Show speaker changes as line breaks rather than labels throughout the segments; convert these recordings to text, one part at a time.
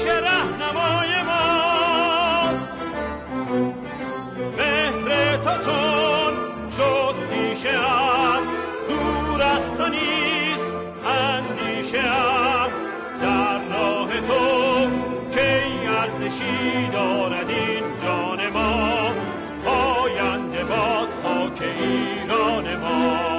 همیشه رهنمای ماست. مهر تو چون شد پیشه‌ام، دور است و نیست اندیشه‌ام. در راه تو کی ارزشی دارد این جان ما، پاینده باد خاک ایران ما.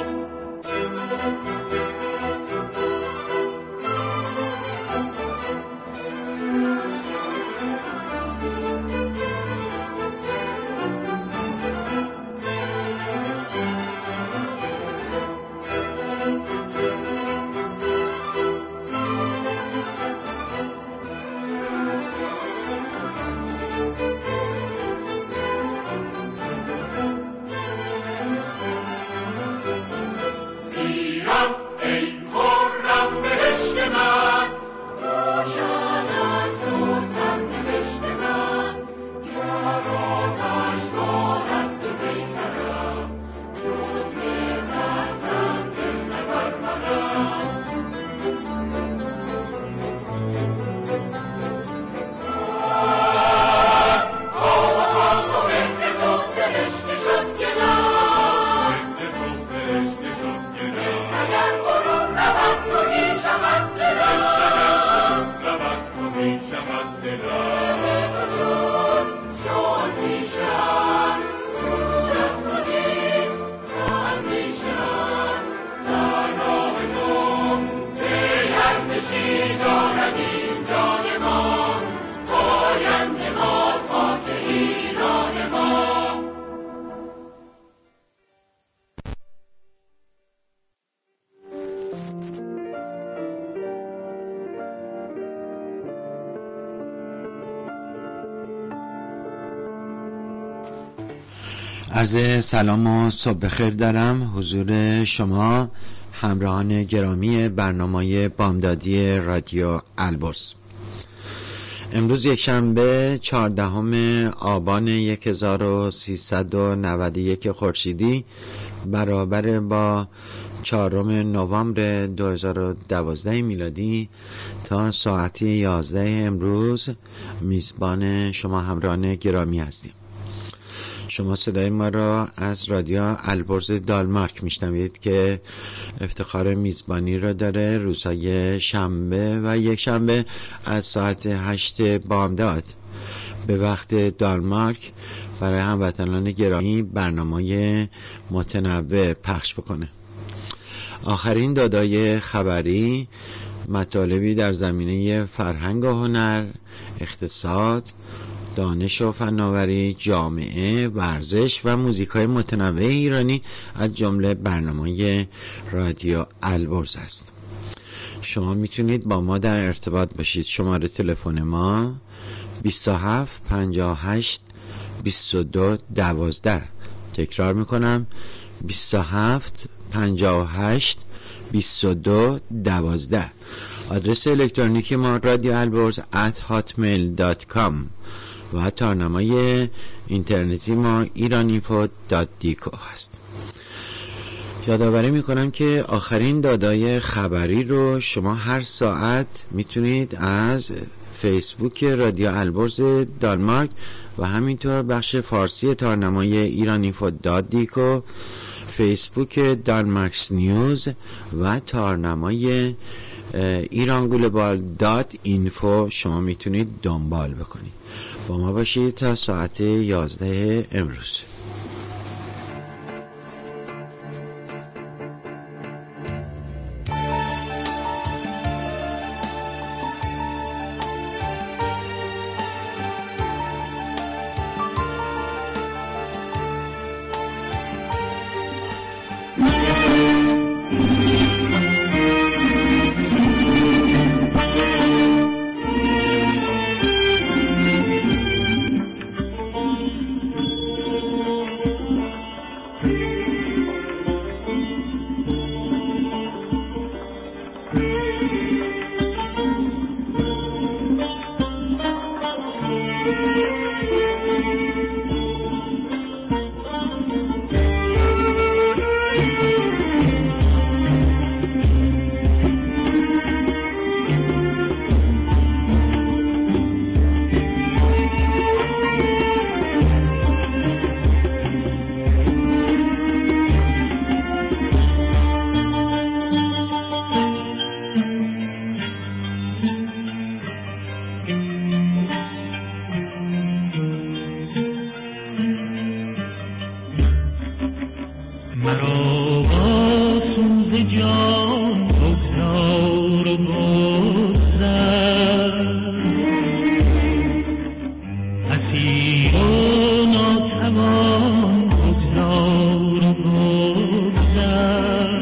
عرض سلام و صبح بخیر دارم حضور شما همراهان گرامی برنامه بامدادی رادیو البرز. امروز یکشنبه 14 آبان 1391 خورشیدی برابر با 4 نوامبر 2012 میلادی تا ساعت 11 امروز میزبان شما همراهان گرامی هستیم. شما صدای ما را از رادیو البرز دانمارک میشنوید که افتخار میزبانی را داره روزهای شنبه و یک شنبه از ساعت 8 بامداد به وقت دانمارک برای هموطنان گرامی برنامه متنوع پخش بکنه. آخرین دادای خبری، مطالبی در زمینه فرهنگ و هنر، اقتصاد، دانش و فناوری، جامعه، ورزش و موزیکای متنوع ایرانی از جمله برنامه رادیو البرز است. شما میتونید با ما در ارتباط باشید. شماره تلفن ما 27 58 22 12. تکرار میکنم 27 58 22 12. آدرس الکترونیکی ما radioalborz@hotmail.com و تارنمای اینترنتی ما iraninfo.dico هست. یادآوری میکنم که آخرین دادای خبری رو شما هر ساعت میتونید از فیسبوک رادیو البرز دانمارک و همینطور بخش فارسی تارنمای iraninfo.dico، فیسبوک دانمارکس نیوز و تارنمای iranglobal.info شما میتونید دنبال بکنید. با ما باشید تا ساعت 11 امروز.
جان بگذار و بگذر، اسیر و ناتوان بگذار و بگذر.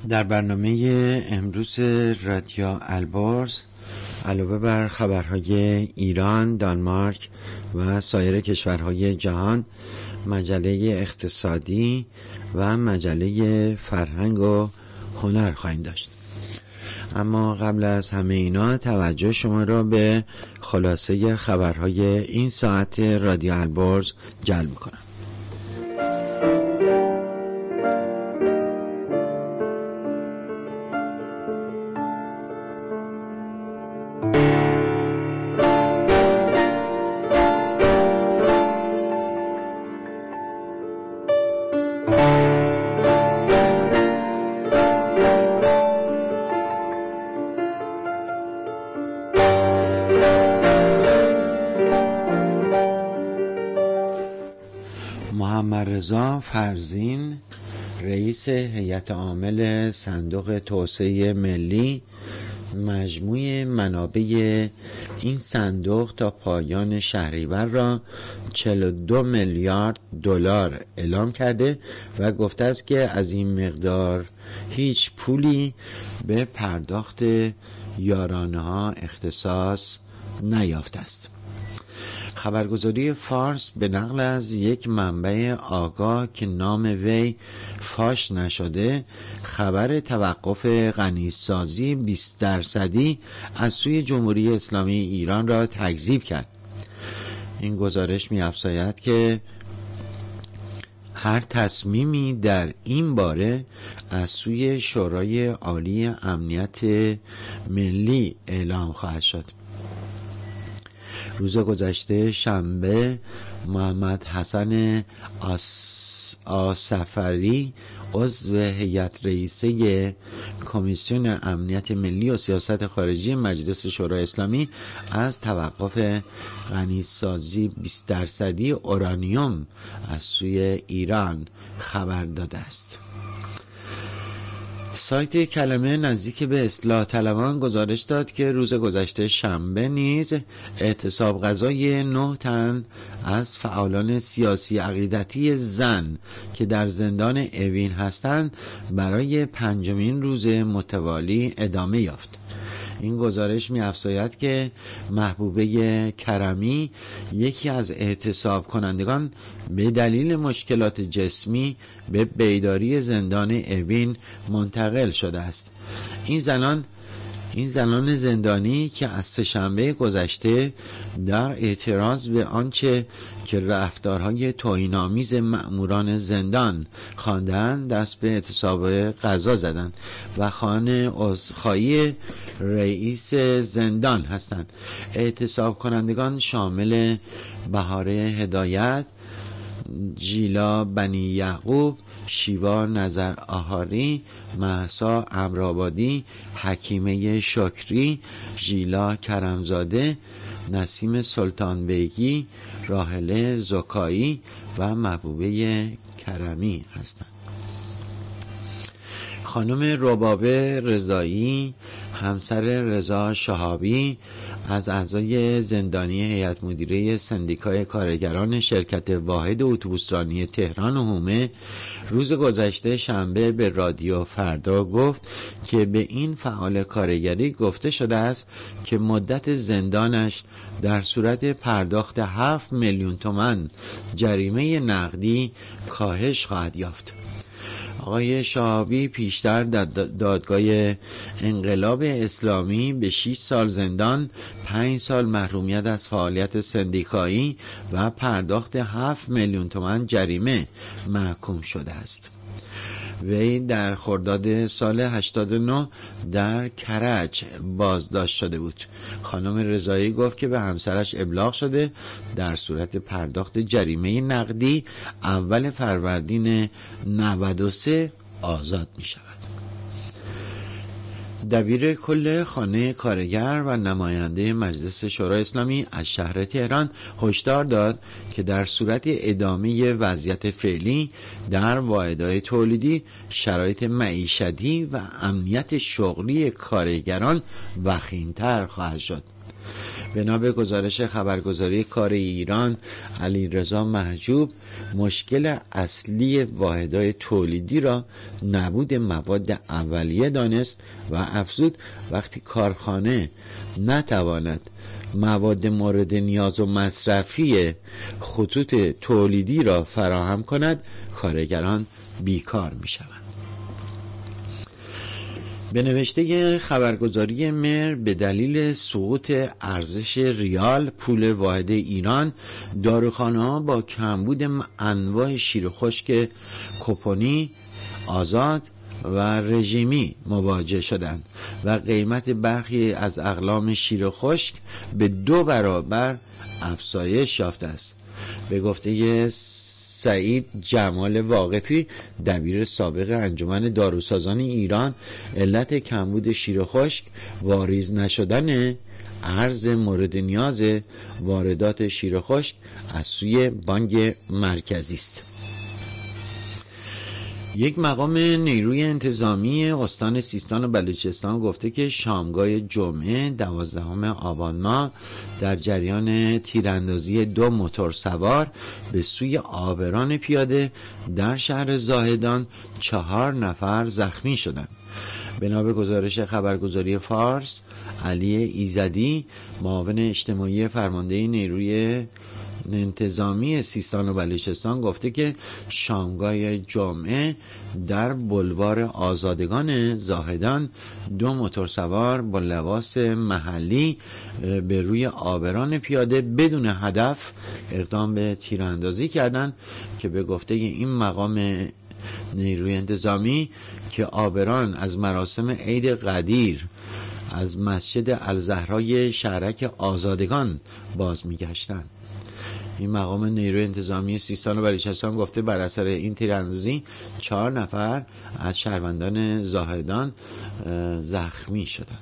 در برنامه امروز رادیو البرز علاوه بر خبرهای ایران، دانمارک و سایر کشورهای جهان، مجله اقتصادی و مجله فرهنگ و هنر خواهیم داشت. اما قبل از همه اینا توجه شما را به خلاصه خبرهای این ساعت رادیو البرز جلب کنم. محمد رضا فرزین رئیس هیئت عامل صندوق توسعه ملی مجموع منابع این صندوق تا پایان شهریور را 42 میلیارد دلار اعلام کرده و گفته است که از این مقدار هیچ پولی به پرداخت یارانه ها اختصاص نیافته است. خبرگزاری فارس به نقل از یک منبع آگاه که نام وی فاش نشده خبر توقف غنیسازی 20% از سوی جمهوری اسلامی ایران را تکذیب کرد. این گزارش می‌افزاید که هر تصمیمی در این باره از سوی شورای عالی امنیت ملی اعلام خواهد شد. روز گذشته شنبه محمد حسن آصفری عضو هیئت رئیسه کمیسیون امنیت ملی و سیاست خارجی مجلس شورای اسلامی از توقف غنیسازی 20% اورانیوم از سوی ایران خبر داده است. سایت کلمه نزدیک به اصلاح طلبان گزارش داد که روز گذشته شنبه نیز اعتصاب غذای 9 تن از فعالان سیاسی عقیدتی زن که در زندان اوین هستند برای 5مین روز متوالی ادامه یافت. این گزارش می‌افزاید که محبوبه کرمی یکی از اعتصاب کنندگان به دلیل مشکلات جسمی به بیداری زندان اوین منتقل شده است. این زنان زندانی که از سه‌شنبه گذشته در اعتراض به آنچه که رفتارهای توهین‌آمیز مأموران زندان خواندند دست به اعتصاب غذا زدند و خواهان عذرخواهی رئیس زندان هستند. اعتصاب کنندگان شامل بهاره هدایت، جیلا بنی یعقوب، شیوا نظر آهاری، مهسا امرآبادی، حکیمه شکری، ژیلا کرمزاده، نسیم سلطان بیگی، راحله زکایی و محبوبه کرمی هستند. خانم ربابه رضایی همسر رضا شهابی از اعضای زندانی هیئت مدیره سندیکای کارگران شرکت واحد اتوبوسرانی تهران و حومه روز گذشته شنبه به رادیو فردا گفت که به این فعال کارگری گفته شده است که مدت زندانش در صورت پرداخت 7 میلیون تومان جریمه نقدی کاهش خواهد یافت. آقای شهابی پیشتر در دادگاه انقلاب اسلامی به 6 سال زندان، 5 سال محرومیت از فعالیت سندیکایی و پرداخت 7 میلیون تومان جریمه محکوم شده است. وی در خرداد سال 89 در کرج بازداشت شده بود. خانم رضایی گفت که به همسرش ابلاغ شده در صورت پرداخت جریمه نقدی اول فروردین 93 آزاد می شود. دبیر کل خانه کارگر و نماینده مجلس شورای اسلامی از شهر تهران هشدار داد که در صورت ادامه وضعیت فعلی در واحدهای تولیدی شرایط معیشتی و امنیت شغلی کارگران وخیم‌تر خواهد شد. بنا به گزارش خبرگزاری کار ایران، علیرضا محجوب مشکل اصلی واحدهای تولیدی را نبود مواد اولیه دانست و افزود وقتی کارخانه نتواند مواد مورد نیاز و مصرفی خطوط تولیدی را فراهم کند، کارگران بیکار می شوند. به نوشته خبرگزاری مر، به دلیل سقوط ارزش ریال پول واحد ایران، داروخانه‌ها با کمبود انواع شیر خشک کپونی، آزاد و رژیمی مواجه شدند و قیمت برخی از اقلام شیر خشک به 2 برابر افزایش یافته است. به گفته سعید جمال واقفی، دبیر سابق انجمن داروسازان ایران، علت کمبود شیر خشک واریز نشدن ارز مورد نیاز واردات شیر خشک از سوی بانک مرکزی است. یک مقام نیروی انتظامی استان سیستان و بلوچستان گفته که شامگاه جمعه 12 آبان ماه در جریان تیراندازی 2 موتورسوار به سوی آبران پیاده در شهر زاهدان 4 نفر زخمی شدند. بنا به گزارش خبرگزاری فارس، علی ایزدی معاون اجتماعی فرمانده نیروی انتظامی سیستان و بلوچستان گفته که شامگاه جمعه در بلوار آزادگان زاهدان 2 موتورسوار با لباس محلی به روی آبران پیاده بدون هدف اقدام به تیراندازی کردند که به گفته این مقام نیروی انتظامی که آبران از مراسم عید قدیر از مسجد الزهرای شهرک آزادگان باز می‌گشتند. این مقام نیروی انتظامی سیستان و بلوچستان گفته بر اثر این تیراندازی 4 نفر از شهروندان زاهدان زخمی شدند.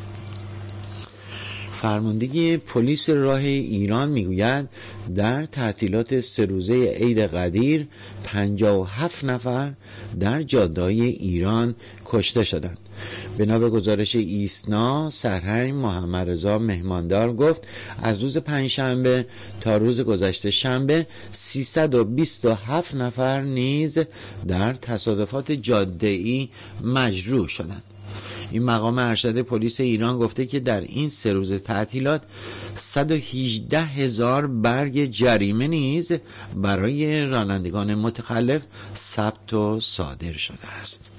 فرماندهی پلیس راه ایران میگوید در تعطیلات 3 روزه عید قدیر 57 نفر در جاده‌های ایران کشته شدند. بنا به گزارش ایسنا، سرهنگ محمد رضا مهماندار گفت از روز پنجشنبه تا روز گذشته شنبه 327 نفر نیز در تصادفات جاده‌ای مجروح شدند. این مقام ارشد پلیس ایران گفته که در این 3 روز تعطیلات 118,000 برگ جریمه نیز برای رانندگان متخلف ثبت و صادر شده است.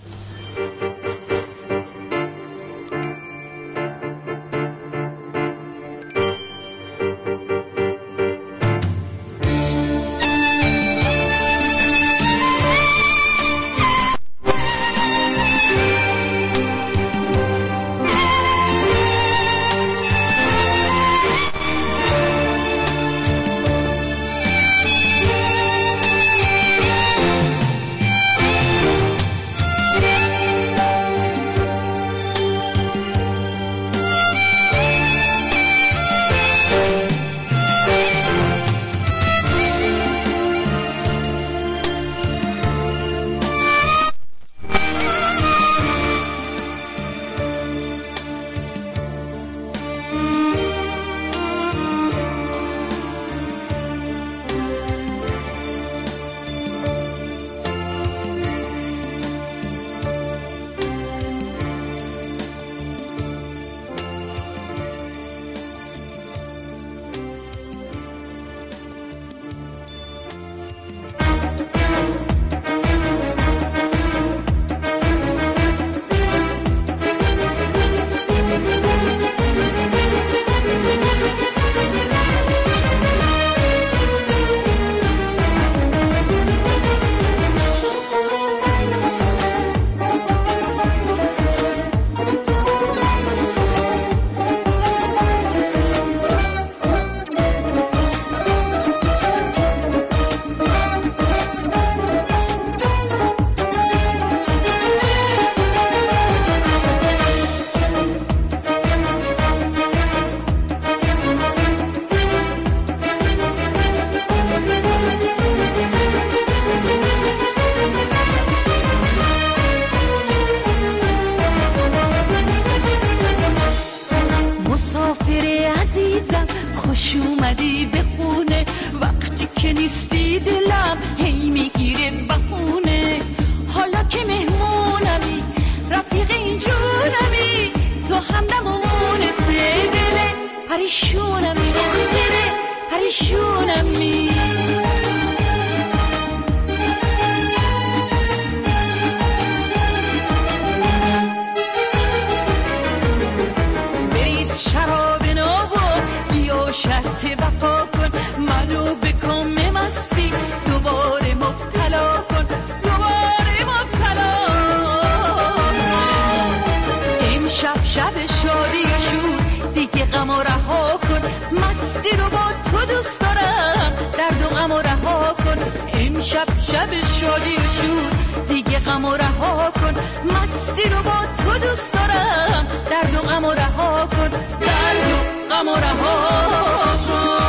شب شب شادی و شور، دیگه غم و رها کن، مستی رو با تو دوست دارم، درد و غم و رها کن، درد و غم و رها کن.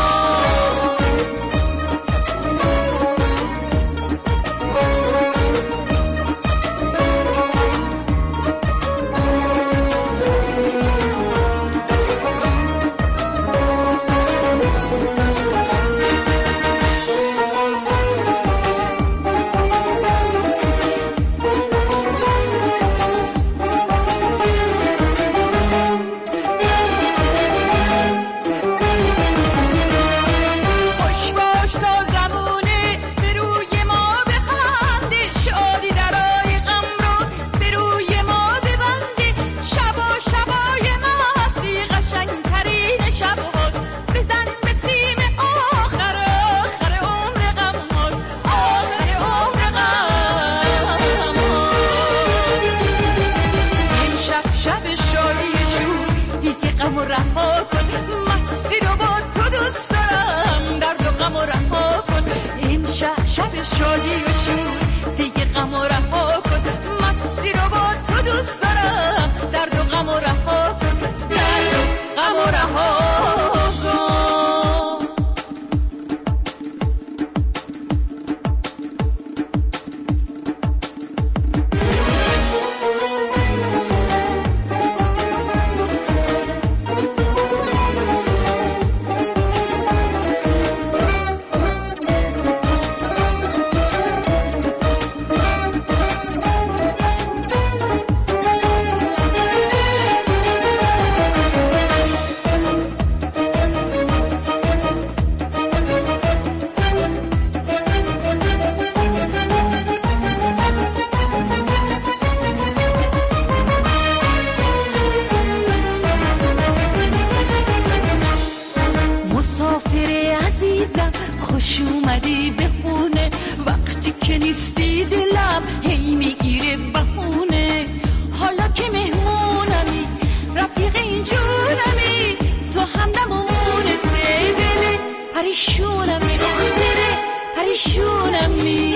شادی و شور، دیگه غم و رها کن، مستی رو با تو دوست دارم، درد و غم و رها کن، درد و غم و رها کن. خوش اومدی به خونه، وقتی که نیستی دلم هی میگیره بهونه، حالا که مهمونمی رفیق اینجورمی، تو همدممونه سه دله، پریشونمی دختره پریشونمی.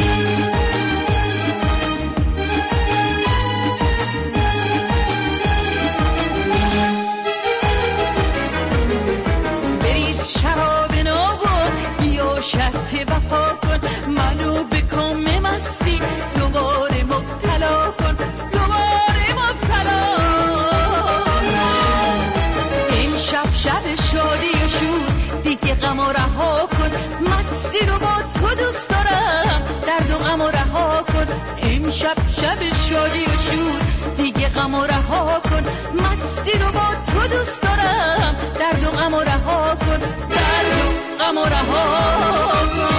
بریز شراب نابو بیا شرط وفا کن، منو به کام مستی دوباره مبتلا کن، دوباره مبتلا. این شب شب شادی و شور، دیگه غم و رها کن، مستی رو با تو دوست دارم، درد و غم و رها کن. این شب شب شادی و شور، دیگه غم و رها کن، مستی رو با تو دوست دارم، درد و غم و رها کن، درد و غم و رها کن.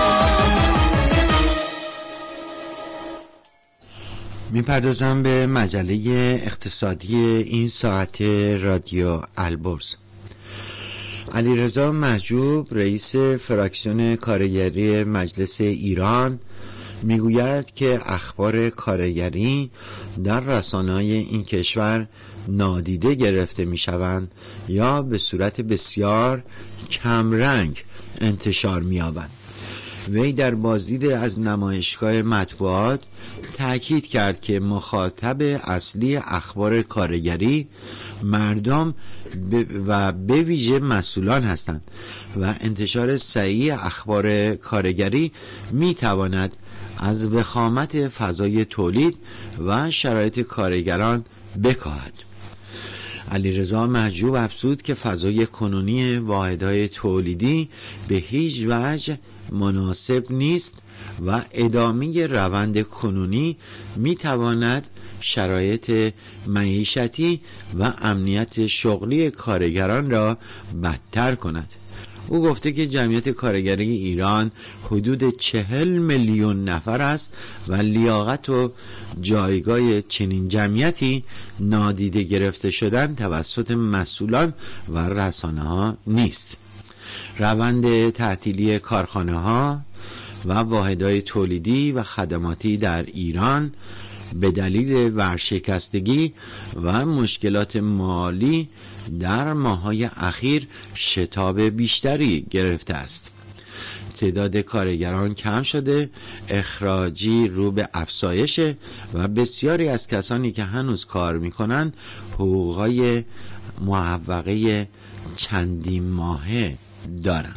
میپردازم به مجله اقتصادی این ساعت رادیو البرز. علیرضا محجوب رئیس فراکسیون کارگری مجلس ایران میگوید که اخبار کارگری در رسانه‌های این کشور نادیده گرفته میشوند یا به صورت بسیار کمرنگ انتشار می‌یابند. وی در بازدید از نمایشگاه مطبوعات تأکید کرد که مخاطب اصلی اخبار کارگری مردم و به ویژه مسئولان هستند و انتشار صحیح اخبار کارگری میتواند از وخامت فضای تولید و شرایط کارگران بکاهد. علیرضا محجوب افزود که فضای کنونی واحدهای تولیدی به هیچ وجه مناسب نیست و ادامه روند کنونی میتواند شرایط معیشتی و امنیت شغلی کارگران را بدتر کند. او گفته که جمعیت کارگری ایران حدود 40 میلیون نفر است و لیاقت و جایگاه چنین جمعیتی نادیده گرفته شدن توسط مسئولان و رسانه‌ها نیست. روند تعطیلی کارخانه‌ها و واحدهای تولیدی و خدماتی در ایران به دلیل ورشکستگی و مشکلات مالی در ماه‌های اخیر شتاب بیشتری گرفته است. تعداد کارگران کم شده، اخراجی رو به افزایشه و بسیاری از کسانی که هنوز کار میکنن حقوقای معوقه چندین ماهه دارند.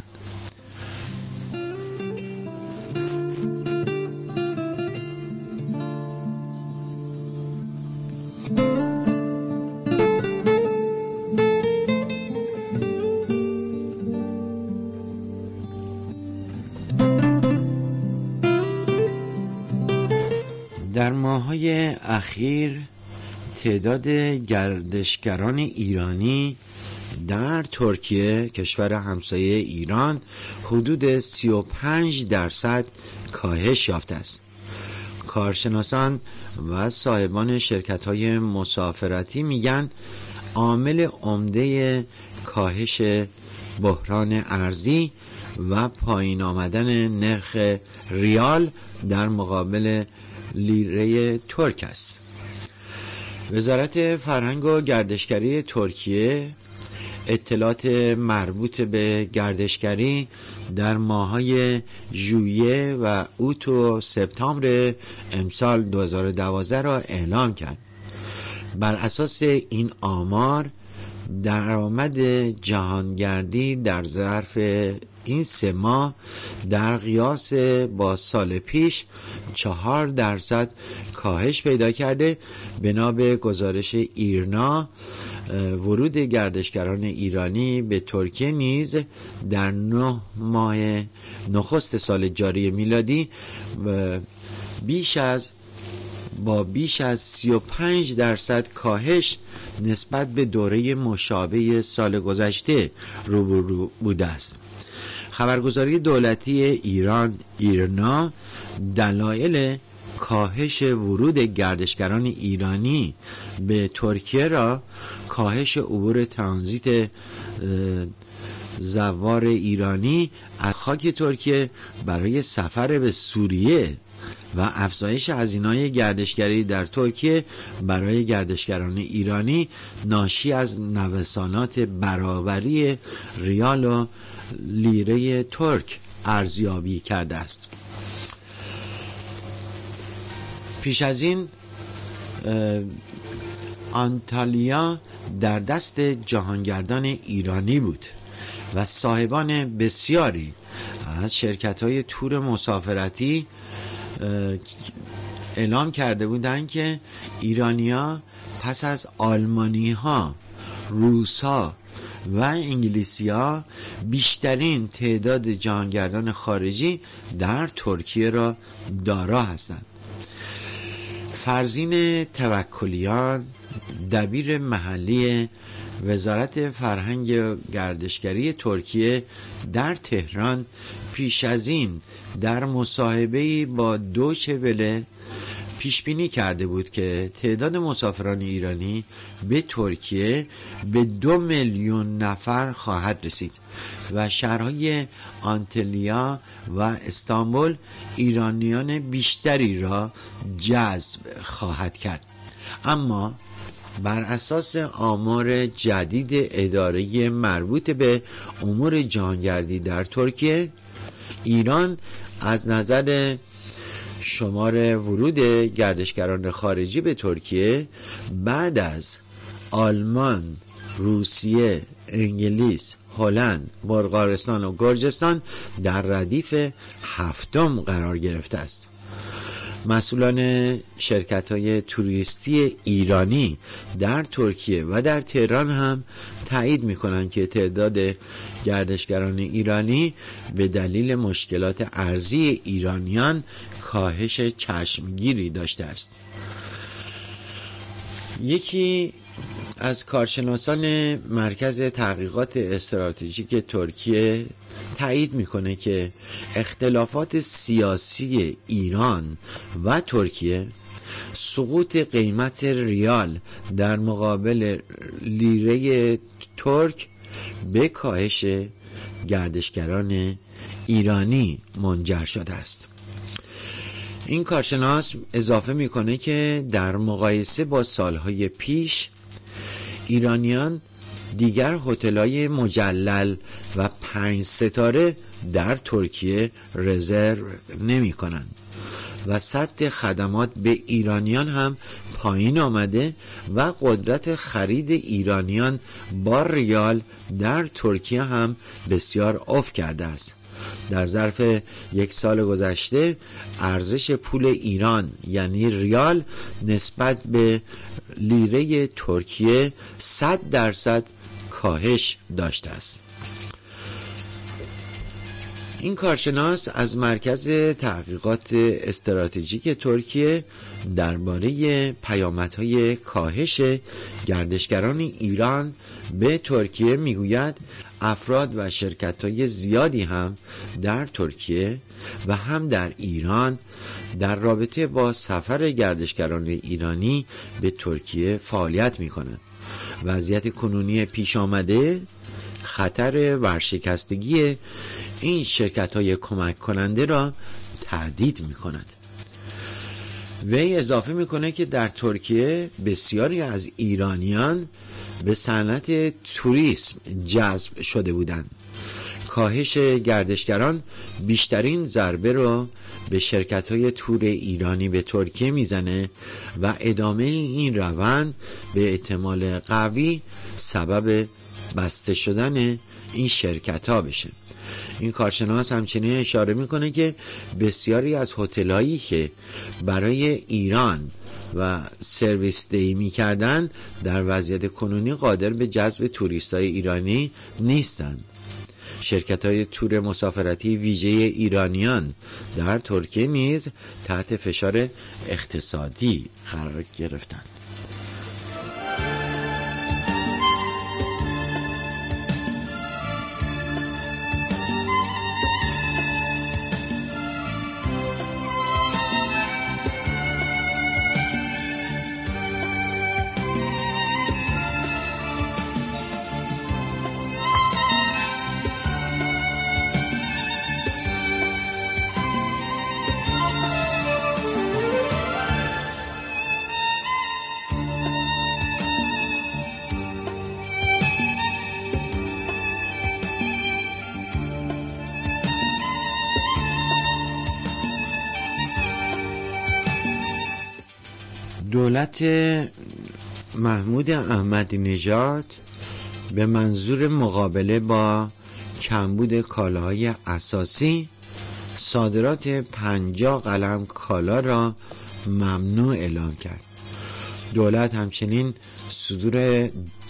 در ماه‌های اخیر تعداد گردشگران ایرانی در ترکیه، کشور همسایه ایران، حدود 35% کاهش یافته است. کارشناسان و صاحبان شرکت‌های مسافرتی میگن عامل عمده کاهش بحران ارزی و پایین آمدن نرخ ریال در مقابل لیره ترک است. وزارت فرهنگ و گردشگری ترکیه اطلاعات مربوط به گردشگری در ماه‌های ژوئیه و اوت و سپتامبر امسال 2012 را اعلام کرد. بر اساس این آمار درآمد جهانگردی در ظرف این 3 ماه در قیاس با سال پیش 4% کاهش پیدا کرده. بنا به گزارش ایرنا، ورود گردشگران ایرانی به ترکیه نیز در 9 ماه نخست سال جاری میلادی بیش از 35% کاهش نسبت به دوره مشابه سال گذشته روبرو بوده است. خبرگزاری دولتی ایران ایرنا دلایل کاهش ورود گردشگران ایرانی به ترکیه را کاهش عبور ترانزیت زوار ایرانی از خاک ترکیه برای سفر به سوریه و افزایش هزینه‌های گردشگری در ترکیه برای گردشگران ایرانی ناشی از نوسانات برابری ریال و لیره ترک ارزیابی کرده است. پیش از این آنتالیا در دست جهانگردان ایرانی بود و صاحبان بسیاری از شرکت‌های تور مسافرتی اعلام کرده بودند که ایرانی‌ها پس از آلمانی‌ها، روس‌ها و انگلیسی‌ها بیشترین تعداد جهانگردان خارجی در ترکیه را دارا هستند. فرزین توکلیان، دبیر محلی وزارت فرهنگ و گردشگری ترکیه در تهران، پیش از این در مصاحبه‌ای با دویچه وله پیش بینی کرده بود که تعداد مسافران ایرانی به ترکیه به 2 میلیون نفر خواهد رسید و شهرهای آنتالیا و استانبول ایرانیان بیشتری را جذب خواهد کرد. اما بر اساس آمار جدید اداره مربوط به امور جهانگردی در ترکیه، ایران از نظر شمار ورود گردشگران خارجی به ترکیه بعد از آلمان، روسیه، انگلیس، هلند، بلغارستان و گرجستان در ردیف 7م قرار گرفته است. مسئولان شرکت‌های توریستی ایرانی در ترکیه و در تهران هم تایید می‌کنند که تعداد گردشگران ایرانی به دلیل مشکلات ارزی ایرانیان کاهش چشمگیری داشته است. یکی از کارشناسان مرکز تحقیقات استراتژیک ترکیه تایید میکنه که اختلافات سیاسی ایران و ترکیه، سقوط قیمت ریال در مقابل لیره ترک به کاهش گردشگران ایرانی منجر شده است. این کارشناس اضافه میکنه که در مقایسه با سالهای پیش ایرانیان دیگر هتل‌های مجلل و 5 ستاره در ترکیه رزرو نمی کنند و سطح خدمات به ایرانیان هم پایین آمده و قدرت خرید ایرانیان با ریال در ترکیه هم بسیار افت کرده است. در ظرف 1 سال گذشته ارزش پول ایران یعنی ریال نسبت به لیره ترکیه 100% کاهش داشته است. این کارشناس از مرکز تحقیقات استراتژیک ترکیه درباره پیامدهای کاهش گردشگران ایران به ترکیه میگوید افراد و شرکت‌های زیادی هم در ترکیه و هم در ایران در رابطه با سفر گردشگران ایرانی به ترکیه فعالیت می‌کنند. وضعیت کنونی پیش آمده خطر ورشکستگی این شرکت‌های کمک کننده را تهدید می‌کند. وی اضافه می‌کنه که در ترکیه بسیاری از ایرانیان به صنعت توریسم جذب شده بودند. کاهش گردشگران بیشترین ضربه را به شرکت‌های تور ایرانی به ترکیه میزنه و ادامه این روند به احتمال قوی سبب بسته شدن این شرکت‌ها بشه. این کارشناس همچنین اشاره میکنه که بسیاری از هتل‌هایی که برای ایران و سرویس دی میکردن در وضعیت کنونی قادر به جذب توریستای ایرانی نیستند. شرکت‌های تور مسافرتی ویژه ایرانیان در ترکیه نیز تحت فشار اقتصادی قرار گرفتند. دولت محمود احمدی نژاد به منظور مقابله با کمبود کالاهای اساسی صادرات 50 قلم کالا را ممنوع اعلام کرد. دولت همچنین صدور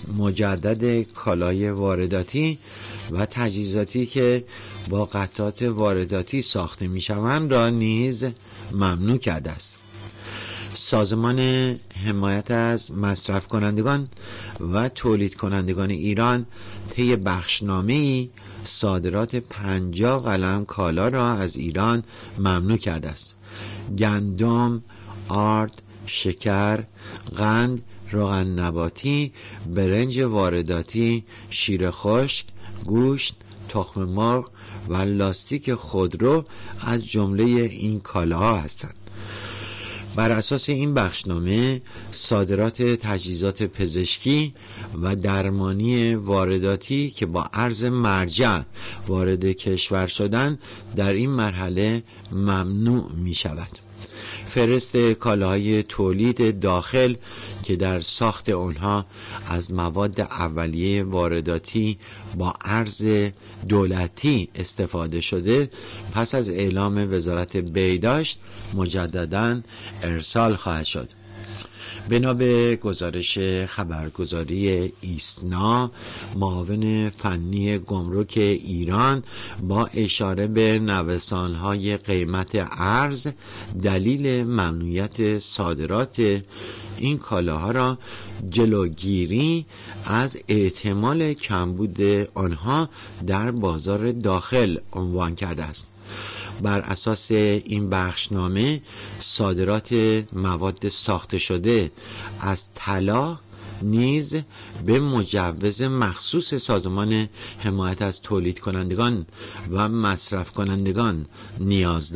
مجدد کالای وارداتی و تجهیزاتی که با قطعات وارداتی ساخته می‌شوند را نیز ممنوع کرده است. سازمان حمایت از مصرف کنندگان و تولید کنندگان ایران طی بخشنامه‌ای صادرات 50 قلم کالا را از ایران ممنوع کرده است. گندم، آرد، شکر، قند، روغن نباتی، برنج وارداتی، شیر خشک، گوشت، تخم مرغ و لاستیک خودرو از جمله این کالاها هستند. بر اساس این بخشنامه صادرات تجهیزات پزشکی و درمانی وارداتی که با ارز مرجع وارد کشور شدن در این مرحله ممنوع می شود. فهرست کالاهای تولید داخل که در ساخت آنها از مواد اولیه وارداتی با ارز دولتی استفاده شده پس از اعلام وزارت بهداشت مجدداً ارسال خواهد شد. بنا به گزارش خبرگزاری ایسنا، معاون فنی گمرک ایران با اشاره به نوسان‌های قیمت ارز دلیل ممنوعیت صادرات این کالاها را جلوگیری از احتمال کمبود آنها در بازار داخل عنوان کرده است. بر اساس این بخشنامه صادرات مواد ساخته شده از طلا نیز به مجوز مخصوص سازمان حمایت از تولید کنندگان و مصرف کنندگان نیاز دارد.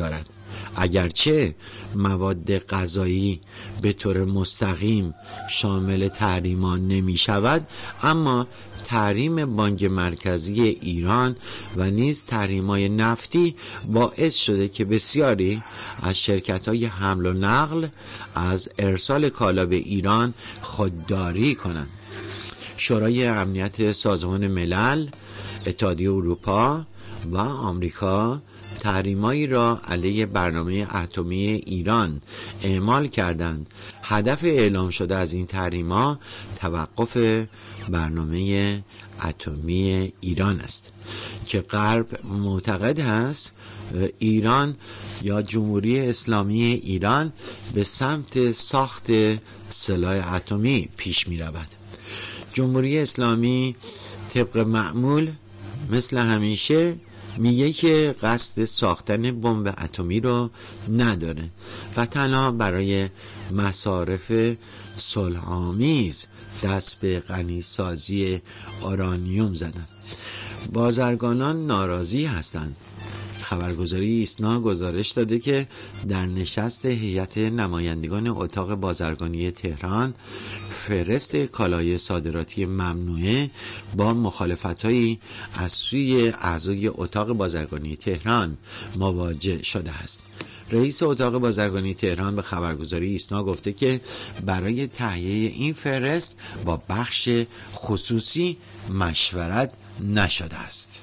اگرچه مواد غذایی به طور مستقیم شامل تحریمان نمی شود، اما تحریم بانک مرکزی ایران و نیز تحریم‌های نفتی باعث شده که بسیاری از شرکت‌های حمل و نقل از ارسال کالا به ایران خودداری کنند. شورای امنیت سازمان ملل، اتحادیه اروپا و آمریکا تحریمایی را علیه برنامه اتمی ایران اعمال کردند. هدف اعلام شده از این تحریم‌ها توقف برنامه اتمی ایران است که غرب معتقد است ایران یا جمهوری اسلامی ایران به سمت ساخت سلاح اتمی پیش می رود. جمهوری اسلامی طبق معمول مثل همیشه میگه که قصد ساختن بمب اتمی رو نداره و تنها برای مصارف صلح‌آمیز دست به غنیسازی اورانیوم زدن. بازرگانان ناراضی هستند. خبرگزاری ایسنا گزارش داده که در نشست هیئت نمایندگان اتاق بازرگانی تهران فهرست کالای صادراتی ممنوعه با مخالفت‌هایی از سوی اعضای اتاق بازرگانی تهران مواجه شده است. رئیس اتاق بازرگانی تهران به خبرگزاری ایسنا گفته که برای تهیه این فهرست با بخش خصوصی مشورت نشده است.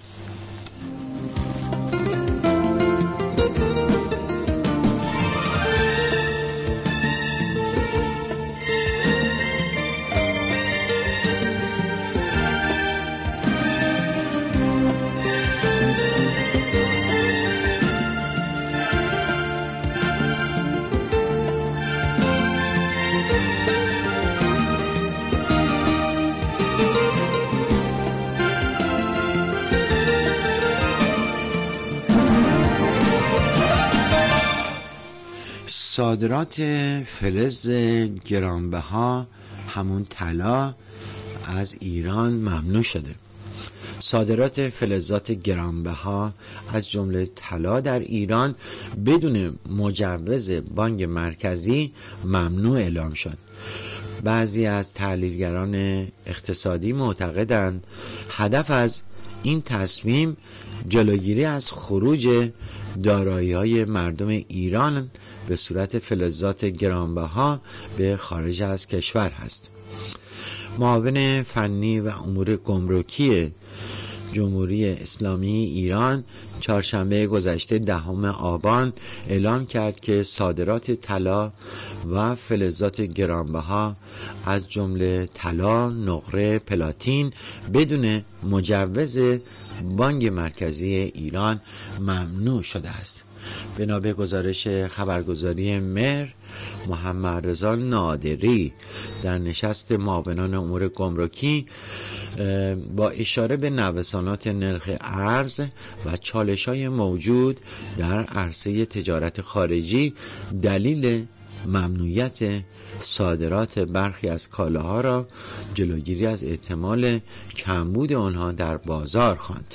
صادرات فلز گرانبها همون طلا از ایران ممنوع شده. صادرات فلزات گرانبها از جمله طلا در ایران بدون مجوز بانک مرکزی ممنوع اعلام شد. بعضی از تحلیلگران اقتصادی معتقدند هدف از این تصمیم جلوگیری از خروج دارایی‌های مردم ایران به صورت فلزات گرانبها به خارج از کشور است. معاون فنی و امور گمرکی جمهوری اسلامی ایران چهارشنبه گذشته 10 آبان اعلام کرد که صادرات طلا و فلزات گرانبها از جمله طلا، نقره، پلاتین بدون مجوز بانک مرکزی ایران ممنوع شده است. بنا به گزارش خبرگزاری مهر، محمد رضا نادری در نشست معاونان امور گمرکی با اشاره به نوسانات نرخ ارز و چالش‌های موجود در عرصه تجارت خارجی دلیل ممنوعیت صادرات برخی از کالاها را جلوگیری از احتمال کمبود آنها در بازار خواند.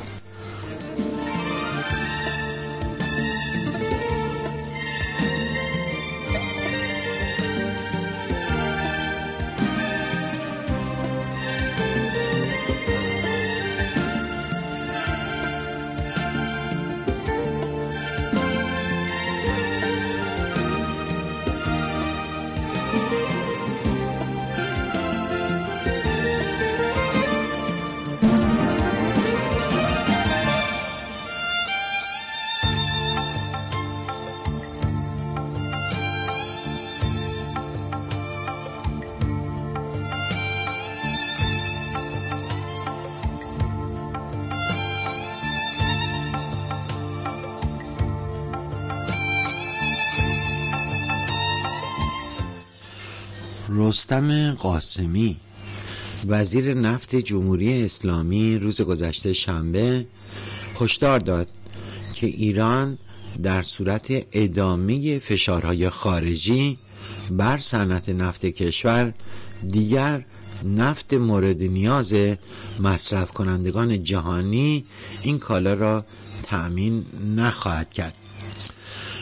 رستم قاسمی وزیر نفت جمهوری اسلامی روز گذشته شنبه هشدار داد که ایران در صورت ادامه فشارهای خارجی بر صنعت نفت کشور دیگر نفت مورد نیاز مصرف کنندگان جهانی این کالا را تأمین نخواهد کرد.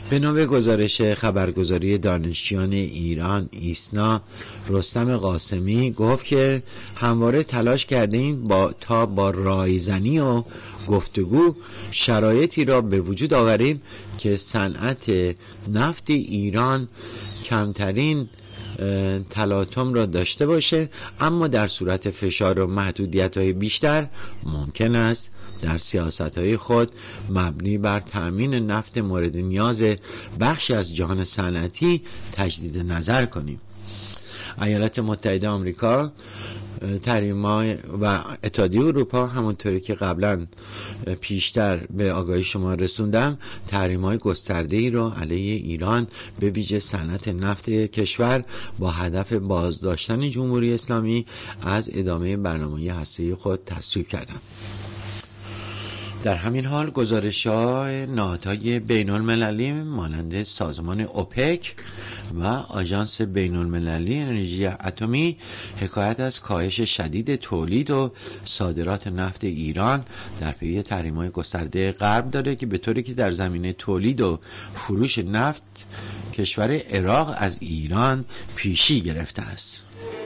به نوع گزارش خبرگزاری دانشجویان ایران ایسنا، رستم قاسمی گفت که همواره تلاش کردیم تا با رایزنی و گفتگو شرایطی را به وجود آوریم که صنعت نفت ایران کمترین تلاطم را داشته باشه، اما در صورت فشار و محدودیت‌های بیشتر ممکن است در سیاست‌های خود مبنی بر تأمین نفت مورد نیاز بخشی از جهان صنعتی تجدید نظر کنیم. ایالات متحده آمریکا، تحریم‌ها و اتحادیه اروپا، همونطوری که قبلا پیشتر به آگاهی شما رسوندم، تحریم‌های گسترده‌ای را علیه ایران به ویژه صنعت نفت کشور با هدف بازداشتن جمهوری اسلامی از ادامه برنامه هسته‌ای خود تصویب کردند. در همین حال گزارش‌های نهادهای بین‌المللی مانند سازمان اوپک و آژانس بین‌المللی انرژی اتمی حکایت از کاهش شدید تولید و صادرات نفت ایران در پی تحریم‌های گسترده غرب داره که به طوری که در زمینه تولید و فروش نفت کشور عراق از ایران پیشی گرفته است.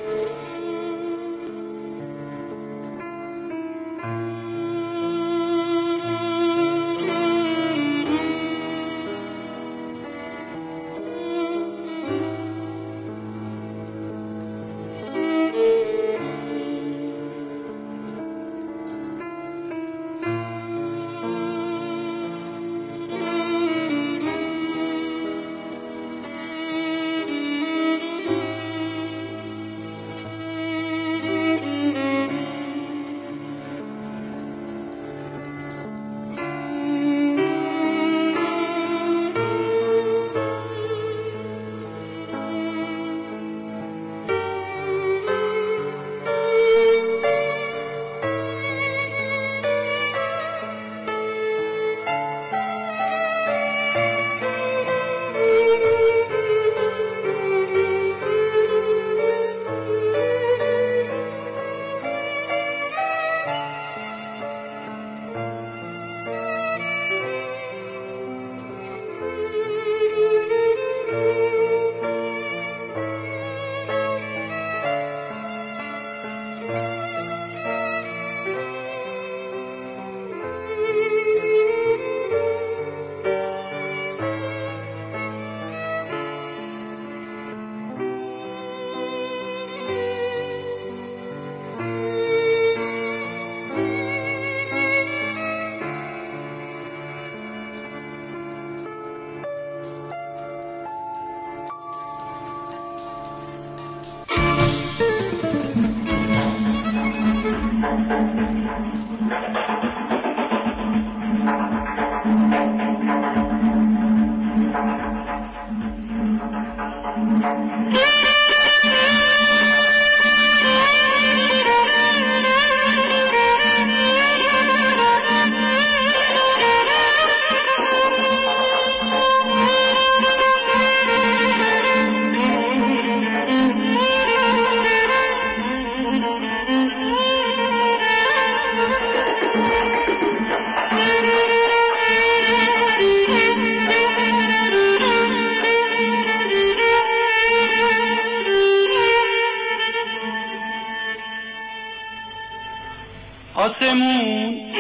آسمون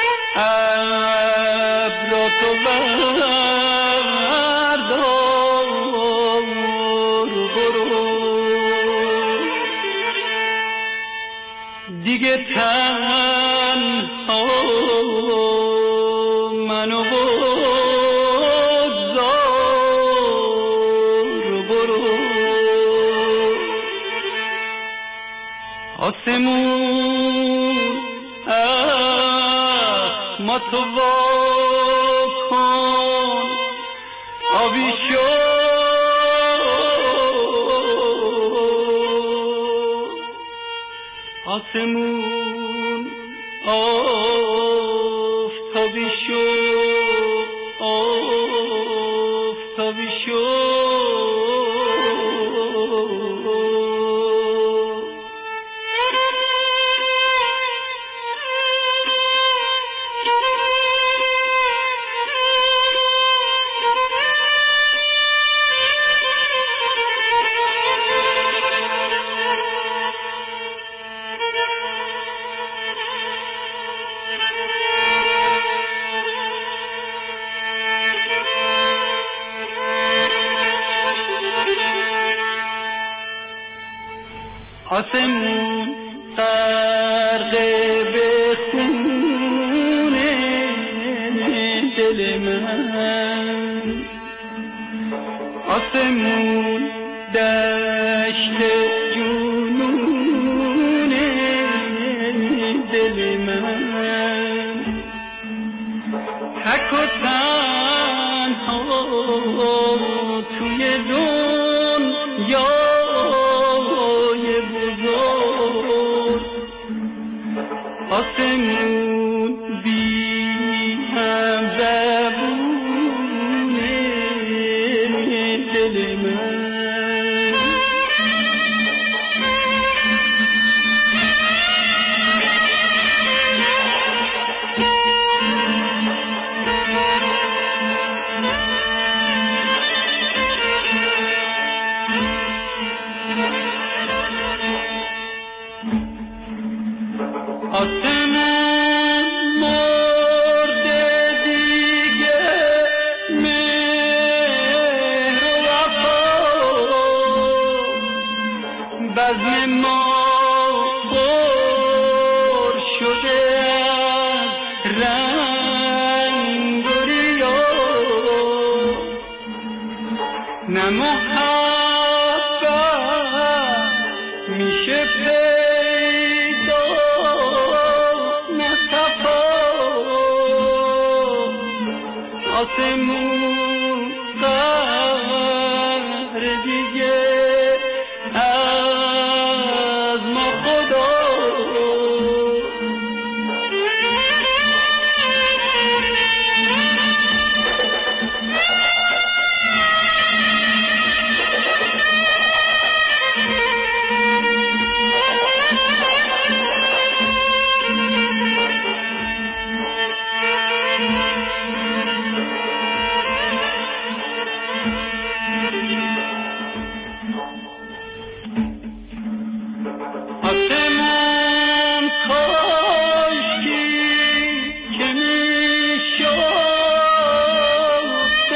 ابر تو بردار برو دیگه تنها منو بذار برو آسمون ما تو واکن آبی شو آسمون آفتابی شو آفتابی شو آسمون غرقه به خون دل من، آسمون دشت جنون دل من، تک و تنها توی دنیای بزرگ، آسمون بی همزبون دل من. آسمون مرده دیگه مهر و وفا، بزم ما پر شده از رنگ و ریا، نه محبت میشه آسمون قهر دیگه از ما خدا، آسمون کاشکی که میشد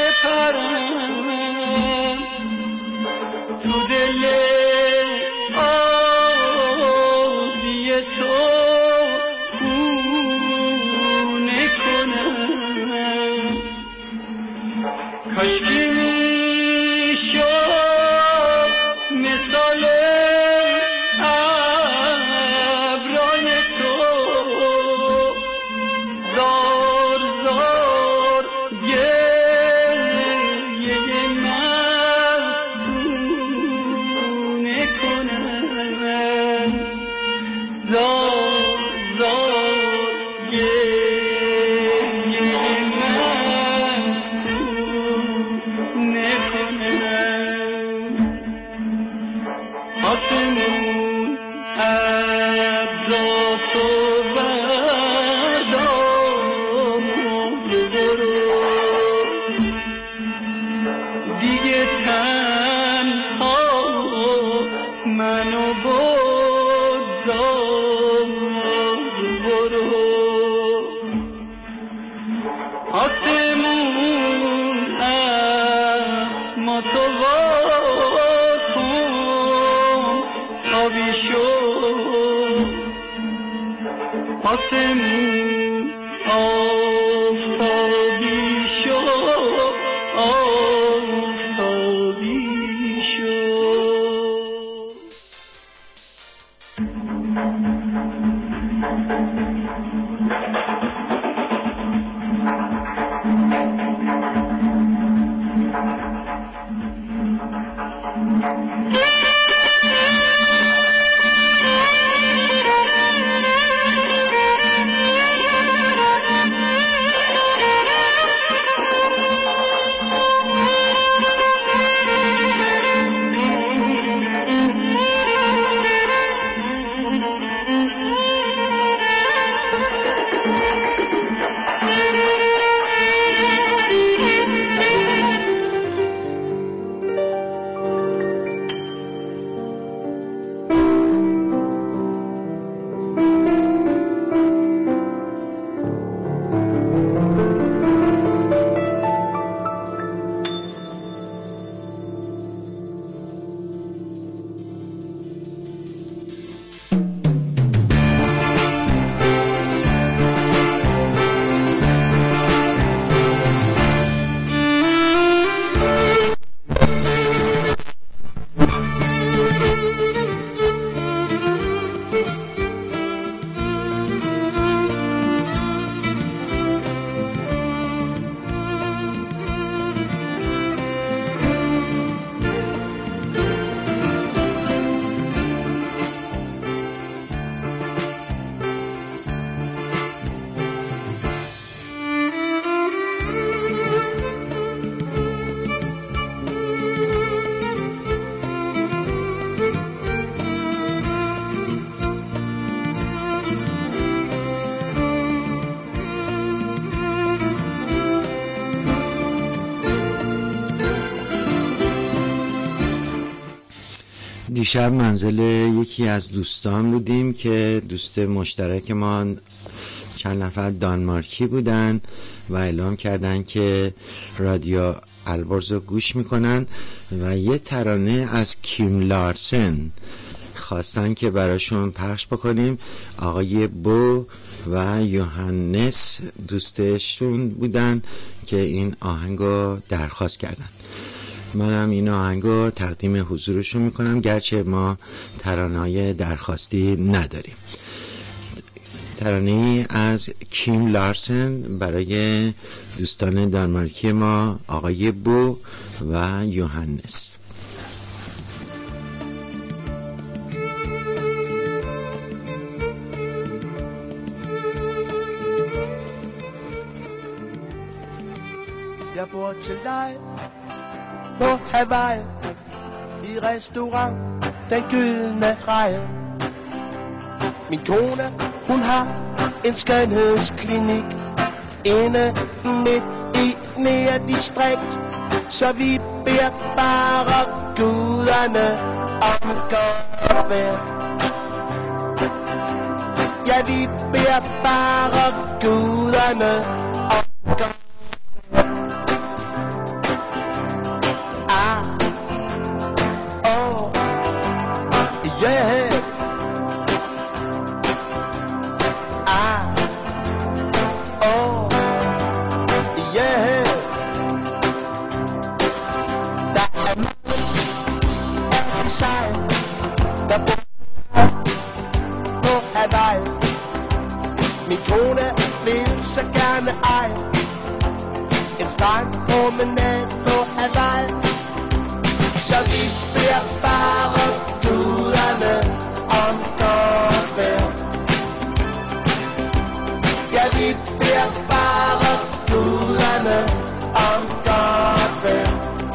بپرم تو دل آبی تو خونه کنم، کاشکی میشد مثال آسمون ابزات و بردام برو دیگه تنها منو بردام برو، آسمون ما تو آسمون آفتابی شو، آفتابی شو.
دیشب منزل یکی از دوستان بودیم که دوست مشترک ما چند نفر دانمارکی بودن و اعلام کردن که رادیو البرز رو گوش میکنن و یه ترانه از کیم لارسن خواستن که براشون پخش بکنیم. آقای بو و یوهاننس دوستشون بودن که این آهنگو درخواست کردن. منم این آهنگو تقدیم حضورشون میکنم، گرچه ما ترانه‌های درخواستی نداریم. ترانه‌ای از کیم لارسن برای دوستان دانمارکی ما، آقای بو و یوهاننس.
Jeg bor til dig på Hawaii i restaurant Den Gyldne Reje. Min kone, hun har en skønhedsklinik inde midt i Nea distrikt, så vi beder bare guderne om godt vejr. Ja, vi beder bare guderne om godt vejr. Min kone vil så gerne eje en strandpromenade på Hawaii, så vi beder bare guderne om godt vejr. Ja, vi beder bare guderne om godt vejr.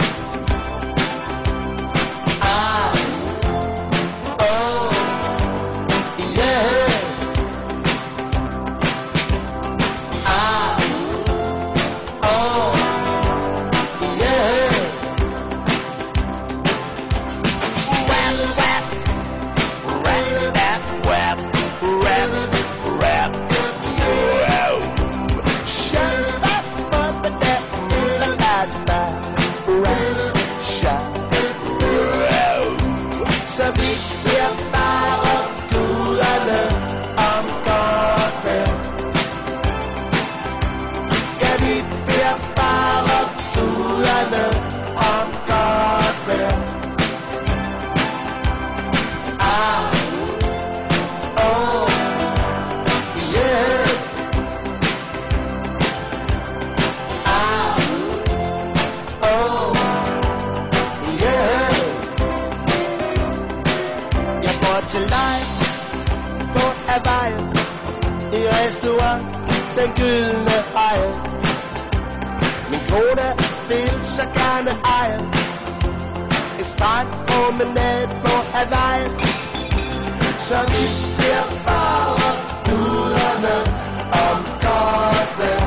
Den Gyldne Reje. Min kone vil så gerne eje en strandpromenade på Hawaii, så vi beder bare guderne om godt vejr.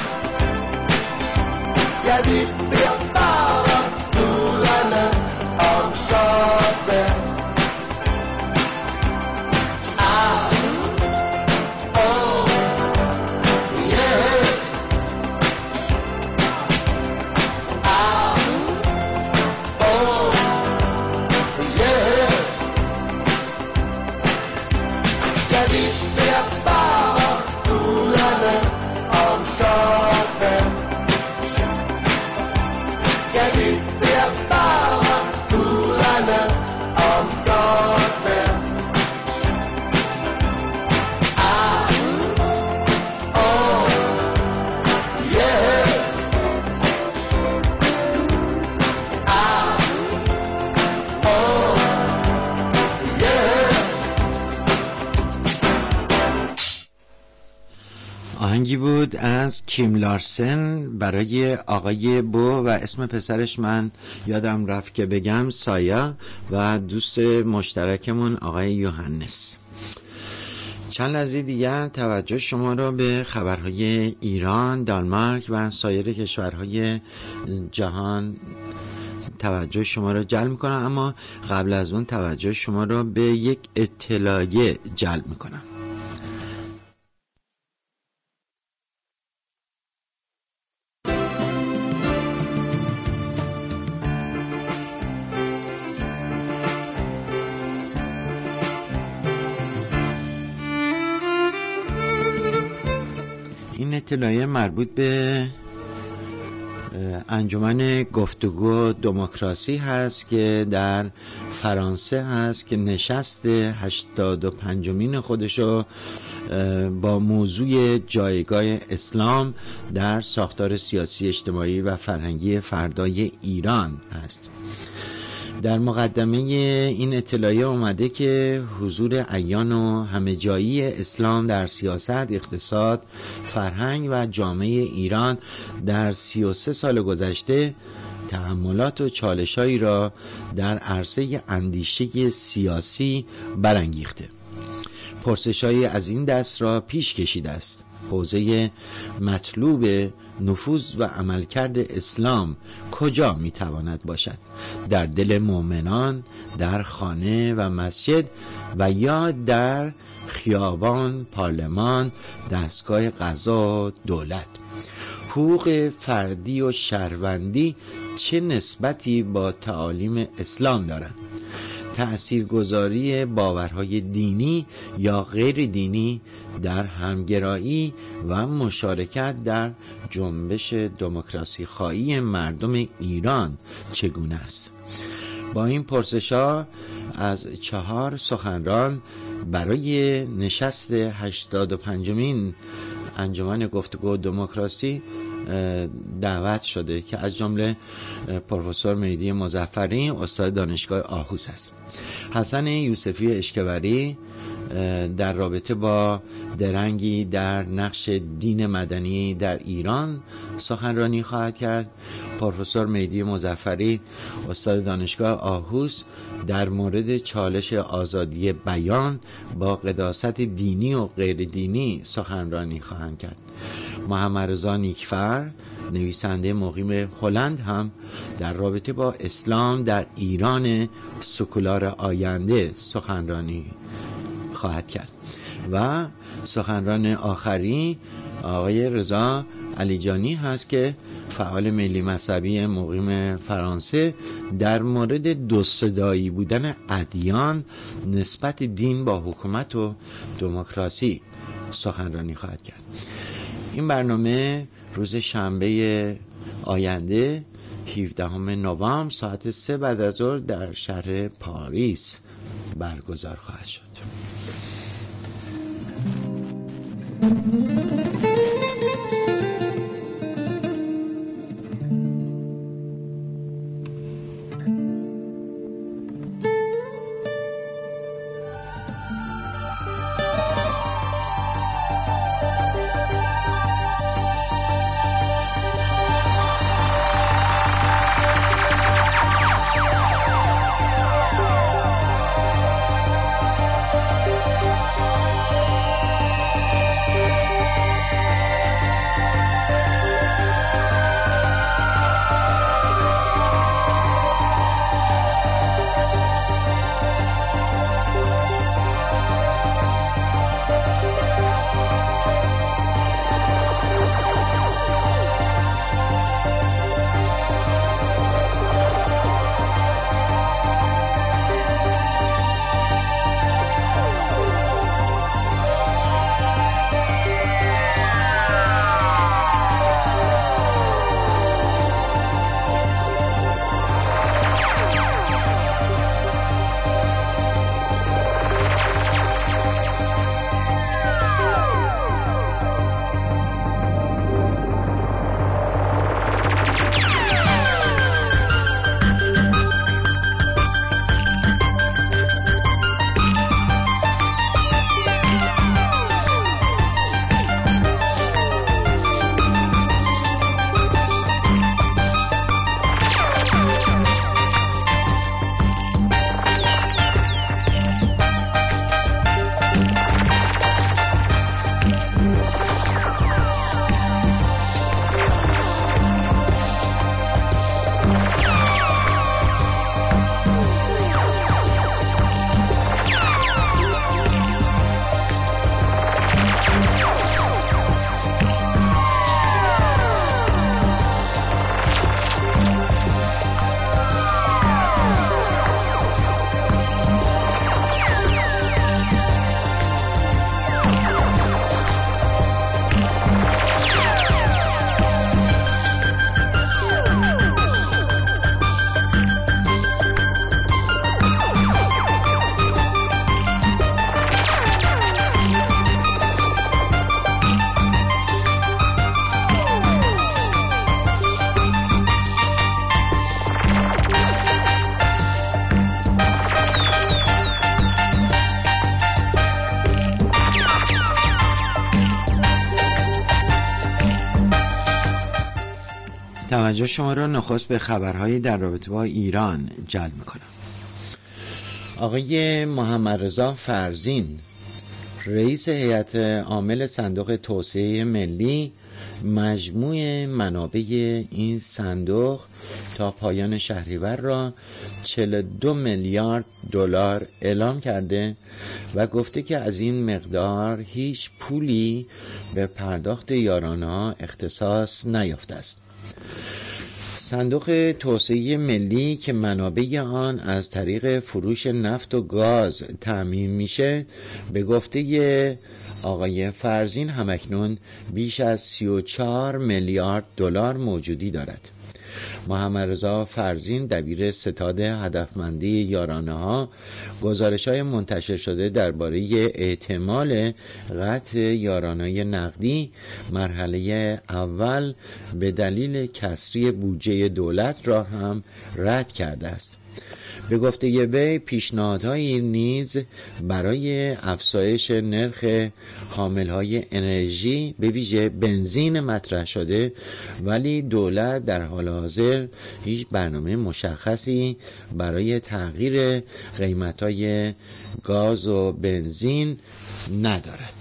Ja, vi beder bare guderne om godt vejr.
آهنگی بود از کیم لارسن برای آقای بو و اسم پسرش من یادم رفت که بگم، سایا، و دوست مشترکمون آقای یوهاننس. چند لحظه دیگر توجه شما را به خبرهای ایران، دانمارک و سایر کشورهای جهان توجه شما را جلب میکنم، اما قبل از اون توجه شما را به یک اطلاعیه جلب میکنم. این اطلاعیه مربوط به انجمن گفتگو دموکراسی هست که در فرانسه هست که نشست 85مین خودشو با موضوع جایگاه اسلام در ساختار سیاسی، اجتماعی و فرهنگی فردای ایران هست. در مقدمه این اطلاعیه اومده که حضور عیان و همه جایی اسلام در سیاست، اقتصاد، فرهنگ و جامعه ایران در 33 سال گذشته تحملات و چالش‌هایی را در عرصه اندیشه سیاسی برانگیخته. پرسش‌هایی از این دست را پیش کشیده است. حوزه مطلوب نفوذ و عملکرد اسلام کجا میتواند باشد؟ در دل مؤمنان، در خانه و مسجد، و یا در خیابان، پارلمان، دستگاه قضا و دولت؟ حقوق فردی و شهروندی چه نسبتی با تعالیم اسلام دارند؟ تأثیرگذاری باورهای دینی یا غیر دینی در همگرایی و مشارکت در جنبش دموکراسی خواهی مردم ایران چگونه است؟ با این پرسش‌ها از 4 سخنران برای نشست 85مین انجمن گفتگو دموکراسی دعوت شده که از جمله پروفسور مهدی مظفری استاد دانشگاه آهوس است. حسن یوسفی اشکبری در رابطه با درنگی در نقش دین مدنی در ایران سخنرانی خواهد کرد. پروفسور مهدی مظفری استاد دانشگاه آهوس در مورد چالش آزادی بیان با قداست دینی و غیر دینی سخنرانی خواهند کرد. محمد رضا نیکفر نویسنده مقیم هلند هم در رابطه با اسلام در ایران سکولار آینده سخنرانی خواهد کرد. و سخنران آخری آقای رضا علیجانی هست که فعال ملی مذهبی مقیم فرانسه در مورد دو صدایی بودن ادیان نسبت دین با حکومت و دموکراسی سخنرانی خواهد کرد. این برنامه روز شنبه آینده 17 نوامبر ساعت 3 بعد از ظهر در شهر پاریس برگزار خواهد شد. توجه شما را نخست به خبرهایی در رابطه با ایران جلب میکنم. آقای محمد رضا فرزین رئیس هیئت عامل صندوق توسعه ملی مجموع منابع این صندوق تا پایان شهریور را 42 میلیارد دلار اعلام کرده و گفته که از این مقدار هیچ پولی به پرداخت یارانه‌ها اختصاص نیافته است. صندوق توسعه ملی که منابع آن از طریق فروش نفت و گاز تأمین میشه، به گفته آقای فرزین همکنون بیش از 34 میلیارد دلار موجودی دارد. محمد رضا فرزین دبیر ستاد هدفمندی یارانه‌ها گزارش‌های منتشر شده درباره احتمال قطع یارانه نقدی مرحله اول به دلیل کسری بودجه دولت را هم رد کرده است. به گفته وی پیشنهادهایی نیز برای افزایش نرخ حاملهای انرژی به ویژه بنزین مطرح شده، ولی دولت در حال حاضر هیچ برنامه مشخصی برای تغییر قیمتهای گاز و بنزین ندارد.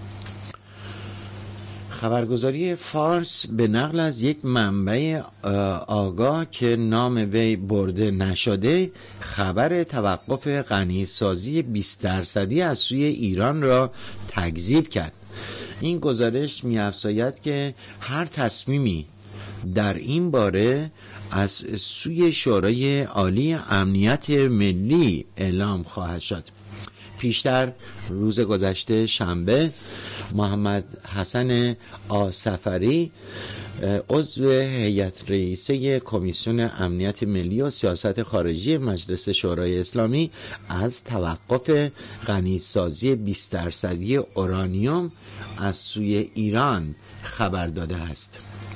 خبرگزاری فارس به نقل از یک منبع آگاه که نام وی برده نشده خبر توقف غنیسازی 20% از سوی ایران را تکذیب کرد. این گزارش می‌افزاید که هر تصمیمی در این باره از سوی شورای عالی امنیت ملی اعلام خواهد شد. پیشتر روز گذشته شنبه محمد حسن آصفری عضو هیئت رئیسه کمیسیون امنیت ملی و سیاست خارجی مجلس شورای اسلامی از توقف غنیسازی 20% اورانیوم از سوی ایران خبر داده است.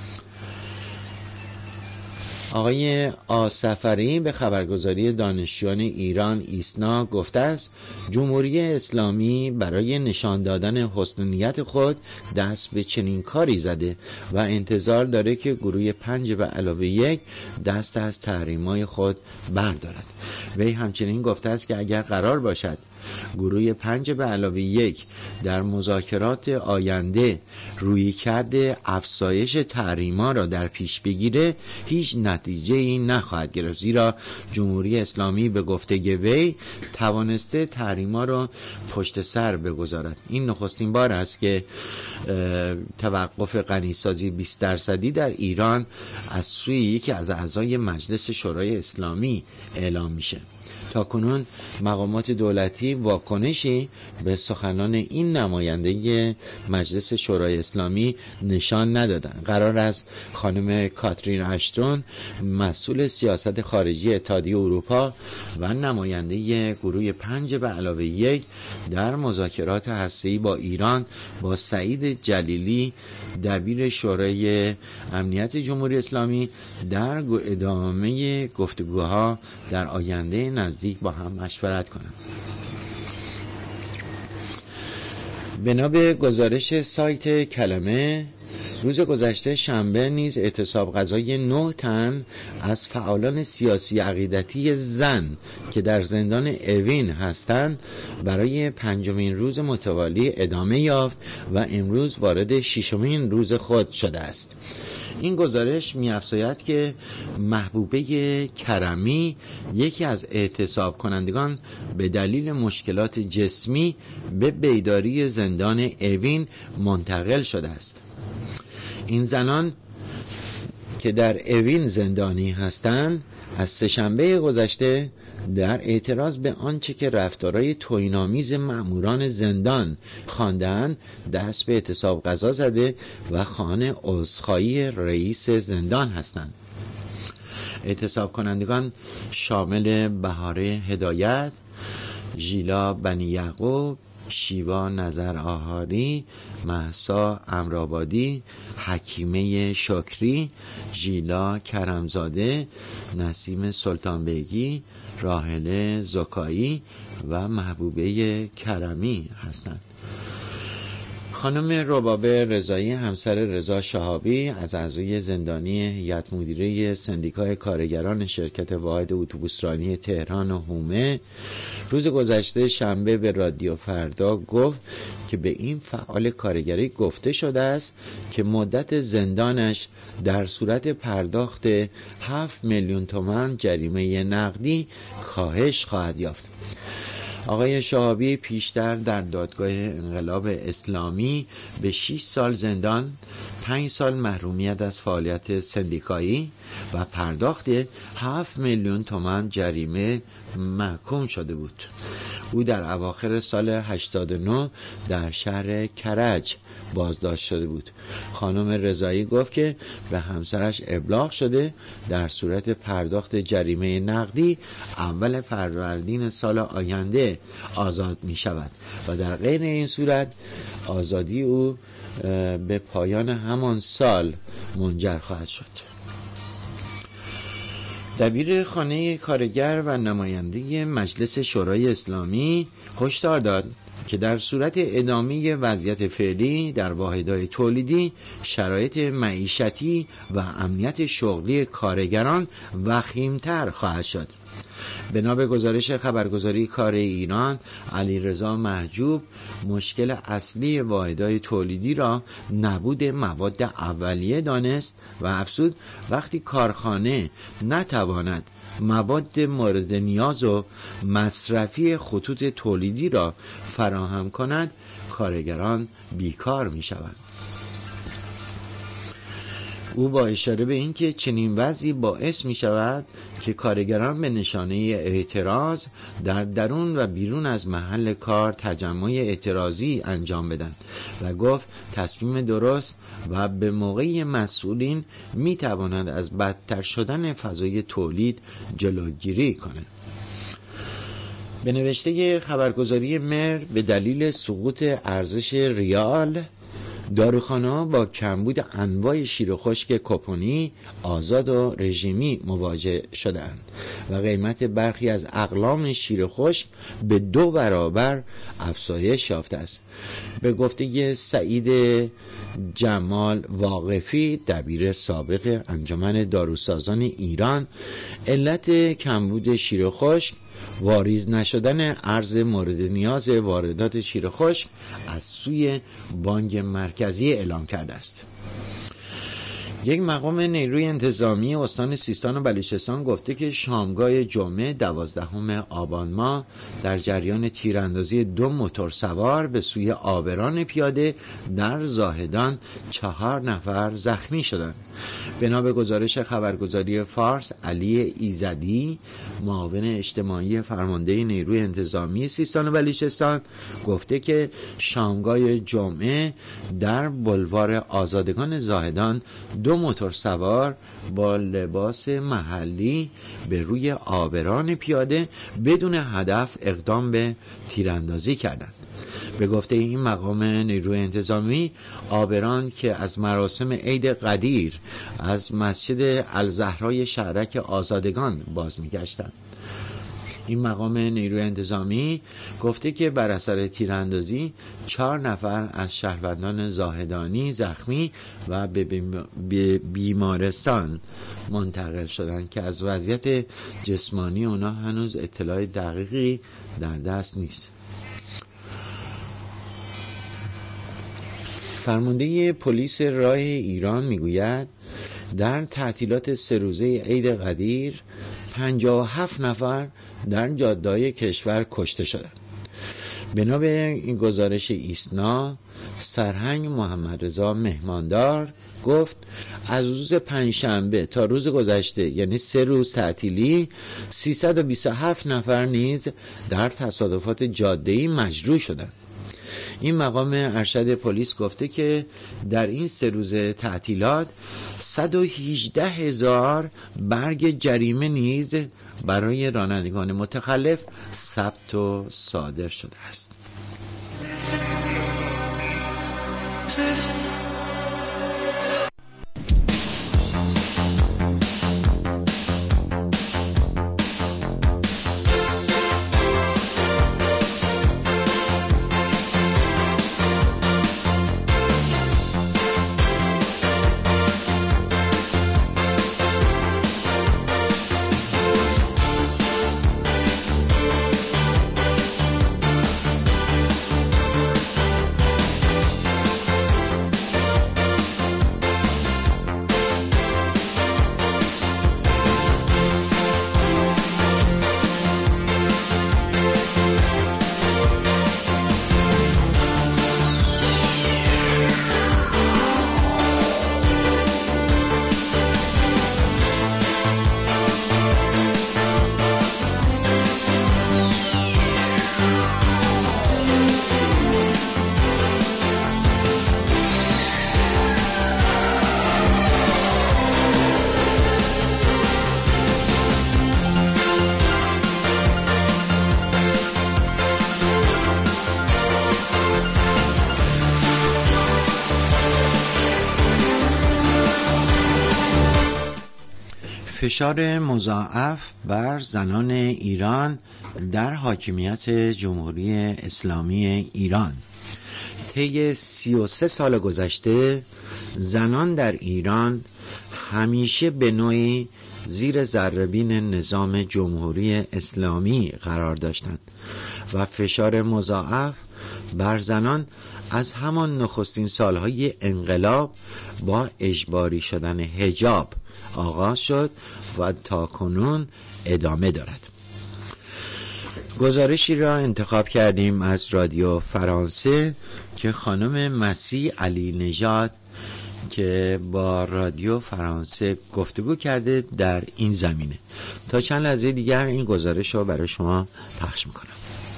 آقای آصفری به خبرگزاری دانشجویان ایران ایسنا گفته است جمهوری اسلامی برای نشان دادن حسن نیت خود دست به چنین کاری زده و انتظار داره که گروه 5+1 دست از تحریم‌های خود بردارد. وی همچنین گفته است که اگر قرار باشد گروه 5+1 در مذاکرات آینده روی کرده افزایش تحریما را در پیش بگیره هیچ نتیجه‌ای نخواهد گرفت، زیرا جمهوری اسلامی به گفته وی توانسته تحریما را پشت سر بگذارد. این نخستین بار است که توقف غنیسازی 20% در ایران از سوی یکی از اعضای مجلس شورای اسلامی اعلام میشه. تاکنون مقامات دولتی واکنشی به سخنان این نماینده مجلس شورای اسلامی نشان ندادند. قرار است خانم کاترین اشتون مسئول سیاست خارجی اتحادیه اروپا و نماینده گروه 5+1 در مذاکرات هسته‌ای با ایران با سعید جلیلی دبیر شورای امنیت جمهوری اسلامی در ادامه گفتگوها در آینده نزدیک با هم مشورت کنند. بنا به گزارش سایت کلمه روز گذشته شنبه نیز اعتصاب غذای 9 تن از فعالان سیاسی عقیدتی زن که در زندان اوین هستند برای 5مین روز متوالی ادامه یافت و امروز وارد 6مین روز خود شده است. این گزارش می‌افزاید که محبوبه کرمی یکی از اعتصاب کنندگان به دلیل مشکلات جسمی به بیداری زندان اوین منتقل شده است. این زنان که در اوین زندانی هستند از سه‌شنبه گذشته در اعتراض به آنچه که رفتارهای توهین‌آمیز مأموران زندان خواندند دست به اعتصاب غذا زده و خواهان عذرخواهی رئیس زندان هستند. اعتصاب کنندگان شامل بهاره هدایت، ژیلا بنی یعقوب، شیوا نظر آهاری، مهسا امرآبادی، حکیمه شکری، ژیلا کرمزاده، نسیم سلطان بیگی، راحله زکایی و محبوبه کرمی هستند. خانم ربابه رضایی همسر رضا شهابی از اعضای زندانی هیئت مدیره سندیکای کارگران شرکت واحد اتوبوسرانی تهران و حومه روز گذشته شنبه به رادیو فردا گفت که به این فعال کارگری گفته شده است که مدت زندانش در صورت پرداخت 7 میلیون تومان جریمه نقدی کاهش خواهد یافت. آقای شهابی پیشتر در دادگاه انقلاب اسلامی به 6 سال زندان، 5 سال محرومیت از فعالیت سندیکایی و پرداخت 7 میلیون تومان جریمه محکوم شده بود. او در اواخر سال 89 در شهر کرج بازداشت شده بود. خانم رضایی گفت که به همسرش ابلاغ شده در صورت پرداخت جریمه نقدی اول فروردین سال آینده آزاد می شود و در غیر این صورت آزادی او به پایان همان سال منجر خواهد شد. دبیر خانه کارگر و نماینده مجلس شورای اسلامی هشدار داد که در صورت ادامه وضعیت فعلی در واحدهای تولیدی شرایط معیشتی و امنیت شغلی کارگران وخیم‌تر خواهد شد. بنا به گزارش خبرگزاری کار ایران، علیرضا محجوب مشکل اصلی واحدهای تولیدی را نبود مواد اولیه دانست و افزود وقتی کارخانه نتواند مواد مورد نیاز و مصرفی خطوط تولیدی را فراهم کند، کارگران بیکار می شوند. او با اشاره به اینکه چنین وضعی باعث می شود که کارگران به نشانه اعتراض در درون و بیرون از محل کار تجمع اعتراضی انجام بدن و گفت تصمیم درست و به موقع مسئولین می تواند از بدتر شدن فضای تولید جلوگیری کند. به نوشته خبرگزاری مر، به دلیل سقوط ارزش ریال داروخانه‌ها با کمبود انواع شیر خشک کپونی، آزاد و رژیمی مواجه شدند و قیمت برخی از اقلام شیر خشک به 2 برابر افزایش یافته است. به گفته سعید جمال واقفی، دبیر سابق انجمن داروسازان ایران، علت کمبود شیر خشک واریز نشدن ارز مورد نیاز واردات شیر خشک از سوی بانک مرکزی اعلام کرده است. یک مقام نیروی انتظامی استان سیستان و بلوچستان گفته که شامگاه جمعه 12 آبان ماه در جریان تیراندازی 2 موتورسوار به سوی آبران پیاده در زاهدان 4 نفر زخمی شدند. بنا به گزارش خبرگزاری فارس، علی ایزدی معاون اجتماعی فرمانده نیروی انتظامی سیستان و بلوچستان گفته که شامگاه جمعه در بلوار آزادگان زاهدان 2 موتورسوار با لباس محلی به روی آبران پیاده بدون هدف اقدام به تیراندازی کردند. به گفته این مقام نیروی انتظامی، آبران که از مراسم عید قدیر از مسجد الزهرای شهرک آزادگان باز می‌گشتند. این مقام نیروی انتظامی گفته که بر اثر تیراندازی 4 نفر از شهروندان زاهدانی زخمی و به بیمارستان منتقل شدند که از وضعیت جسمانی اونا هنوز اطلاع دقیقی در دست نیست. فرمانده پلیس راه ایران میگوید در تعطیلات 3 روزه عید قدیر 57 نفر در جاده‌های کشور کشته شدند. بنا به این گزارش ایسنا، سرهنگ محمد رضا مهماندار گفت از روز پنجشنبه تا روز گذشته، یعنی 3 روز تعطیلی، 327 نفر نیز در تصادفات جاده‌ای مجروح شدند. این مقام ارشد پلیس گفته که در این 3 روز تعطیلات 118,000 برگ جریمه نیز برای رانندگان متخلف ثبت و صادر شده است. فشار مضاعف بر زنان ایران در حاکمیت جمهوری اسلامی ایران. طی 33 سال گذشته زنان در ایران همیشه به نوعی زیر ذره‌بین نظام جمهوری اسلامی قرار داشتند و فشار مضاعف بر زنان از همان نخستین سالهای انقلاب با اجباری شدن حجاب آغاز شد و تاکنون ادامه دارد. گزارشی را انتخاب کردیم از رادیو فرانسه که خانم مسیح علی نژاد که با رادیو فرانسه گفتگو کرده در این زمینه. تا چند لحظه دیگر این گزارش رو برای شما پخش میکنم.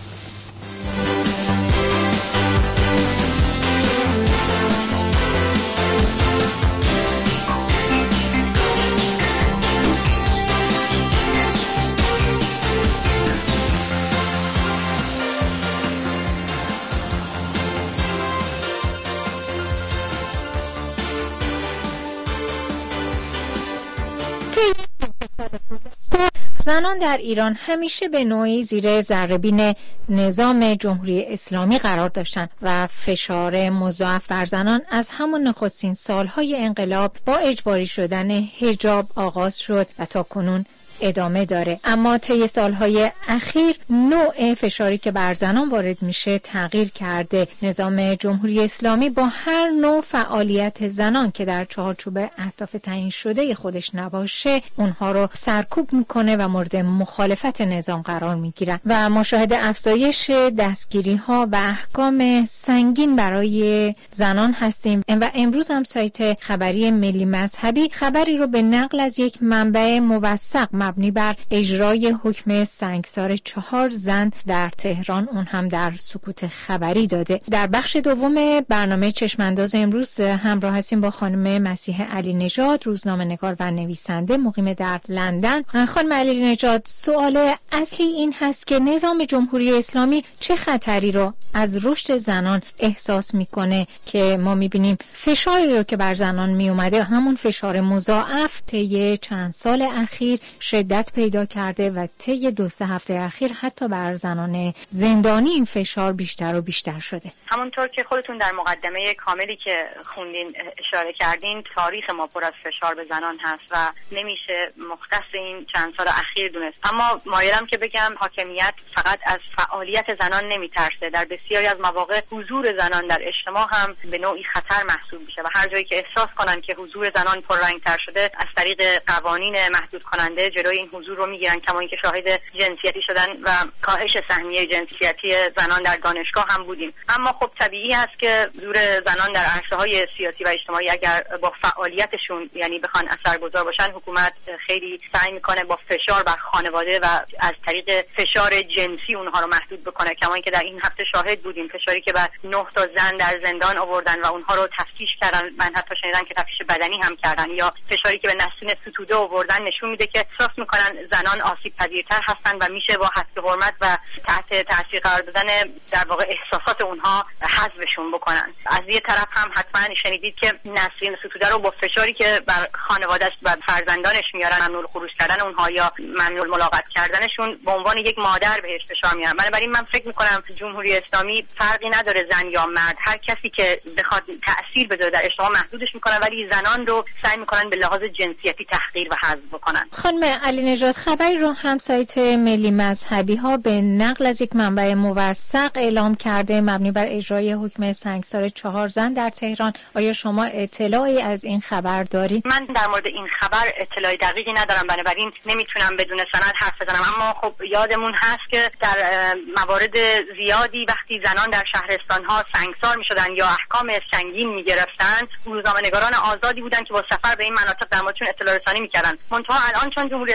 زنان در ایران همیشه به نوعی زیر ذره‌بین نظام جمهوری اسلامی قرار داشتند و فشار مضاعف بر زنان از همان نخستین سالهای انقلاب با اجباری شدن حجاب آغاز شد و تاکنون ادامه داره. اما طی سالهای اخیر نوع فشاری که بر زنان وارد میشه تغییر کرده. نظام جمهوری اسلامی با هر نوع فعالیت زنان که در چارچوب اهداف تعیین شده خودش نباشه اونها رو سرکوب میکنه و مورد مخالفت نظام قرار میگیرن و ما شاهد افزایش دستگیری ها و احکام سنگین برای زنان هستیم. و امروز هم سایت خبری ملی مذهبی خبری رو به نقل از یک منبع موثق مبنی بر اجرای حکم سنگسار 4 زن در تهران، اون هم در سکوت خبری داده. در بخش دوم برنامه چشمانداز امروز همراه هستیم با خانم مسیح علی نژاد، روزنامه‌نگار و نویسنده مقیم در لندن. خانم علی نژاد، سوال اصلی این هست که نظام جمهوری اسلامی چه خطری رو از رشد زنان احساس میکنه که ما میبینیم فشاری رو که بر زنان میومده همون فشار مضاعف طی چند سال اخیر شدت پیدا کرده و طی 2-3 هفته اخیر حتی بر زنان زندانی این فشار بیشتر و بیشتر شده.
همونطور که خودتون در مقدمه کاملی که خوندین اشاره کردین، تاریخ ما پر از فشار به زنان هست و نمیشه مختص این چند سال اخیر دونست. اما مایلم که بگم حاکمیت فقط از فعالیت زنان نمیترسه. در بسیاری از مواقع حضور زنان در اجتماع هم به نوعی خطر محسوب میشه و هر جایی که احساس کنن که حضور زنان پررنگ‌تر شده از طریق قوانین محدود کننده جلوی این حضور رو میگیرن، کما اینکه شاهد جنسیتی شدن و کاهش سهمیه جنسیتی زنان در دانشگاه هم بودیم. اما خب طبیعی است که حضور زنان در عرصه‌های سیاسی و اجتماعی اگر با فعالیتشون یعنی بخوان اثرگذار باشن، حکومت خیلی سعی میکنه با فشار بر خانواده و از طریق فشار جنسی اونها رو محدود بکنه، کما اینکه در این هفته شاهد بودیم فشاری که بر 9 تا زن در زندان آوردن و اونها رو تفتیش کردن. من حتی شنیدم که تفتیش بدنی هم کردن. یا فشاری که به نسرین ستوده آوردن نشون میده که احساس میکنن زنان آسیب پذیرتر هستن و میشه با حد حرمت و تحت تاثیر قرار دادن در واقع احساسات اونها حذفشون بکنن. از یه طرف هم حتما شنیدید که نسرین ستوده رو با فشاری که بر خانواده‌اش و فرزندانش میارن، ممنوع خروج کردن اونها یا ممنوع ملاقات کردنشون، به عنوان یک مادر بهش فشار میارن. بنابراین من فکر میکنم جمهوری اسلامی فرقی نداره زن یا مرد، هر کسی که بخواد تأثیر بذاره در اجتماع محدودش میکنن، ولی زنان رو سعی میکنن به لحاظ جنسیتی تحقیر و حذف بکنن.
خانم علی نژاد، خبری رو هم سایت ملی مذهبی ها به نقل از یک منبع موثق اعلام کرده مبنی بر اجرای حکم سنگسار 4 زن در تهران. آیا شما اطلاعی از این خبر دارید؟
من در مورد این خبر اطلاع دقیقی ندارم، بنابراین نمیتونم بدون سند حرف بزنم. اما خب یادمون هست که در موارد زیادی وقتی زنان در شهرستان ها سنگسار میشدن یا احکام سنگین میگرفتن، روزنامه‌نگاران آزادی بودن که با سفر به این مناطق در موردشون اطلاع رسانی میکردن. منتها الان چون جمهوری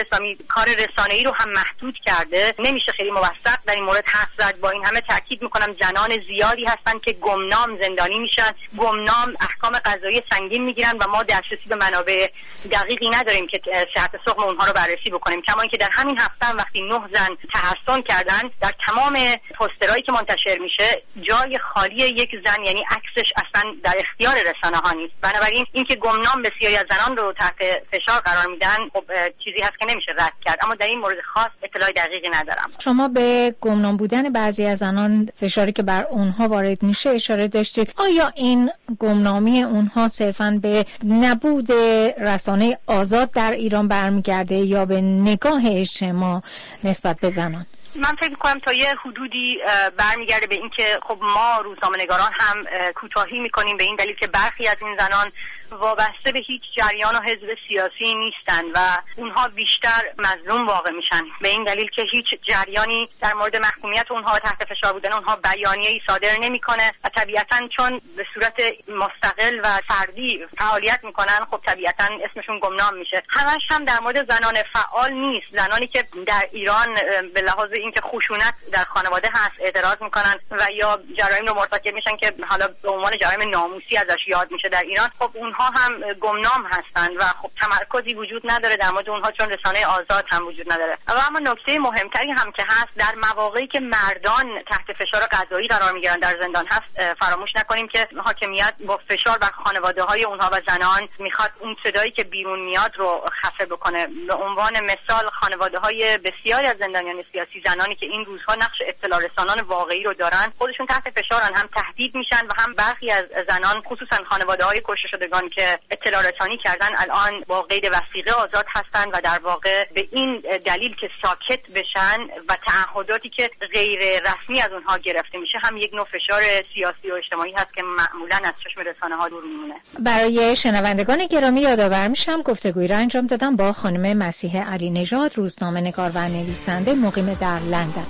اسلامی کار رسانه‌ای رو هم محدود کرده، نمیشه خیلی موثق در این مورد حرف زد. با این همه تاکید میکنم زنان زیادی هستن که گمنام زندانی میشن، گمنام احکام قضایی سنگین میگیرن و ما دسترسی به منابع دقیقی نداریم که صحت سقم اونها رو بررسی بکنیم. کما اینکه در همین هفته هم وقتی 9 زن تحسن کردن، در تمام پوسترهایی که منتشر میشه جای خالی یک زن، یعنی عکسش اصلا در اختیار رسانه‌ها نیست. بنابراین اینکه گمنام بسیاری از زنان رو تحت فشار قرار میدن خب چیزی هست که نمیشه رد کرد، اما در این مورد خاص اطلاع دقیقی ندارم.
شما به گمنام بودن بعضی از زنان، فشاری که بر اونها وارد میشه اشاره داشتید. آیا این گمنامی اونها صرفاً به نبود رسانه آزاد در ایران برمیگرده یا به نگاه اجتماع نسبت به زنان؟
من فکر می‌کنم تا یه حدودی برمیگرده به اینکه خب ما روزنامه‌نگاران هم کوتاهی می‌کنیم به این دلیل که برخی از این زنان وابسته به هیچ جریان و حزب سیاسی نیستن و اونها بیشتر مظلوم واقع میشن، به این دلیل که هیچ جریانی در مورد محکومیت اونها و تحت فشار بودن اونها بیانیه‌ای صادر نمی‌کنه و طبیعتاً چون به صورت مستقل و فردی فعالیت می‌کنن خب طبیعتاً اسمشون گمنام میشه. همش هم در مورد زنان فعال نیست، زنانی که در ایران به لحاظ اینکه خشونت در خانواده هست اعتراض میکنن و یا جرایم رو مرتکب میشن که حالا به عنوان جرایم ناموسی ازش یاد میشه در ایران، خب اونها هم گمنام هستن و خب تمرکزی وجود نداره در مورد اونها چون رسانه آزاد هم وجود نداره. و اما نکته مهمتری هم که هست، در مواقعی که مردان تحت فشار قضایی قرار میگیرن در زندان هست، فراموش نکنیم که حاکمیت با فشار بر خانواده‌های اونها و زنان میخواد اون صدایی که بیرون میاد رو خفه بکنه. به عنوان مثال خانواده‌های بسیاری از زندانیان سیاسی، زنانی که این روزها نقش اطلاع رسانان واقعی رو دارن، خودشون تحت فشارن، هم تهدید میشن و هم برخی از زنان خصوصا خانواده‌های کشته شدگان که اطلاع رسانی کردن الان با قید وثیقه آزاد هستن و در واقع به این دلیل که ساکت بشن و تعهداتی که غیر رسمی از اونها گرفته میشه هم یک نوع فشار سیاسی و اجتماعی هست که معمولا از چشم رسانه‌ها دور میمونه. برای
شنوندگان گرامی یادآور میشم گفتگویی را انجام دادم با خانم مسیحه علی نژاد، روزنامه‌نگار و نویسنده مقیم در لندن.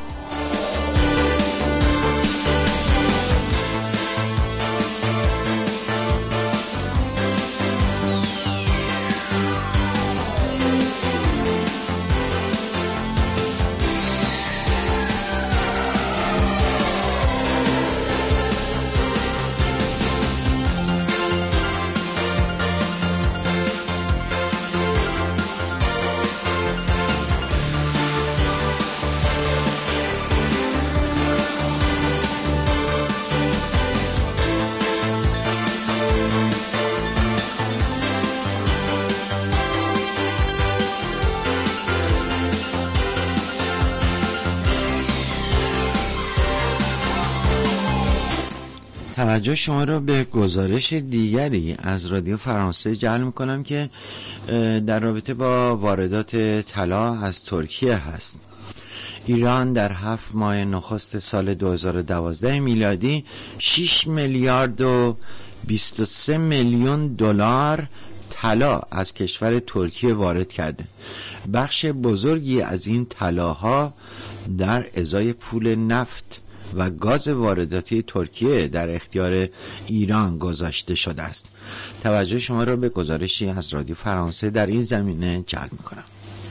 توجه شما را به گزارش دیگری از رادیو فرانسه جلب می‌کنم که در رابطه با واردات طلا از ترکیه هست. ایران در 7 ماه نخست سال 2012 میلادی 6 میلیارد و 23 میلیون دلار طلا از کشور ترکیه وارد کرده. بخش بزرگی از این طلاها در ازای پول نفت و گاز وارداتی ترکیه در اختیار ایران گذاشته شده است. توجه شما را به گزارشی از رادیو فرانسه در این زمینه جلب می‌کنم.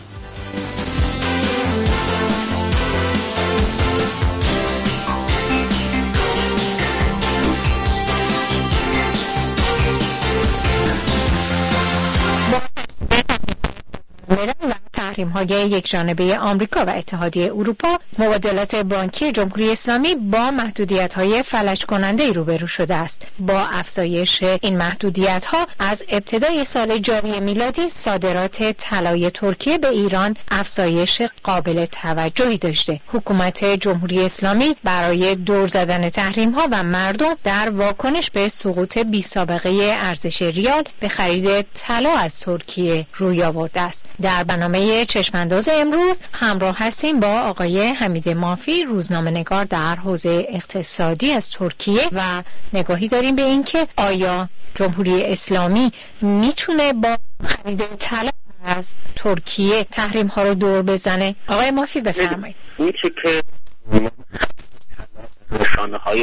تحریم‌های یکجانبه آمریکا و اتحادیه اروپا، مبادلات بانکی جمهوری اسلامی با محدودیت‌های فلج کننده روبرو شده است. با افزایش این محدودیت‌ها از ابتدای سال جاری میلادی صادرات طلای ترکیه به ایران افزایش قابل توجهی داشته. حکومت جمهوری اسلامی برای دور زدن تحریم‌ها و مردم در واکنش به سقوط بی‌سابقه ارزش ریال به خرید طلا از ترکیه روی آورده است. در برنامه چشمانداز امروز همراه هستیم با آقای حمید مافی، روزنامه‌نگار در حوزه اقتصادی از ترکیه و نگاهی داریم به اینکه آیا جمهوری اسلامی میتونه با خرید طلا از ترکیه تحریم ها رو دور بزنه؟ آقای مافی بفرمایید.
میشه که رسانه های ترک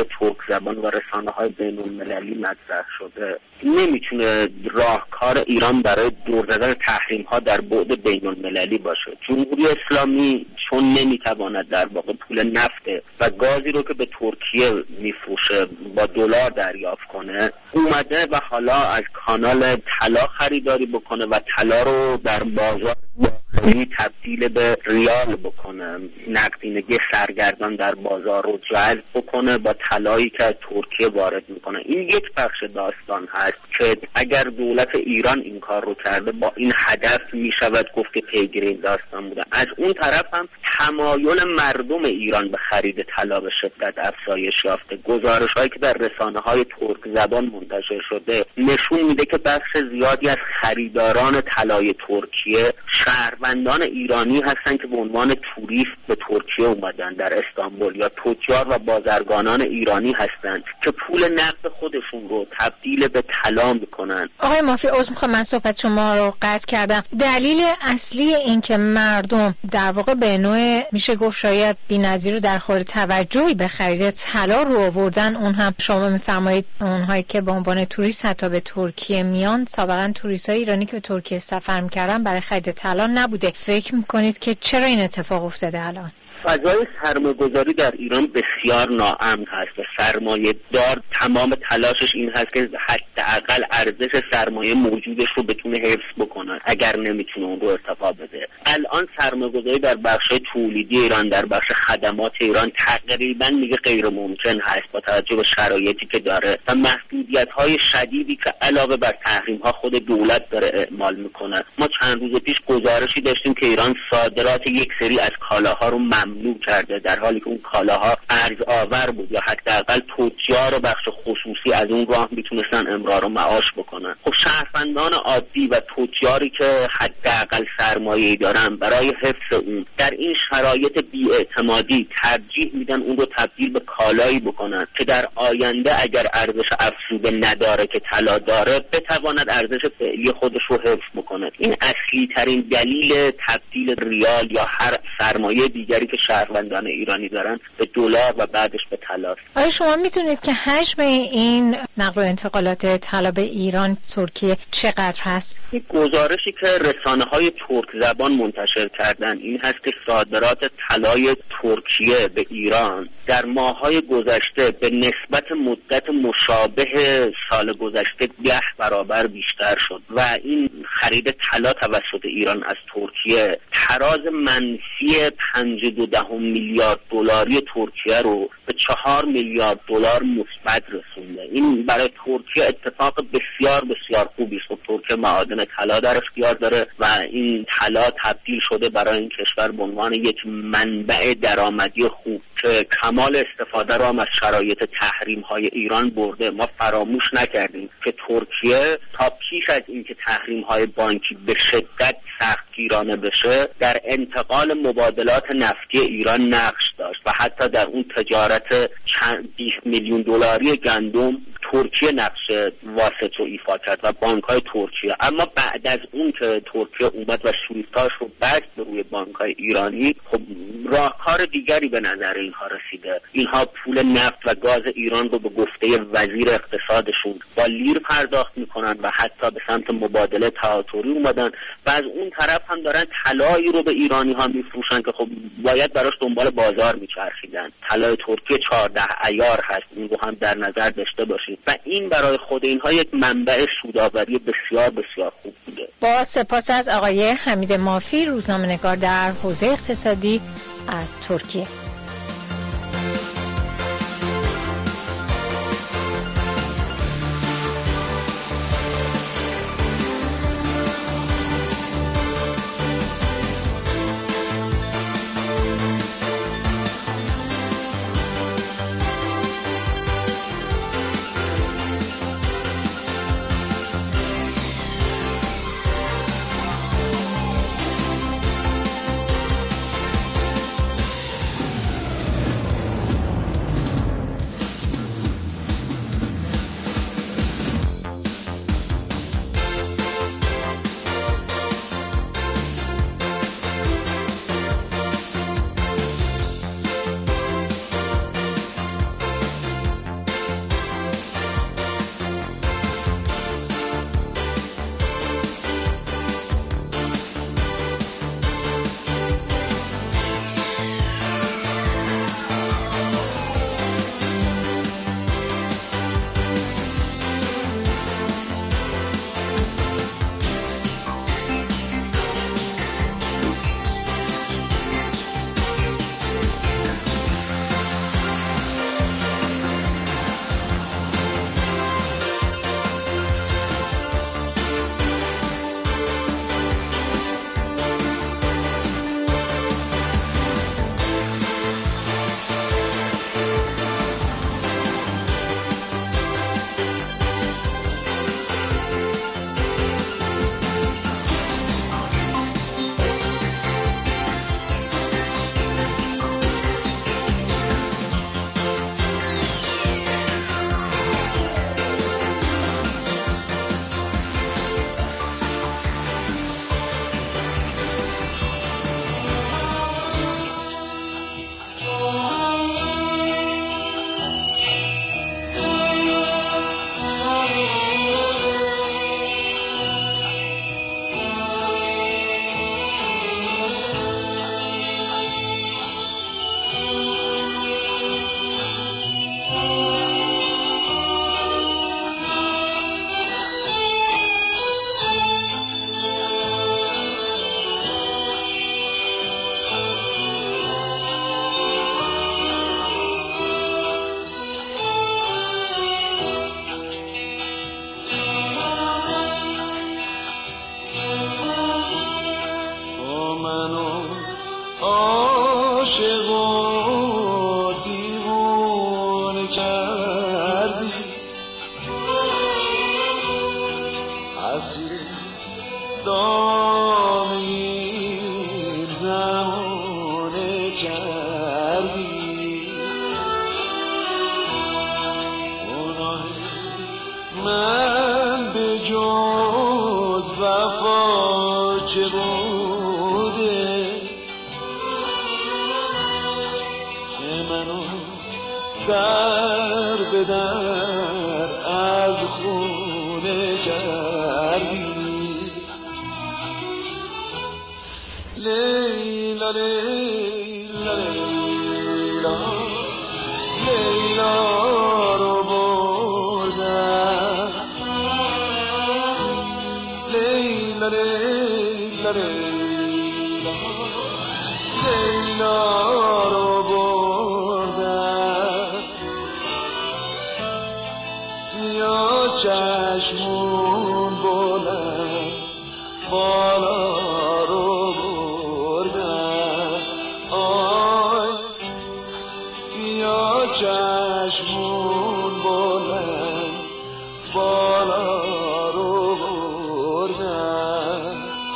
زبان و رسانه‌های بین‌المللی مطرح شده، نمیتونه راهکار ایران برای دور زدن تحریم‌ها در بعد بین‌المللی باشه. جمهوری اسلامی چون نمیتواند در واقع پول نفت و گازی رو که به ترکیه میفروشه با دلار دریافت کنه، اومده و حالا از کانال طلا خریداری بکنه و طلا رو در بازار داخلی تبدیل به ریال بکنه، نقدینگی سرگردان در بازار رو جذب بکنه با طلایی که از ترکیه وارد میکنه. این یک بخش داستان هست که اگر دولت ایران این کار رو کرده با این هدف میشود گفت که پیگیر این داستان بوده. از اون طرف هم تمایل مردم ایران به خرید طلا به شدت افزایش یافته. گزارش هایی که در رسانه های ترک زبان منتشر شده نشون میده که بخش زیادی از خریداران طلای ترکیه شهروندان ایرانی هستن که به عنوان توریست به ترکیه اومدن در استانبول، یا تجار و بازرگانان ایرانی هستن که پول نقد خودشون رو تبدیل به طلا میکنن.
آقای مافی، عذر میخوام من صحبت شما رو قطع کردم. دلیل اصلی این که مردم در واقع به نوع میشه گفت شاید بی‌نظیر در خور توجهی به خرید طلا رو آوردن، اون هم شما میفرمایید اونهایی که به عنوان توریست حتی به ترکیه میان سابقا توریستای ایرانی که به ترکیه سفر میکردن برای خرید طلا نبوده. فکر میکنید که چرا این اتفاق افتاده الان؟
فضای سرمایه‌گذاری در ایران بسیار ناامن هست و سرمایه دار تمام تلاشش این هست که حداقل ارزش سرمایه موجودش رو بتونه حفظ بکنه اگر نمیتونه اون رو ارتقا بده. الان سرمایه‌گذاری در بخش تولیدی ایران، در بخش خدمات ایران تقریبا میگه غیر ممکن هست با توجه به شرایطی که داره و محدودیت‌های شدیدی که علاوه بر تحریم‌ها خود دولت داره اعمال میکنه. ما چند روز پیش گزارشی داشتیم که ایران صادرات یک سری از کالاها رو ممنوع کرده، در حالی که اون کالاها ارزآور بود یا حداقل تجار بخش خصوصی از اون راه میتونستن امرار و معاش بکنن. خب شهروندان عادی و تجاری که حداقل سرمایه‌ای دارن برای حفظ اون در این شرایط بی‌اعتمادی ترجیح میدن اون رو تبدیل به کالایی بکنن که در آینده اگر ارزش افزوده نداره که طلا داره بتواند ارزش فعلی خودش رو حفظ بکنه. این اصلی ترین دلیل تبدیل ریال یا هر سرمایه دیگری که شهروندان ایرانی دارن به دلار و بعدش به طلا.
آیا شما میتونید که حجم این نقل و انتقالات طلا به ایران ترکیه چقدر هست؟
این گزارشی که رسانه‌های ترک زبان منتشر کردن این هست که صادرات طلای ترکیه به ایران در ماه‌های گذشته به نسبت مدت مشابه سال گذشته 10 برابر بیشتر شد و این خرید طلا توسط ایران از ترکیه تراز منفی 5.2 میلیارد دلاری ترکیه رو به 4 میلیارد دلار مثبت رسونده. این برای ترکیه اتفاق بسیار بسیار خوبی است. ترکیه معادن طلا در اختیار داره و این طلا تبدیل شده برای این کشور به عنوان یک منبع درآمدی خوب که کمال استفاده را هم از شرایط تحریم‌های ایران برده. ما فراموش نکردیم که ترکیه تا پیش از اینکه تحریم‌های بانکی به شدت سختگیرانه بشه در انتقال مبادلات نفتی ایران نقش داشت و حتی در اون تجارت 20 میلیون دلاری گندم ترکیه نقش واسط رو ایفا کرد و بانک‌های ترکیه. اما بعد از اون که ترکیه اومد و سویفتاش رو بست به روی بانک‌های ایرانی، خب راهکار دیگری به نظر اینها رسیده. اینها پول نفت و گاز ایران رو به گفته وزیر اقتصادشون با لیر پرداخت میکنن و حتی به سمت مبادله تعاطری اومدن و از اون طرف هم دارن طلایی رو به ایرانی ها میفروشن که خب باید براش دنبال بازار میچرخیدن. طلای ترکیه 14 عیار هست، این رو هم در نظر داشته باشید و این برای خود اینها یک منبع سودآوری بسیار بسیار خوب بوده.
با سپاس از آقای حمید مافی، روزنامه‌نگار در حوزه اقتصادی از ترکیه.
منو در به در از خونه کردی. لیلا لیلا لیلا لیلا رو بردم، لیلا لیلا لیلا لیلا رو بردم. یا چشمون بلند بالا رو بردم، آی یا چشمون بلند بالا رو بردم.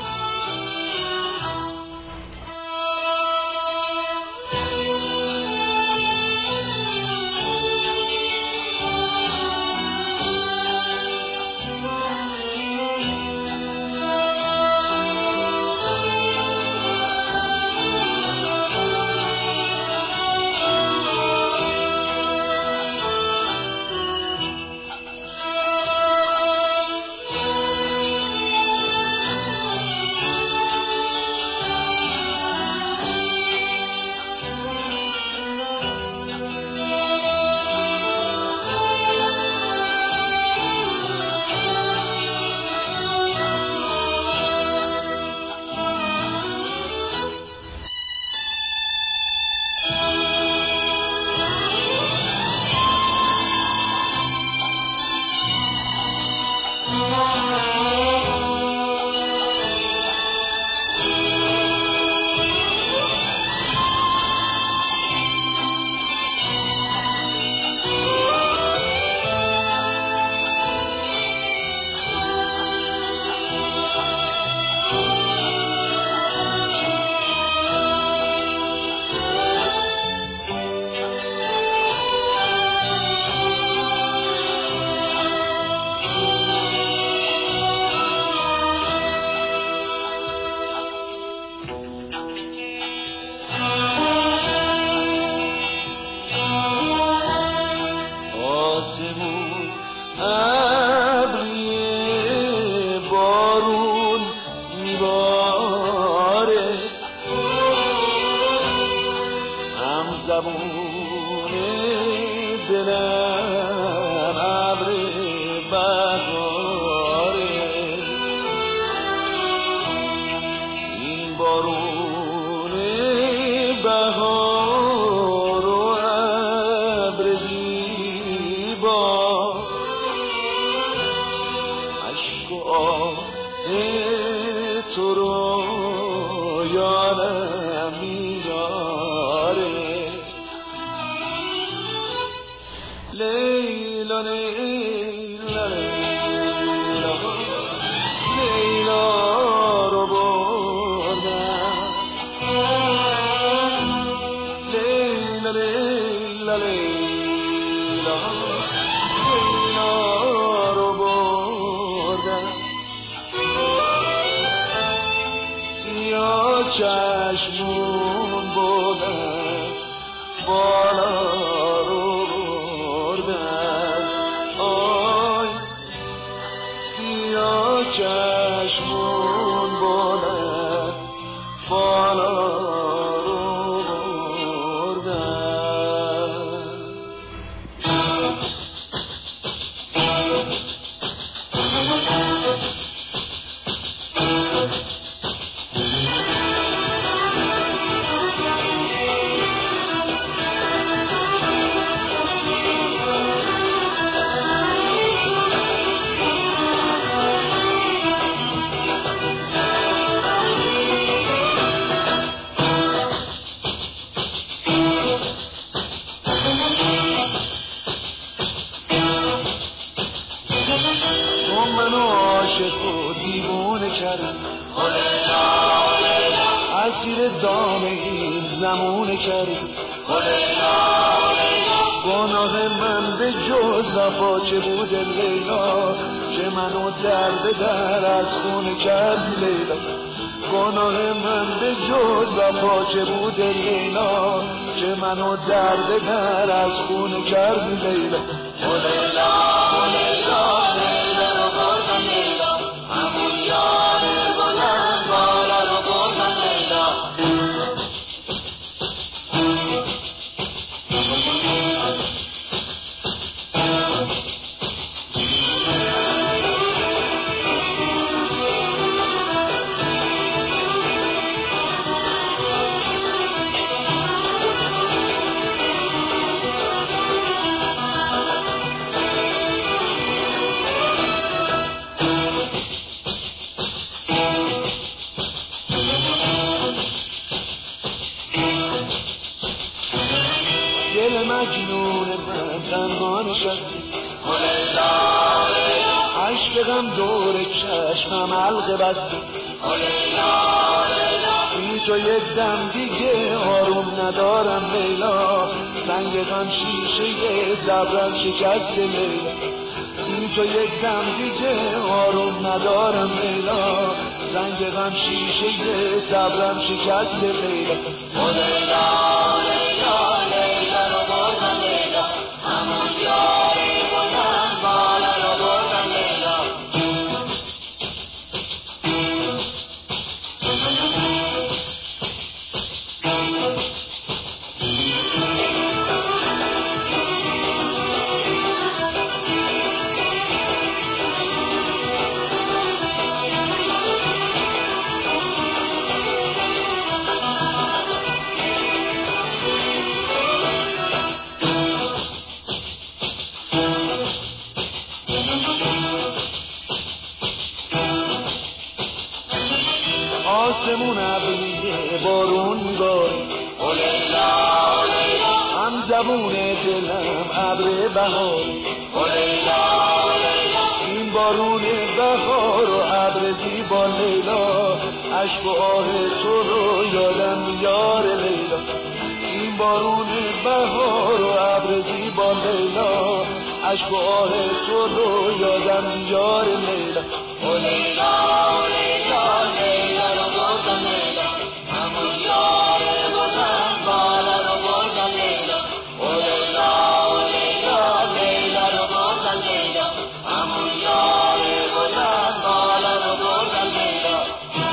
اسیر دام این زمونه کردی گناه من به جز وفا چه بود لیلا که منو در به در از خونه کردی لیلا گناه من به جز وفا چه بود لیلا که منو در به در از خون کردی لیلا.
او لیلا او لیلا لیلا رو بردن لیلا، همون یار بلند بالا رو بردن لیلا.
دل مجنون من تنها نشستی،
او لیلا لیلا
عشق غم دور چشمم حلقه بستی.
او لیلا لیلا
بی تو یک دم دیگه آروم ندارم لیلا، سنگ غم شیشه صبرم شکست لیلا. بی تو یک دم دیگه آروم ندارم لیلا، سنگ غم شیشه صبرم شکست لیلا.
او لیلا لیلا لیلا رو بردن لیلا، همون یار بلند بالا رو بردن لیلا.
آسمون ابریه بارون میباره،
او لیلا لیلا
هم زبون دلم ابر بهار.
او لیلا لیلا
این بارون بهار و ابر زیبا لیلا، اشک و آه تو رو یادم یار لیلا. این بارون بهار و ابر زیبا لیلا، اشک و آه تو رو یادم یار لیلا.
او لیلا لیلا لیلا رو بردن لیلا، همون یار بلند بالا رو بردن لیلا. او لیلا لیلا لیلا رو بردن لیلا، همون یار بلند بالا رو بردن لیلا.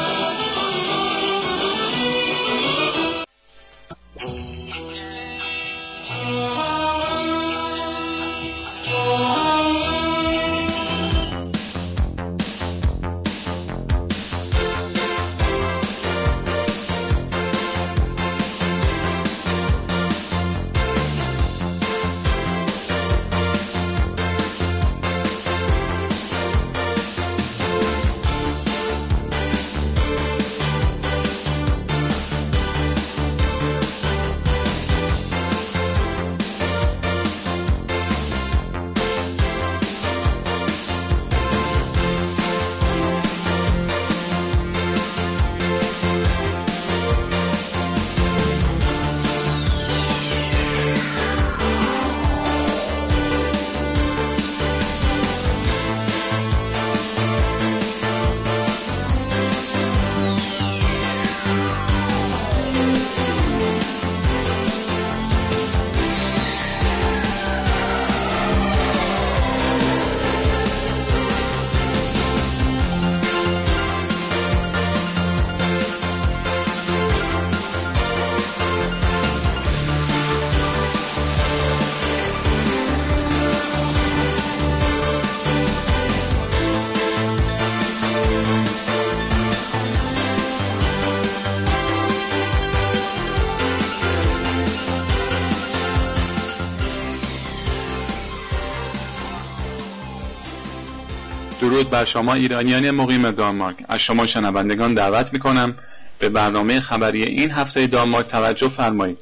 درود بر شما ایرانیان مقیم دانمارک. از شما شنوندگان دعوت میکنم به برنامه خبری این هفته دانمارک توجه فرمایید.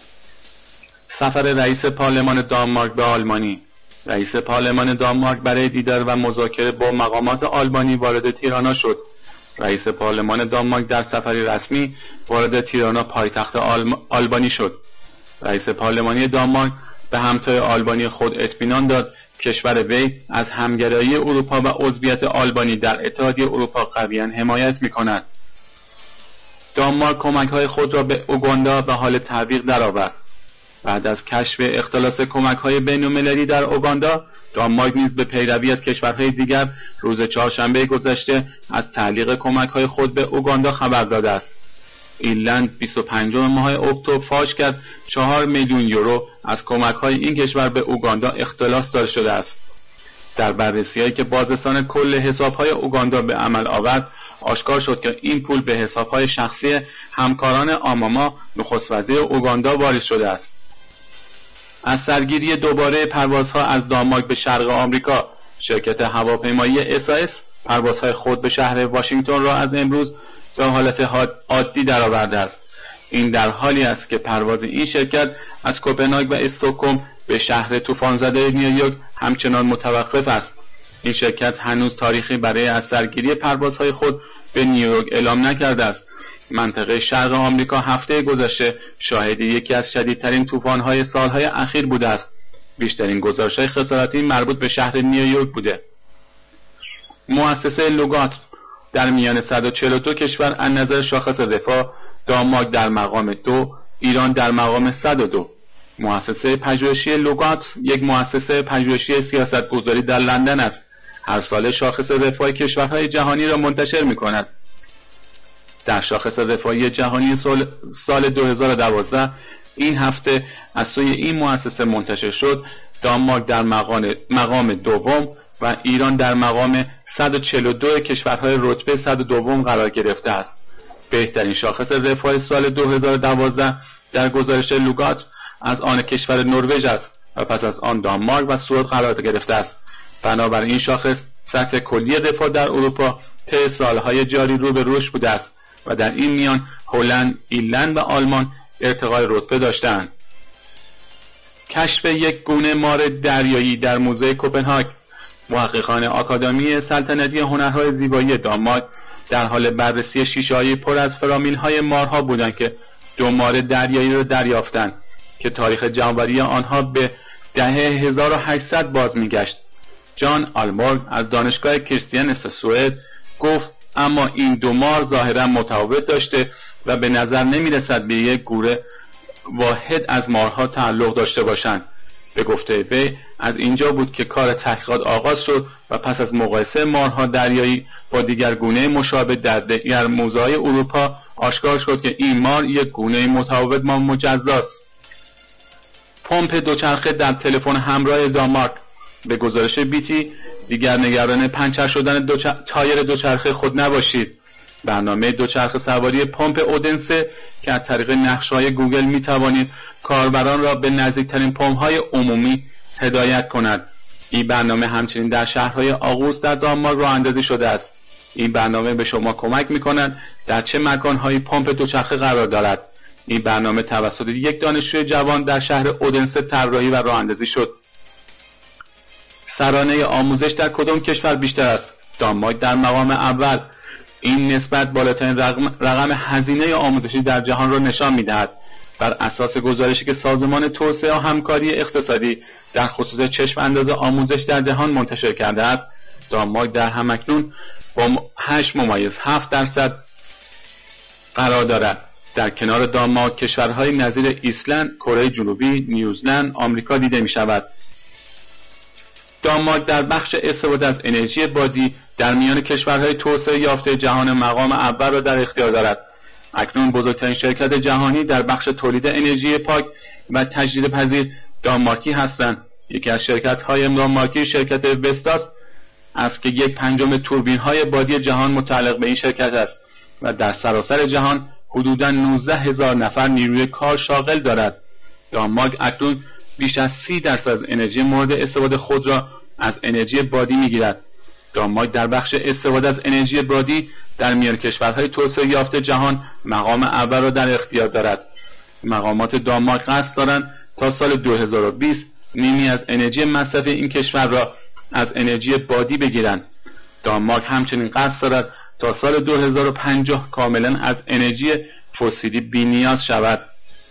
سفر رئیس پارلمان دانمارک به آلمانی. رئیس پارلمان دانمارک برای دیدار و مذاکره با مقامات آلبانی وارد تیرانا شد. رئیس پارلمان دانمارک در سفری رسمی وارد تیرانا پایتخت آلبانی شد. رئیس پارلمانی دانمارک به همتای آلبانی خود اطمینان داد کشور وی از همگرایی اروپا و عضویت آلبانی در اتحادیه اروپا قویاً حمایت می‌کند. دانمارک کمک‌های خود را به اوگاندا به حال تعویق درآورد. بعد از کشف اختلاس کمک‌های بین‌المللی در اوگاندا، دانمارک نیز به پیروی از کشورهای دیگر روز چهارشنبه گذشته از تعلیق کمک‌های خود به اوگاندا خبر داده است. ایرلند 25 ماه اکتبر فاش کرد 4 میلیون یورو از کمک‌های این کشور به اوگاندا اختلاس داده شده است. در بررسی‌هایی که بازرسان کل حساب‌های اوگاندا به عمل آورد، آشکار شد که این پول به حساب‌های شخصی همکاران آماما، نخست وزیر اوگاندا، واریز شده است. از سرگیری دوباره پروازها از دانمارک به شرق آمریکا، شرکت هواپیمایی SAS پروازهای خود به شهر واشنگتن را از امروز به حالت عادی درآورده است. این در حالی است که پرواز این شرکت از کوپنهاگ و استکهلم به شهر طوفان زده نیویورک همچنان متوقف است. این شرکت هنوز تاریخی برای از سرگیری پروازهای خود به نیویورک اعلام نکرده است. منطقه شرق آمریکا هفته گذشته شاهد یکی از شدیدترین طوفان‌های سالهای اخیر بوده است. بیشترین گزارش‌های خساراتی مربوط به شهر نیویورک بوده. مؤسسه لوگات در میان 142 کشور از نظر شاخص رفاه، دانمارک در مقام 2، ایران در مقام 102. مؤسسه پژوهشی لوگات یک مؤسسه پژوهشی سیاستگذاری در لندن است. هر سال شاخص رفاه کشورهای جهانی را منتشر می‌کند. در شاخص رفاهی جهانی سال 2012 این هفته از سوی این مؤسسه منتشر شد، دانمارک در مقام دوم و ایران در مقام 142 کشورهای رتبه 102 قرار گرفته است. بهترین شاخص رفاه سال 2012 در گزارش لوگات از آن کشور نروژ است و پس از آن دانمارک و سوئد قرار گرفته است. بنابراین این شاخص سطح کلی رفاه در اروپا طی سالهای جاری رو به رشد بوده است و در این میان هلند، ایرلند و آلمان ارتقای رتبه داشتند. کشف یک گونه مار دریایی در موزه کوپنهاگ. محققان آکادمی سلطنتی هنرهای زیبایی دانمارک در حال بررسی شیشه‌های پر از فرامیل‌های مارها بودند که 2 مار دریایی را دریافتند که تاریخ جانوری آنها به دهه 1800 باز می‌گشت. جان آلمورگ از دانشگاه کریستیانس سوئد گفت اما این 2 مار ظاهرا متفاوت داشته و به نظر نمی‌رسد به یک گوره واحد از مارها تعلق داشته باشند. به گفته وی از اینجا بود که کار تحقیقات آغاز شد و پس از مقایسه مارها دریایی با دیگر گونه مشابه در دیگر موزه‌های اروپا آشکار شد که این مار یک گونه متفاوت و مجزاست. پمپ دوچرخه در تلفن همراه دانمارک. به گزارش بیتی دیگر نگران پنچر شدن تایر دوچرخه خود نباشید. برنامه دوچرخه سواری پمپ اودنسه که از طریق نقشه‌های گوگل می توانید کاربران را به نزدیکترین پمپ‌های عمومی هدایت کند. این برنامه همچنین در شهرهای آغوست در دانمارک راه اندازی شده است. این برنامه به شما کمک می کند در چه مکان‌هایی پمپ دوچرخه قرار دارد. این برنامه توسط یک دانشجوی جوان در شهر اودنسه طراحی و راه اندازی شد. سرانه آموزش در کدام کشور بیشتر است؟ دانمارک در مقام اول. این نسبت بالاترین رقم هزینه آموزشی در جهان را نشان می‌دهد. بر اساس گزارشی که سازمان توسعه و همکاری اقتصادی در خصوص چشم انداز آموزش در جهان منتشر کرده است، دانمارک در همکنون با 8.7% قرار دارد. در کنار دانمارک کشورهای نظیر ایسلند، کره جنوبی، نیوزلند، آمریکا دیده می‌شود. دانمارک در بخش استفاده از انرژی بادی در میان کشورهای توسعه یافته جهان مقام اول را در اختیار دارد. اکنون بزرگترین شرکت جهانی در بخش تولید انرژی پاک و تجدیدپذیر دانمارکی هستند. یکی از شرکت‌های دانمارکی شرکت وستاس است که 1/5 توربین‌های بادی جهان متعلق به این شرکت است و در سراسر جهان حدوداً 19,000 نفر نیروی کار شاغل دارد. دانمارک اکنون بیش از 30% از انرژی مورد استفاده خود را از انرژی بادی می‌گیرد. دانمارک در بخش استفاده از انرژی بادی در میان کشورهای توسعه یافته جهان مقام اول را در اختیار دارد. مقامات دانمارک قصد دارند تا سال 2020 نیمی از انرژی مصرفی این کشور را از انرژی بادی بگیرند. دانمارک همچنین قصد دارد تا سال 2050 کاملا از انرژی فسیلی بی‌نیاز شود.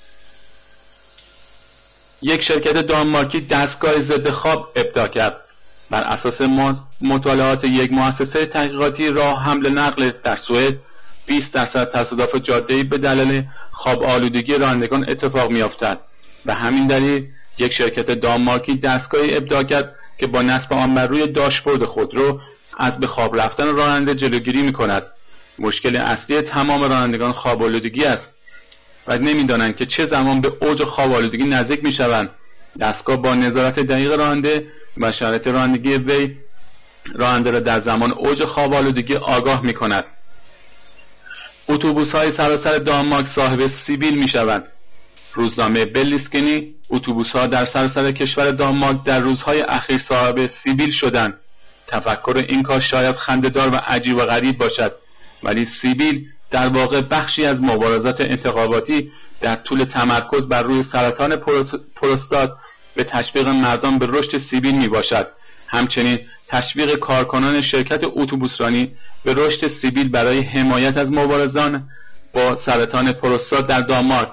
یک شرکت دانمارکی دستگاه ضد خواب ابداع کرد. بر اساس مطالعات یک مؤسسه تحقیقاتی راه حمل نقل در سوئد، 20% تصادف جاده‌ای به دلیل خواب آلودگی رانندگان اتفاق می‌افتد. به همین دلیل یک شرکت دانمارکی دستگاهی ابداع کرد که با نصب آن بر روی داشبورد خودرو از به خواب رفتن راننده جلوگیری می‌کند. مشکل اصلی تمام رانندگان خواب‌آلودگی است و نمی‌دانند که چه زمان به اوج خواب‌آلودگی نزدیک می‌شوند. دستگاه با نظارت دقیق راننده و شرایط رانندگی وی راننده را در زمان اوج خواب‌آلودگی آگاه می‌کند. اتوبوس‌های سراسر دانمارک صاحب سیبیل می‌شوند. روزنامه بلیسکنی: اتوبوس‌ها در سراسر کشور دانمارک در روزهای اخیر صاحب سیبیل شدند. تفکر این کار شاید خنده‌دار و عجیب و غریب باشد، ولی سیبیل در واقع بخشی از مبارزات انتخاباتی در طول تمرکز بر روی سرطان پروستات به تشویق مردم به رشد سیبیل می باشد. همچنین تشویق کارکنان شرکت اتوبوسرانی به رشد سیبیل برای حمایت از مبارزان با سرطان پروستات در دانمارک.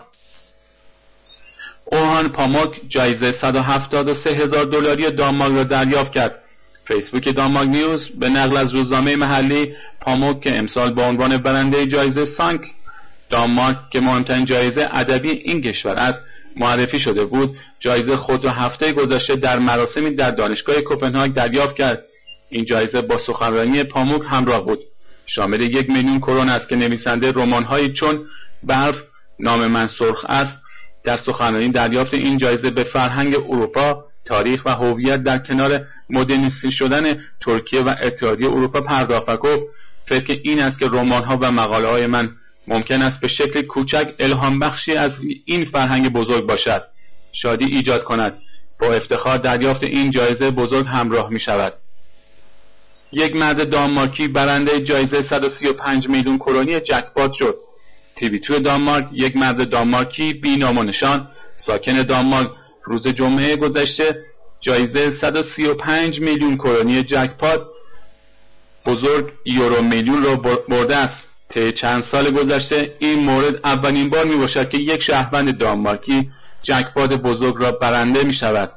اوهان پاموک جایزه $173,000 دانمارک را دریافت کرد. فیسبوک دانمارک نیوز به نقل از روزنامه محلی پاموک که امسال با عنوان برنده جایزه سانک دانمارک که مهمترین جایزه ادبی این کشور است معرفی شده بود، جایزه خود را هفته گذشته در مراسمی در دانشگاه کوپنهاگ دریافت کرد. این جایزه با سخنرانی پاموک همراه بود. شامل 1,000,000 کرون است که نویسنده رمان‌هایی چون برف، نام من سرخ است در سخنرانی دریافت این جایزه به فرهنگ اروپا، تاریخ و هویت در کنار مدرنیستی شدن ترکیه و اتحادیه اروپا پرداخت و گفت فکر این است که رمان‌ها و مقاله‌های من ممکن است به شکل کوچک الهام بخشی از این فرهنگ بزرگ باشد، شادی ایجاد کند. با افتخار دریافت این جایزه بزرگ همراه می شود. یک مرد دانمارکی برنده جایزه 135,000,000 کرونی جکپات شد. تیوی 2 دانمارک: یک مرد دانمارکی بی نام و نشان ساکن دانمارک روز جمعه گذشته جایزه 135,000,000 کرونی جکپات بزرگ یورو میلیون را برده است. طی چند سال گذشته این مورد اولین بار می باشد که یک شهروند دانمارکی جکپات بزرگ را برنده می شود.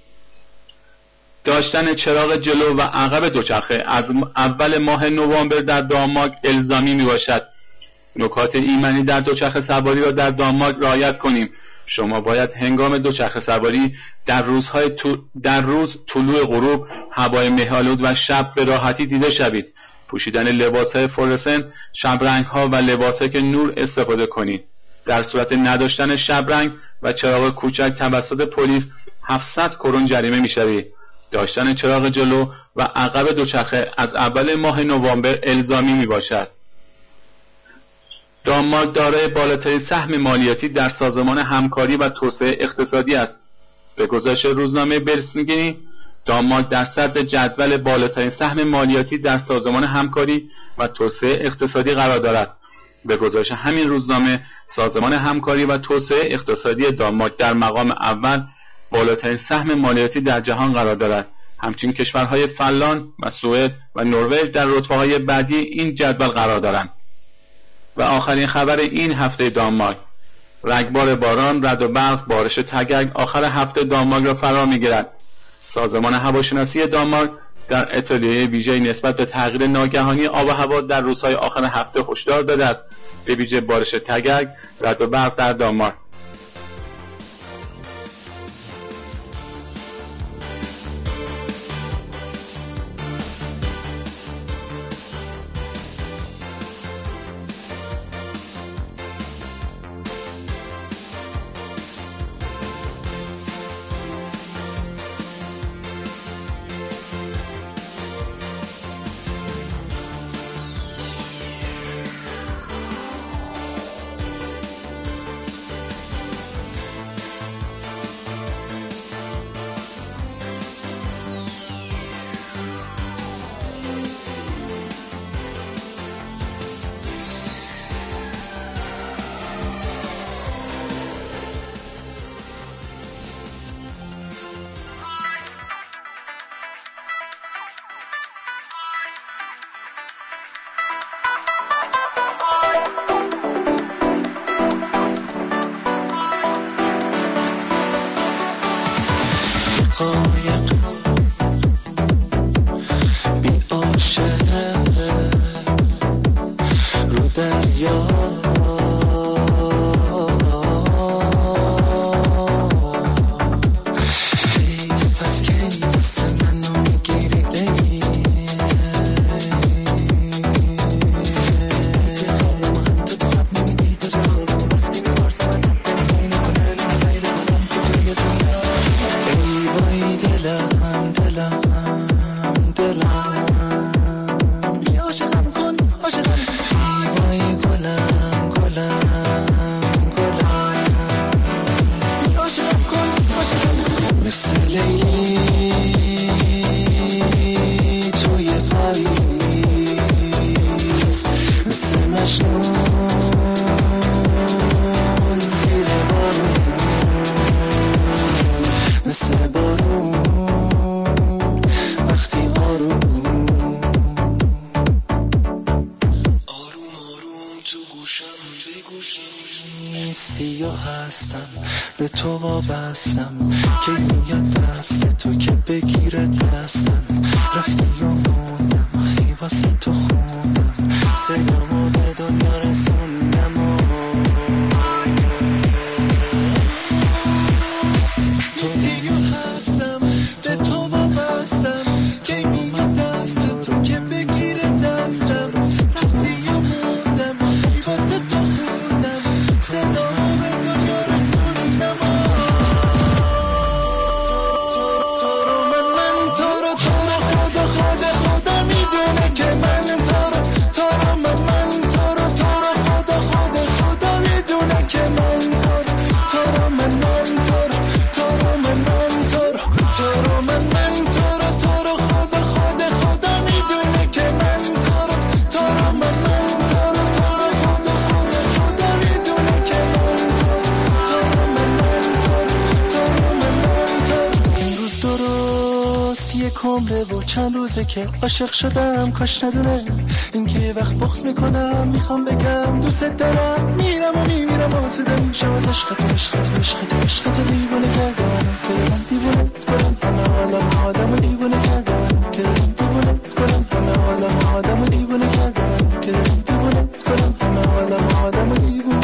داشتن چراغ جلو و عقب دوچرخه از اول ماه نوامبر در دانمارک الزامی می باشد. نکات ایمنی در دوچرخه سواری را در دانمارک رعایت کنیم. شما باید هنگام دوچرخه سواری در روز طلوع غروب، هوای مه‌آلود و شب به راحتی دیده شوید. پوشیدن لباس‌های فلورسنت، شبرنگ‌ها و لباس‌های که نور استفاده کنید. در صورت نداشتن شبرنگ و چراغ کوچک توسط پلیس 700 کرون جریمه می‌شوید. داشتن چراغ جلو و عقب دوچرخه از اول ماه نوامبر الزامی میباشد. دانمارک دارای بالاترین سهم مالیاتی در سازمان همکاری و توسعه اقتصادی است. به گزارش روزنامه بلسنگنی، دانمارک در صدر جدول بالاترین سهم مالیاتی در سازمان همکاری و توسعه اقتصادی قرار دارد. به گزارش همین روزنامه، سازمان همکاری و توسعه اقتصادی دانمارک در مقام اول بالاترین سهم مالیاتی در جهان قرار دارد. همچنین کشورهای فنلاند و سوئد و نروژ در رتبه‌های بعدی این جدول قرار دارند. و آخرین خبر این هفته دانمارک: رگبار باران، رعد و برق، بارش تگرگ آخر هفته دانمارک را فرا می‌گیرد. سازمان هواشناسی دانمارک در اطلاعیه ویژه‌ای نسبت به تغییر ناگهانی آب و هوا در روزهای آخر هفته هشدار داده است، به ویژه بارش تگرگ، رعد و برق در دانمارک.
بی عاشق رو دریا دلم دلم دلم بیا عاشقم کن عاشقم وای گلم گلم گلم بیا عاشقم کن عاشقم مثل لیلی توی پاییز مثل مجنون زیر بارون مثل بارون وقتی آروم آروم آروم تو گوشم بگو نیستی یا هستم به تو وابستم که میاد دست تو که بگیره دستم رفتی یا موندم ای واسه تو خوندم صدامو به دنیا رسوندم نیستی یا هستم به تو وابستم که میاد دست تو که بگیره دستم رفتی یا موندم تو واسه تو خوندم صدامو به دنیا رسوندم عمره و چند روزه که عاشق شدم کاش ندونه این که یه وقت بغض میکنم میخوام بگم دوست دارم میرم و میمیرم آسوده میشم از عشق تو عشق تو عشق تو عشق تو دیوانه کردم که دارم دیوانه کنم همه عالم آدم دیوانه کردم که دارم دیوانه کنم همه عالم آدم دیوانه کردم که دارم دیوانه کنم همه عالم آدم دیوانه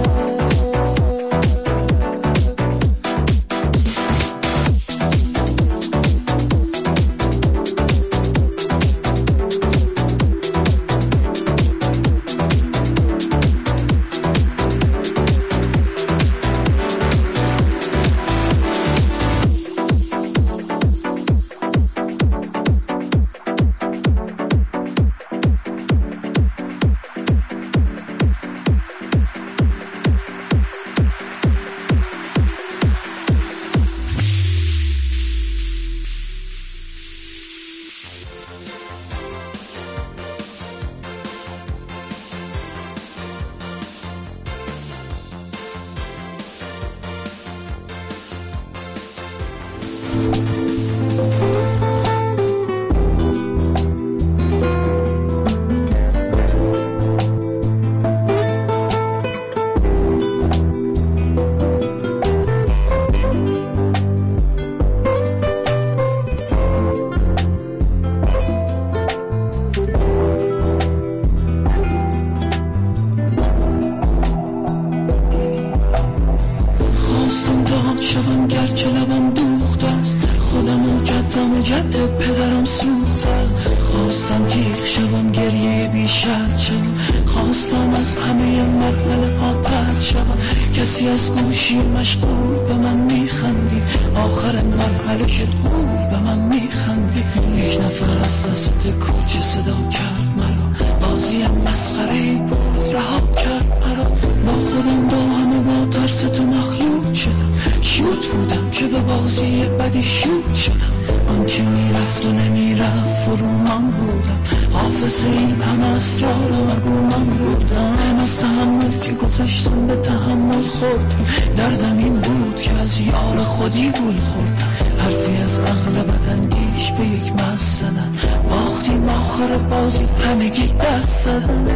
کسی از گوشی مشغول به من میخندی آخر مرحله شد گول به من میخندی یک نفر از وسط کوچه صدا کرد مرا بازی مسخره‌ای بود رها کرد مرا با خودم با همه با ترس تو مخلوط شدم شوت بودم که به بازی بدی شوت شدم آنچه میرفت و نمیرفت فرومان بودم حافظ این همه اسرار و مگومان بودم از تحمل که گذاشتم به تحمل خوردم دردم این بود که از یار خودی گول خوردم حرفی از عقل بداندیش به یک مست زدن باختیم آخر بازی همگی دست زدن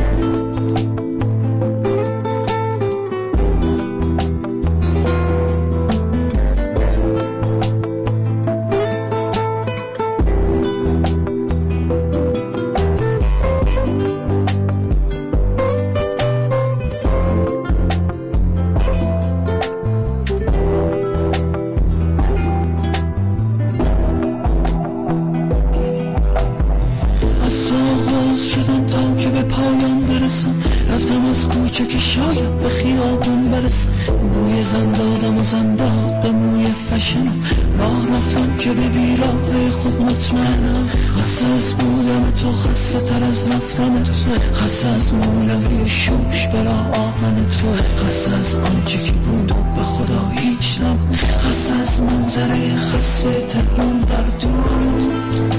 خشنم، راه رفتم که به بیراه خود مطمئنم. خسته از بودن تو، خسته تر از رفتن تو، خسته از مولوی شوش بلا آهن تو، خسته از آنچه که بود و به خدا هیچ نبود، خسته از منظره خسته تهران در دور.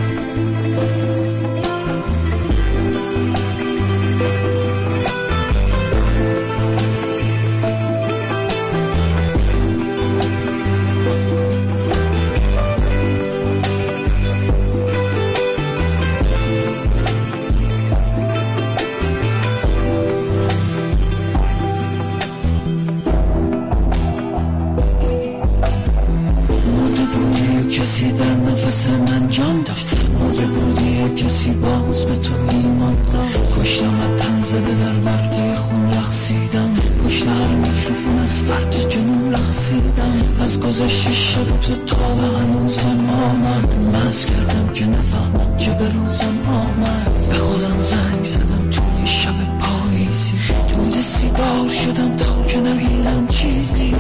کسی در نفس من جان داشت، مرده بودی کسی باز به تو ایمان داشت. کشتم تن زده در وقتی خون رقصیدم، پشت هر میکروفون از فرد جنون رقصیدم. از گذشت شب تو تا به هنوزم آمد، مست کردم که نفهمم چه به روزم آمد. به خودم زنگ زدم توی شب پاییزی، دود سیگار شدم تا که نبینم چیزی.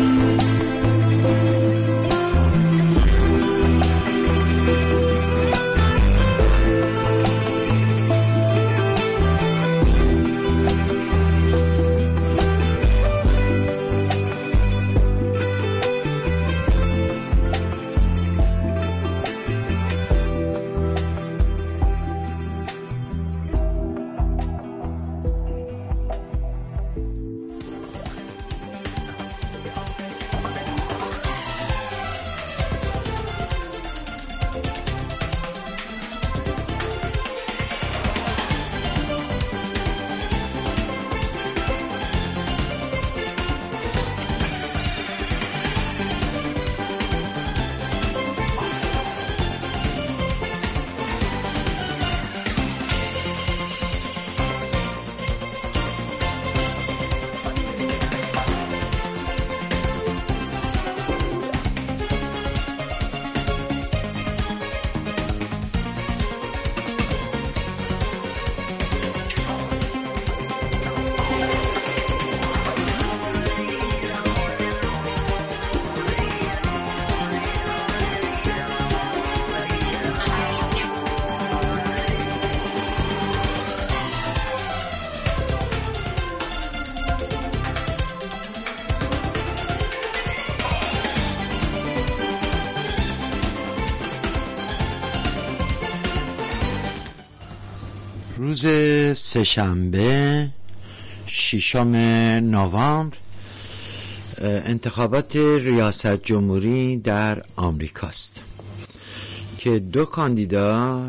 روز سه‌شنبه 6 نوامبر انتخابات ریاست جمهوری در آمریکاست که دو کاندیدا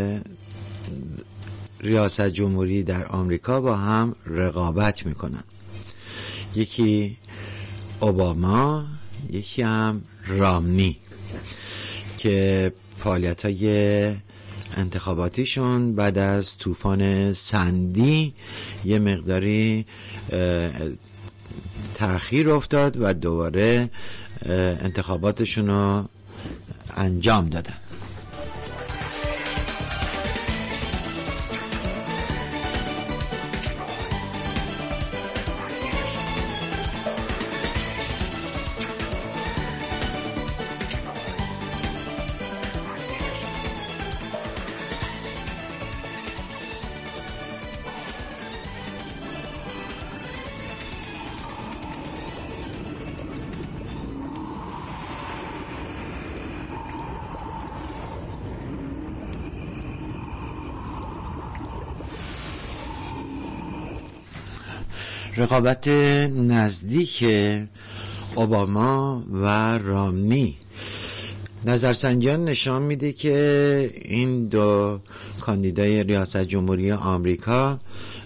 ریاست جمهوری در آمریکا با هم رقابت میکنن. یکی اوباما، یکی هم رامنی، که فعالیت‌های انتخاباتیشون بعد از طوفان سندی یه مقداری تأخیر افتاد و دوباره انتخاباتشون رو انجام دادن. رقابت نزدیک اوباما و رامنی، نظرسنجیان نشان میده که این دو کاندیدای ریاست جمهوری آمریکا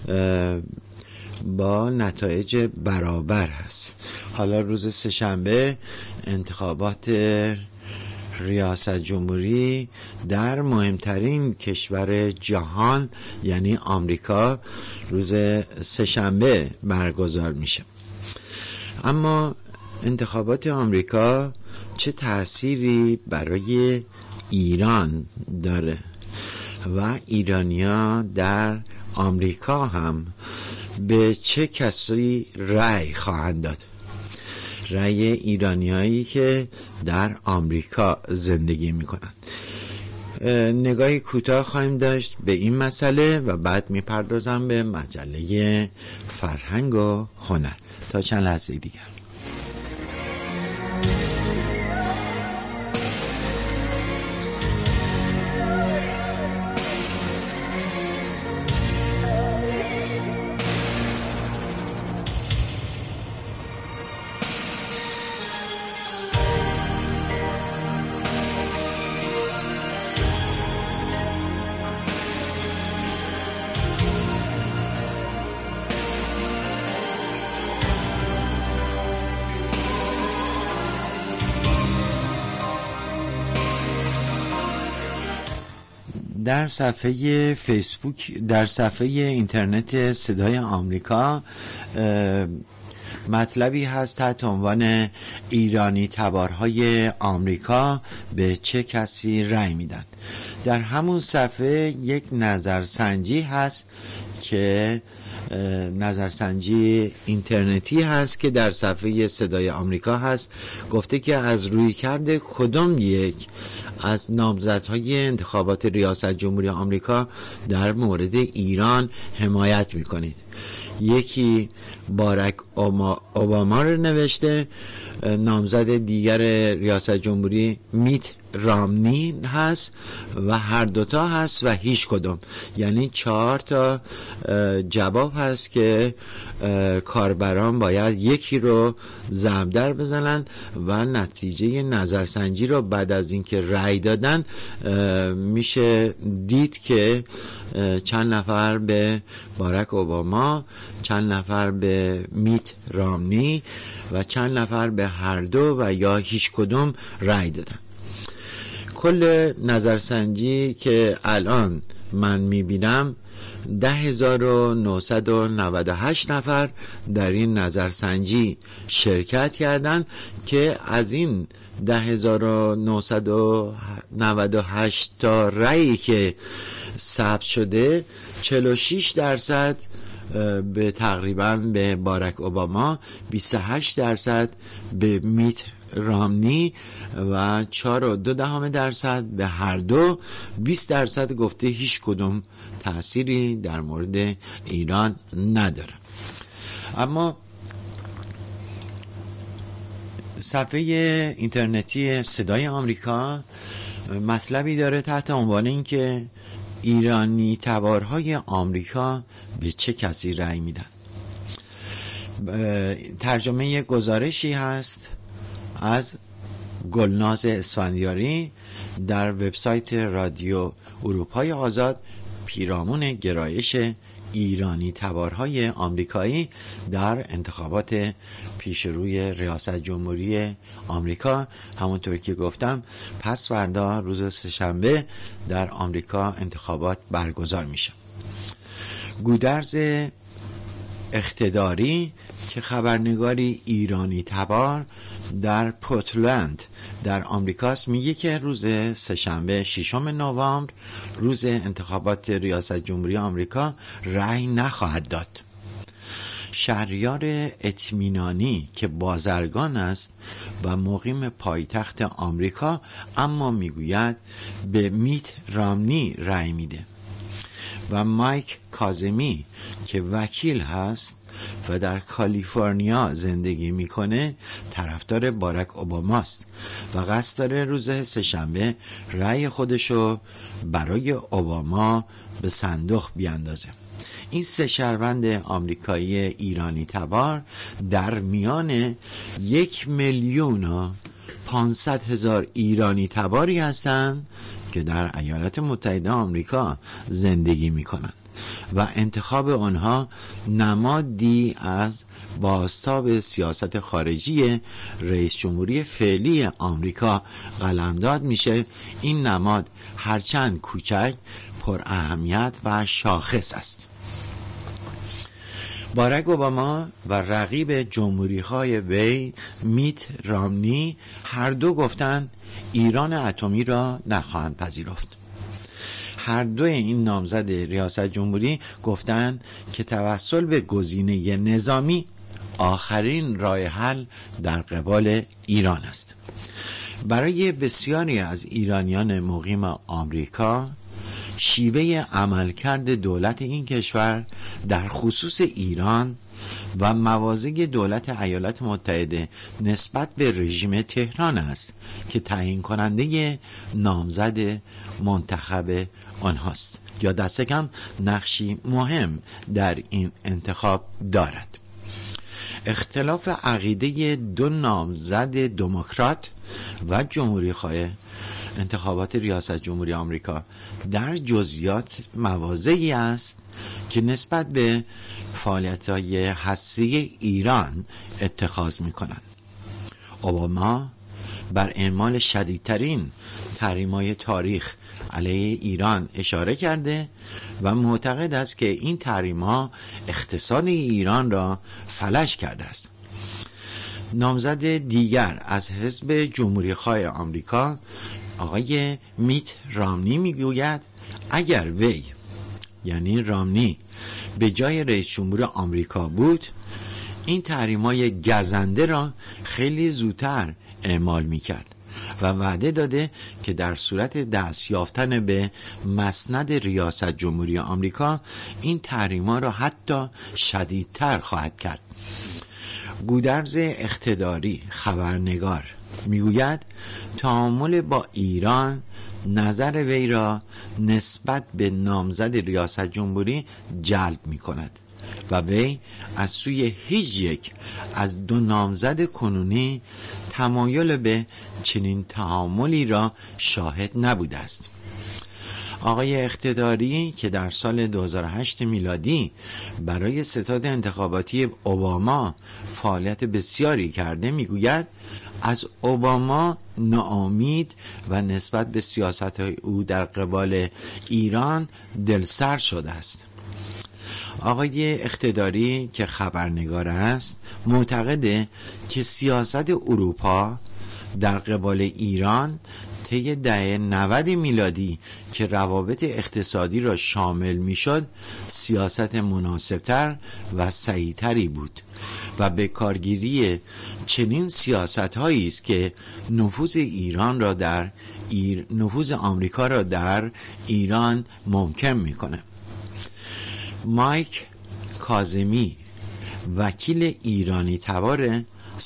با نتایج برابر هست. حالا روز سه‌شنبه انتخابات ریاست جمهوری در مهمترین کشور جهان یعنی آمریکا روز سه‌شنبه برگزار میشه. اما انتخابات آمریکا چه تأثیری برای ایران داره و ایرانی‌ها در آمریکا هم به چه کسی رأی خواهند داد؟ رأی ایرانیایی که در آمریکا زندگی میکنند. نگاهی کوتاه خواهیم داشت به این مسئله و بعد میپردازم به مجله فرهنگ و هنر. تا چند لحظه دیگر. در صفحه فیسبوک، در صفحه اینترنت صدای آمریکا مطلبی هست تحت عنوان ایرانی تبارهای آمریکا به چه کسی رأی میدن. در همون صفحه یک نظرسنجی هست که نظرسنجی اینترنتی هست که در صفحه صدای آمریکا هست. گفته که از رویکرد کدام یک از نامزدهای انتخابات ریاست جمهوری آمریکا در مورد ایران حمایت میکنید. یکی باراک اوباما رو نوشته، نامزد دیگر ریاست جمهوری میت رامنی هست و هر دوتا هست و هیچ کدوم. یعنی 4 تا جواب هست که کاربران باید یکی رو ضرب بزنن و نتیجه نظرسنجی رو بعد از اینکه رأی دادن میشه دید که چند نفر به باراک اوباما، چند نفر به میت رامنی و چند نفر به هر دو و یا هیچ کدوم رأی دادن. کل نظرسنجی که الان من میبینم 10,998 نفر در این نظرسنجی شرکت کردند که از این 10,998 تا رأیی که ثبت شده 46% به تقریبا به باراک اوباما، 28% به میت رامنی و 4.2% به هر دو، 20% گفته هیچ کدوم تأثیری در مورد ایران نداره. اما صفحه اینترنتی صدای آمریکا مطلبی داره تحت عنوان این که ایرانی تبارهای آمریکا به چه کسی رأی میدن. ترجمه گزارشی هست از گلناز اسفندیاری در وبسایت رادیو اروپای آزاد، پیرامون گرایش ایرانی تبارهای آمریکایی در انتخابات پیش روی ریاست جمهوری آمریکا. همونطور که گفتم پس فردا روز سه‌شنبه در آمریکا انتخابات برگزار میشه. گودرز اقتداری که خبرنگاری ایرانی تبار در پورتلند در آمریکاست میگه که روز سه‌شنبه 6 نوامبر روز انتخابات ریاست جمهوری آمریکا رأی نخواهد داد. شهریار اطمینانی که بازرگان است و مقیم پایتخت آمریکا اما میگوید به میت رامنی رأی میده و مایک کاظمی که وکیل هست و در کالیفرنیا زندگی میکنه طرفدار باراک اوباماست و قصد داره روز سه‌شنبه رأی خودشو برای اوباما به صندوق بیاندازه. این 3 شهروند آمریکایی ایرانی تبار در میان 1,500,000 ایرانی تباری هستند که در ایالات متحده آمریکا زندگی میکنند و انتخاب آنها نمادی از بازتاب سیاست خارجی رئیس جمهوری فعلی آمریکا قلمداد میشه. این نماد هرچند کوچک پر اهمیت و شاخص است. باراک اوباما و رقیب جمهوری‌خواه وی میت رامنی هر دو گفتند ایران اتمی را نخواهند پذیرفت. هر دو این نامزد ریاست جمهوری گفتند که توسل به گزینه نظامی آخرین راه حل در قبال ایران است. برای بسیاری از ایرانیان مقیم آمریکا شیوه عملکرد دولت این کشور در خصوص ایران و مواضع دولت ایالات متحده نسبت به رژیم تهران است که تعیین کننده نامزد منتخب آنهاست یا دست کم نقشی مهم در این انتخاب دارد. اختلاف عقیده دو نامزد دموکرات و جمهوری خواه انتخابات ریاست جمهوری آمریکا در جزئیات مواضعی است که نسبت به فعالیت‌های هسته ایران اتخاذ می‌کنند. اوباما بر اعمال شدیدترین تحریم‌های تاریخ علیه ایران اشاره کرده و معتقد است که این تحریم‌ها اقتصاد ایران را فلج کرده است. نامزد دیگر از حزب جمهوری خواه آمریکا آقای میت رامنی میگوید اگر وی یعنی رامنی به جای رئیس جمهور آمریکا بود این تحریم‌های گزنده را خیلی زودتر اعمال میکرد و وعده داده که در صورت دست یافتن به مسند ریاست جمهوری آمریکا این تحریم‌ها را حتی شدیدتر خواهد کرد. گودرز اقتداری خبرنگار میگوید تعامل با ایران نظر وی را نسبت به نامزد ریاست جمهوری جلب می کند و وی از سوی هیچ یک از دو نامزد کنونی تمایل به چنین تعاملی را شاهد نبوده است. آقای اقتداری که در سال 2008 میلادی برای ستاد انتخاباتی اوباما فعالیت بسیاری کرده میگوید از اوباما ناامید و نسبت به سیاست‌های او در قبال ایران دلسر شده است. آقای اقتداری که خبرنگار است معتقده که سیاست اروپا در قبال ایران طی دهه 90 میلادی که روابط اقتصادی را شامل میشد سیاست مناسبتر و صحیح‌تری بود و به کارگیری چنین سیاست‌هایی است که نفوذ آمریکا را در ایران ممکن میکنه. مایک کاظمی وکیل ایرانی تبار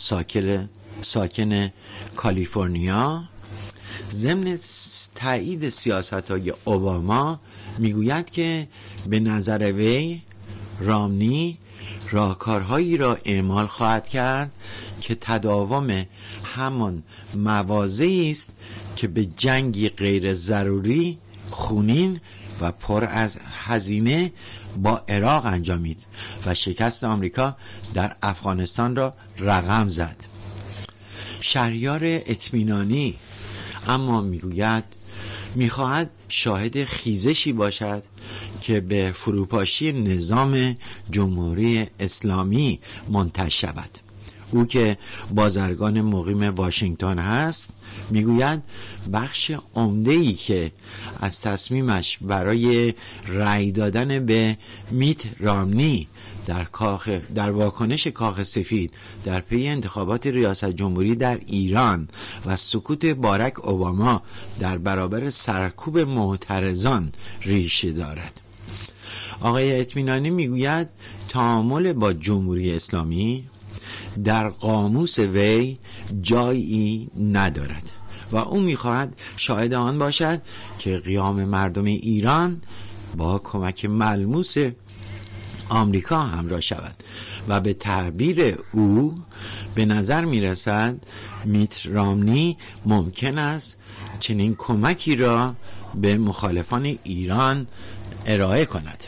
ساکن کالیفرنیا ضمن تایید سیاست‌های اوباما میگوید که به نظر وی رامنی راهکارهایی را اعمال خواهد کرد که تداوم همان مواضعی است که به جنگی غیر ضروری خونین و پر از هزینه با عراق انجامید و شکست آمریکا در افغانستان را رقم زد. شهریار اطمینانی اما میگوید میخواهد شاهد خیزشی باشد که به فروپاشی نظام جمهوری اسلامی منتج شود. او که بازرگان مقیم واشنگتن هست میگوید بخش عمده‌ای که از تصمیمش برای رأی دادن به میت رامنی در واکنش کاخ سفید در پی انتخابات ریاست جمهوری در ایران و سکوت باراک اوباما در برابر سرکوب معترضان ریشه دارد. آقای اطمینانی میگوید تعامل با جمهوری اسلامی در قاموس وی جایی ندارد و او میخواهد شاهد آن باشد که قیام مردم ایران با کمک ملموس آمریکا همراه شود و به تعبیر او به نظر میرسد میت رامنی ممکن است چنین کمکی را به مخالفان ایران ارائه کند.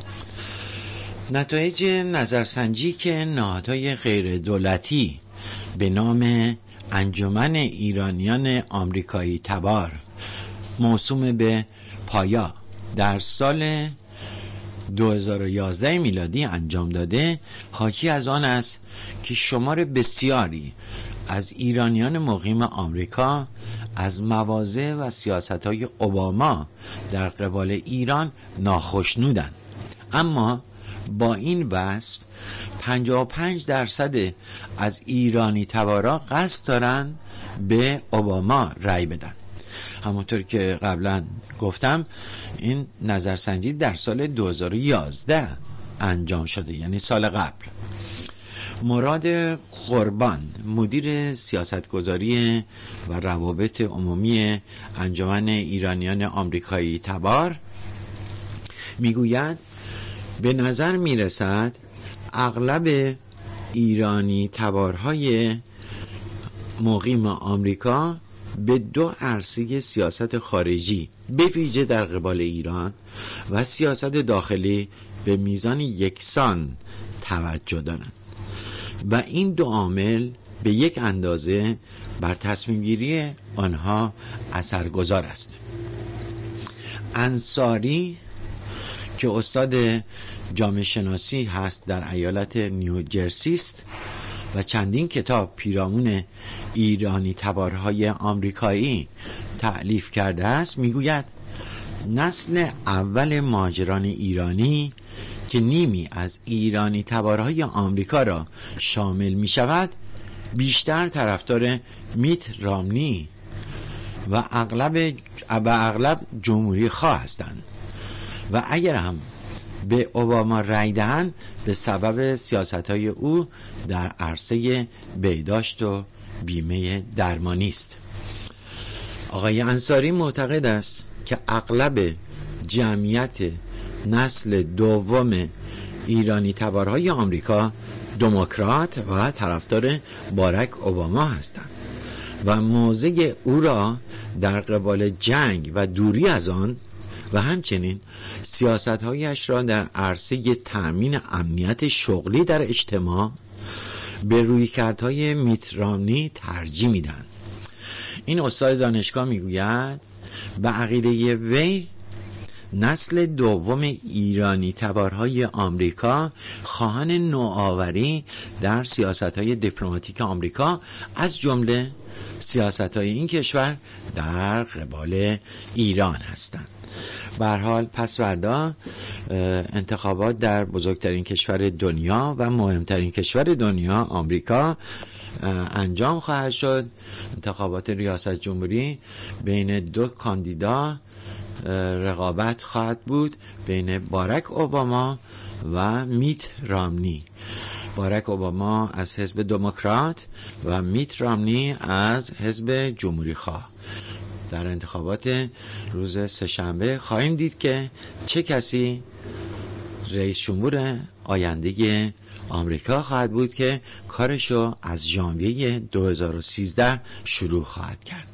نتایج نظرسنجی که نهادهای غیر دولتی به نام انجمن ایرانیان آمریکایی تبار موسوم به پایا در سال 2011 میلادی انجام داده حاکی از آن است که شمار بسیاری از ایرانیان مقیم آمریکا از مواضع و سیاست‌های اوباما در قبال ایران ناخشنودند، اما با این وصف 55% از ایرانی تبارا قصد دارن به اوباما رأی بدن. همونطور که قبلا گفتم این نظرسنجی در سال 2011 انجام شده، یعنی سال قبل. مراد قربان، مدیر سیاستگذاری و روابط عمومی انجمن ایرانیان آمریکایی تبار، میگوید به نظر میرسد اغلب ایرانی تبارهای مقیم آمریکا به دو عرصه سیاست خارجی به ویژه در قبال ایران و سیاست داخلی به میزان یکسان توجه دارند و این دو عامل به یک اندازه بر تصمیم گیری آنها اثرگذار است. انصاری که استاد جامعه شناسی هست در ایالت نیوجرسی است و چندین کتاب پیرامون ایرانی تبارهای آمریکایی تألیف کرده است، میگوید نسل اول مهاجران ایرانی که نیمی از ایرانی تبارهای آمریکا را شامل می شود بیشتر طرفدار میت رامنی و اغلب جمهوری خواه هستند و اگر هم به اوباما رای دهند به سبب سیاست‌های او در عرصه بهداشت و بیمه درمانی است. آقای انصاری معتقد است که اغلب جمعیت نسل دوم ایرانی تبارهای آمریکا دموکرات و طرفدار باراک اوباما هستند و موضع او را در قبال جنگ و دوری از آن و همچنین سیاست‌هایش را در عرصه تأمین امنیت شغلی در اجتماع به رویکردهای میت رامنی ترجیح میدن. این استاد دانشگاه میگوید به عقیده وی نسل دوم ایرانی تبارهای آمریکا خواهان نوآوری در سیاست‌های دیپلماتیک آمریکا از جمله سیاست‌های این کشور در قبال ایران هستند. به هر حال پس فردا انتخابات در بزرگترین کشور دنیا و مهمترین کشور دنیا آمریکا انجام خواهد شد. انتخابات ریاست جمهوری بین دو کاندیدا رقابت خواهد بود، بین باراک اوباما و میت رامنی. باراک اوباما از حزب دموکرات و میت رامنی از حزب جمهوری خواه. در انتخابات روز سه‌شنبه خواهیم دید که چه کسی رئیس جمهور آینده آمریکا خواهد بود که کارشو از ژانویه 2013 شروع خواهد کرد.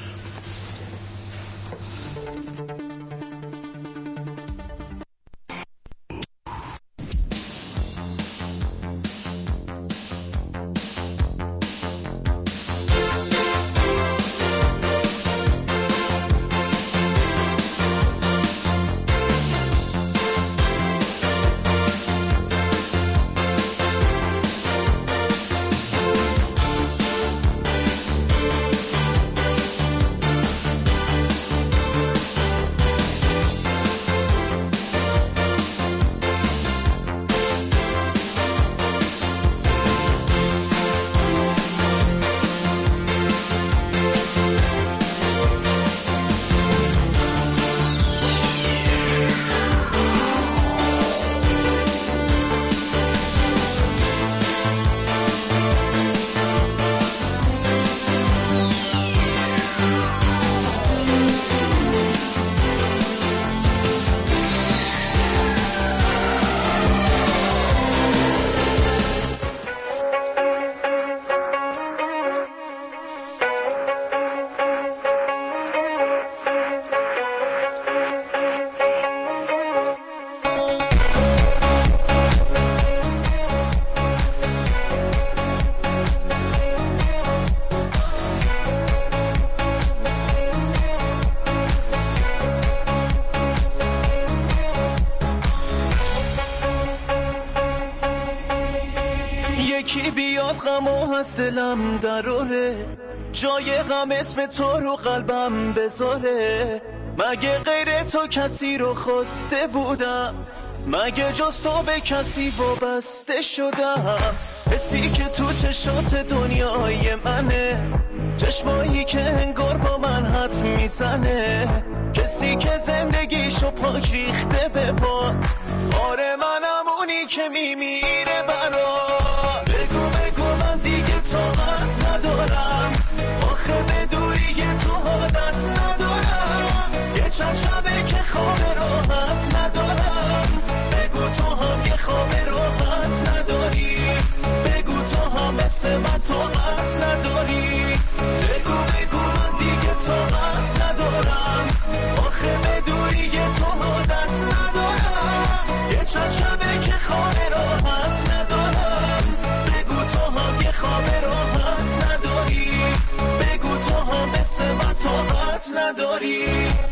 یکی بیاد غمو از دلم دراره، جای غم اسم تو رو قلبم بذاره. مگه غیر تو کسی رو خواسته بودم؟ مگه جز تو به کسی وابسته شدم؟ حسی که تو چشات دنیای منه، چشمایی که انگار با من حرف میزنه، کسی که زندگیشو پاک ریخته به باد. آره منم اونی که میمیره برات. بگو بگو من دیگه طاقت ندارم، آخه به دوری تو حالت ندارم. یه چند شبه که خواب راحت ندارم. بگو تو هم یه خواب راحت نداری، بگو تو هم مثل من طاقت نداری. بگو بگو من دیگه طاقت ندارم، آخه به دوری تو حالت ندارم. یه چند شبه که خواب راحت ندارم. بگو تو هم یه خواب راحت نداری، بگو تو هم مثل من طاقت نداری.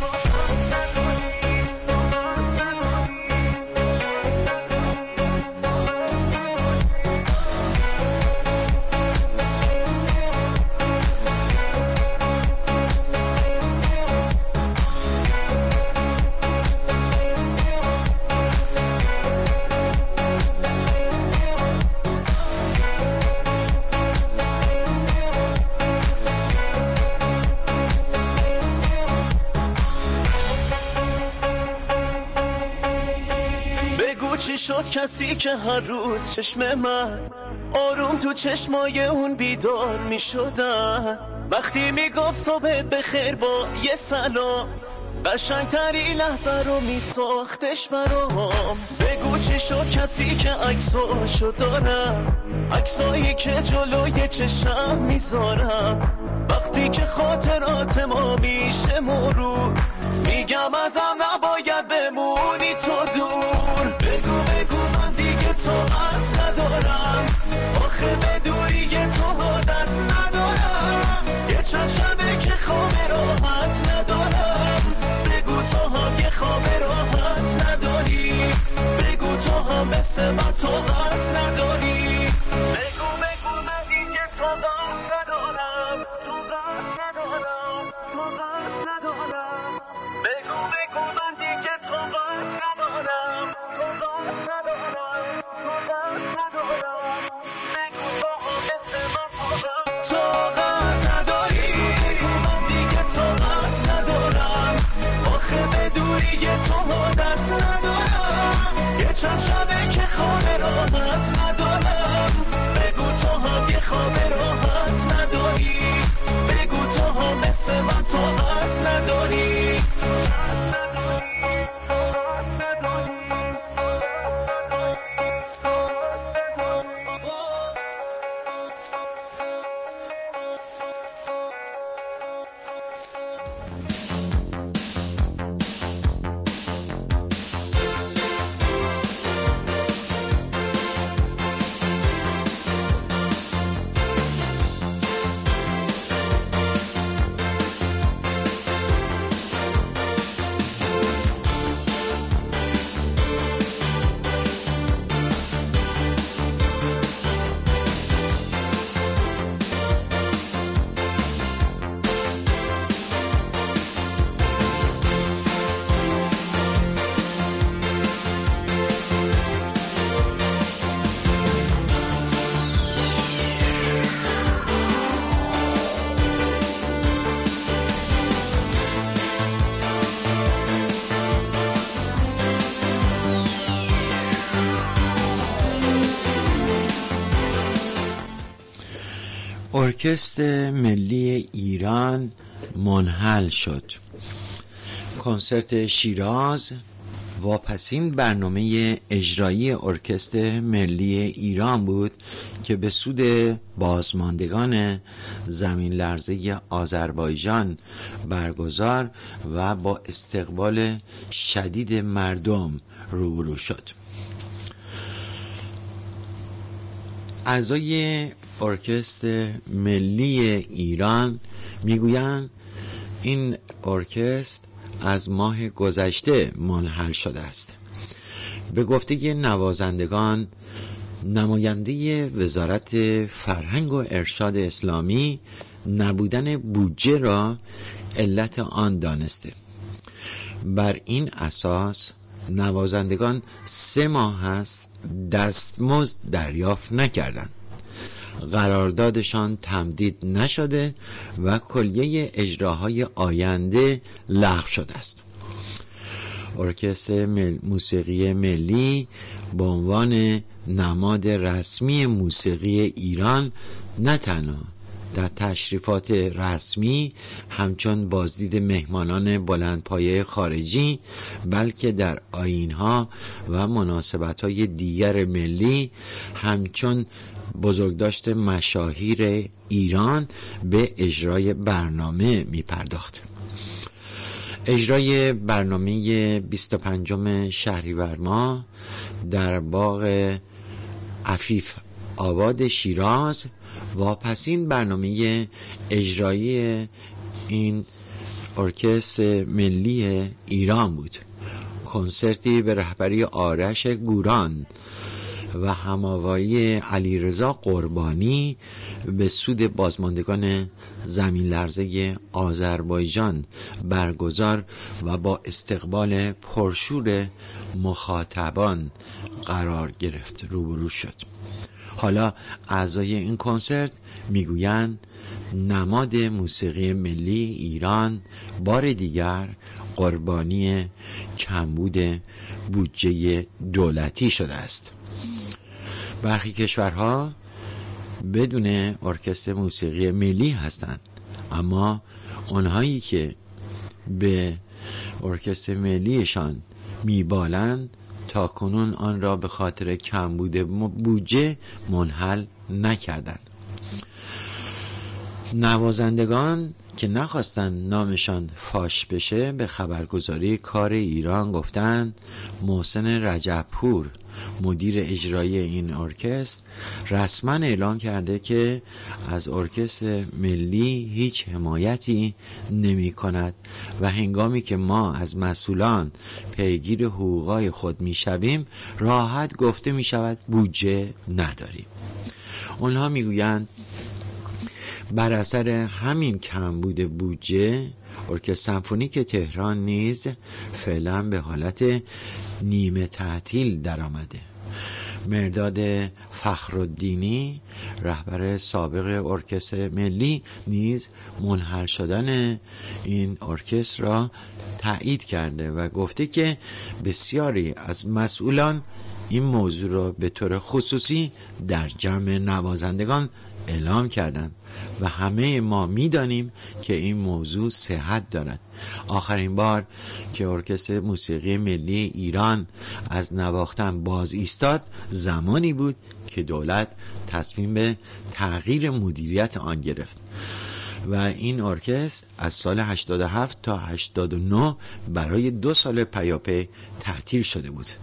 چی شد کسی که هر روز چشم من آروم تو چشمای اون بیدار می شدن، وقتی می گفت صبحت بخیر با یه سلام، قشنگتری لحظه رو می ساختش برام. بگو چی شد کسی که عکساشو دارم، عکسایی که جلوی چشم میذارم، وقتی که خاطرات ما میشه مرور، میگم ازم نباید بمونی تو دور. بگو بگو من دیگه طاقت ندارم، آخه به دوری تو حالت ندارم. یه چند شبه که خواب راحت ندارم. بگو تو هم یه خواب راحت نداری، بگو تو هم مثل من طاقت نداری. بگو بگو من دیگه طاقت ندارم، طاقت ندارم، طاقت ندارم. بگو بگو من دیگه طاقت ندارم، طاقت ندارم، طاقت ندارم. بگو تو هم مثل من طاقت نداری. بگو من دیگه طاقت ندارم، آخه به دوری تو حالت ندارم. یه چند شبه که خواب راحت ندارم. بگو تو هم یه خواب راحت نداری، بگو تو هم مثل من طاقت نداری.
ارکستر ملی ایران منحل شد. کنسرت شیراز واپسین برنامه اجرایی ارکستر ملی ایران بود که به سود بازماندگان زمین لرزه آذربایجان برگزار و با استقبال شدید مردم روبرو شد. اعضای ارکستر ملی ایران میگویند این ارکستر از ماه گذشته منحل شده است. به گفته نوازندگان، نماینده وزارت فرهنگ و ارشاد اسلامی نبودن بودجه را علت آن دانسته. بر این اساس نوازندگان 3 ماه هست دستمزد دریافت نکردند. قراردادشان تمدید نشده و کلیه اجراهای آینده لغو شده است. ارکستر موسیقی ملی به عنوان نماد رسمی موسیقی ایران نه تنها در تشریفات رسمی همچون بازدید مهمانان بلندپایه خارجی، بلکه در آیین‌ها و مناسبت‌های دیگر ملی همچون بزرگداشت مشاهیر ایران به اجرای برنامه می پرداخت. اجرای برنامه 25 شهریور ماه در باغ عفیف آباد شیراز واپسین برنامه اجرایی این ارکستر ملی ایران بود. کنسرتی به رهبری آرش گوران و هماوایی علیرضا قربانی به سود بازماندگان زمین لرزه آذربایجان برگزار و با استقبال پرشور مخاطبان قرار گرفت روبرو شد. حالا اعضای این کنسرت میگویند نماد موسیقی ملی ایران بار دیگر قربانی کمبود بودجه دولتی شده است. برخی کشورها بدون ارکستر موسیقی ملی هستند، اما اونهایی که به ارکستر ملیشان میبالند تا کنون آن را به خاطر کمبود بودجه منحل نکردند. نوازندگان که نخواستند نامشان فاش بشه به خبرگزاری کار ایران گفتند محسن رجبپور مدیر اجرایی این ارکستر رسما اعلام کرده که از ارکستر ملی هیچ حمایتی نمی کند و هنگامی که ما از مسئولان پیگیر حقوقای خود می شویم راحت گفته می شود بودجه نداریم. اونها می گویند بر اثر همین کمبود بودجه ارکستر سمفونیک تهران نیز فعلا به حالت نیمه تعطیل در آمده. مرداد فخرالدینی رهبر سابق ارکستر ملی نیز منحل شدن این ارکستر را تایید کرده و گفته که بسیاری از مسئولان این موضوع را به طور خصوصی در جمع نوازندگان اعلام کردند و همه ما می‌دانیم که این موضوع صحت دارد. آخرین بار که ارکستر موسیقی ملی ایران از نواختن باز ایستاد زمانی بود که دولت تصمیم به تغییر مدیریت آن گرفت و این ارکستر از سال 87 تا 89 برای 2 سال پیاپی تعطیل شده بود.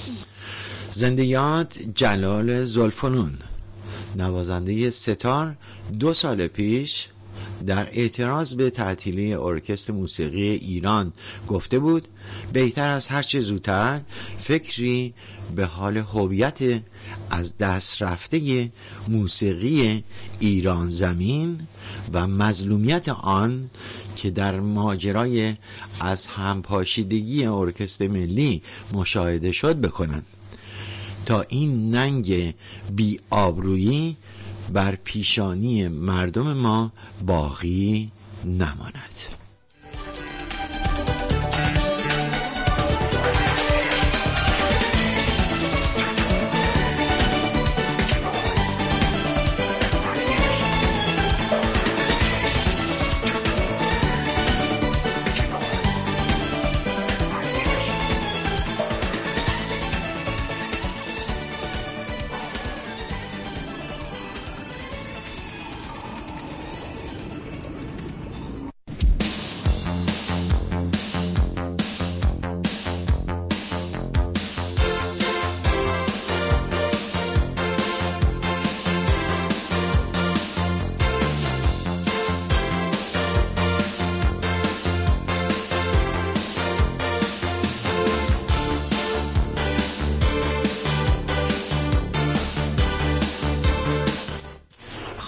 زنده یاد جلال زلفنون نوازنده ستار 2 سال پیش در اعتراض به تعطیلی ارکستر موسیقی ایران گفته بود بهتر از هر چه زودتر فکری به حال هویت از دست رفته موسیقی ایران زمین و مظلومیت آن که در ماجرای از همپاشیدگی ارکستر ملی مشاهده شد بکنند تا این ننگ بی آبرویی بر پیشانی مردم ما باقی نماند.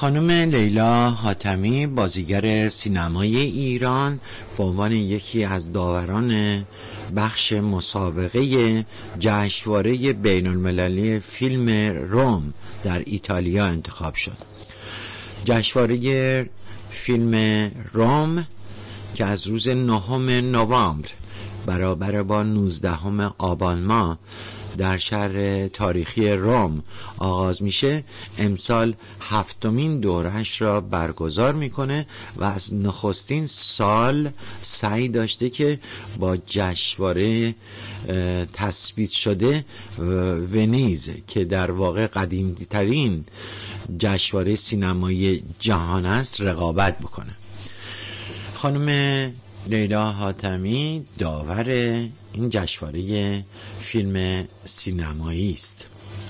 خانم لیلا حاتمی بازیگر سینمای ایران به عنوان یکی از داوران بخش مسابقه جشنواره بین المللی فیلم روم در ایتالیا انتخاب شد. جشنواره فیلم روم که از روز 9 نوامبر برابر با 19 آبان ماه در شهر تاریخی روم آغاز میشه، امسال 7مین دورش را برگزار میکنه و از نخستین سال سعی داشته که با جشنواره تثبیت شده ونیز که در واقع قدیمی‌ترین جشنواره سینمایی جهان است رقابت بکنه. خانم لیلا حاتمی داور این جشنواره فیلم سینمایی است.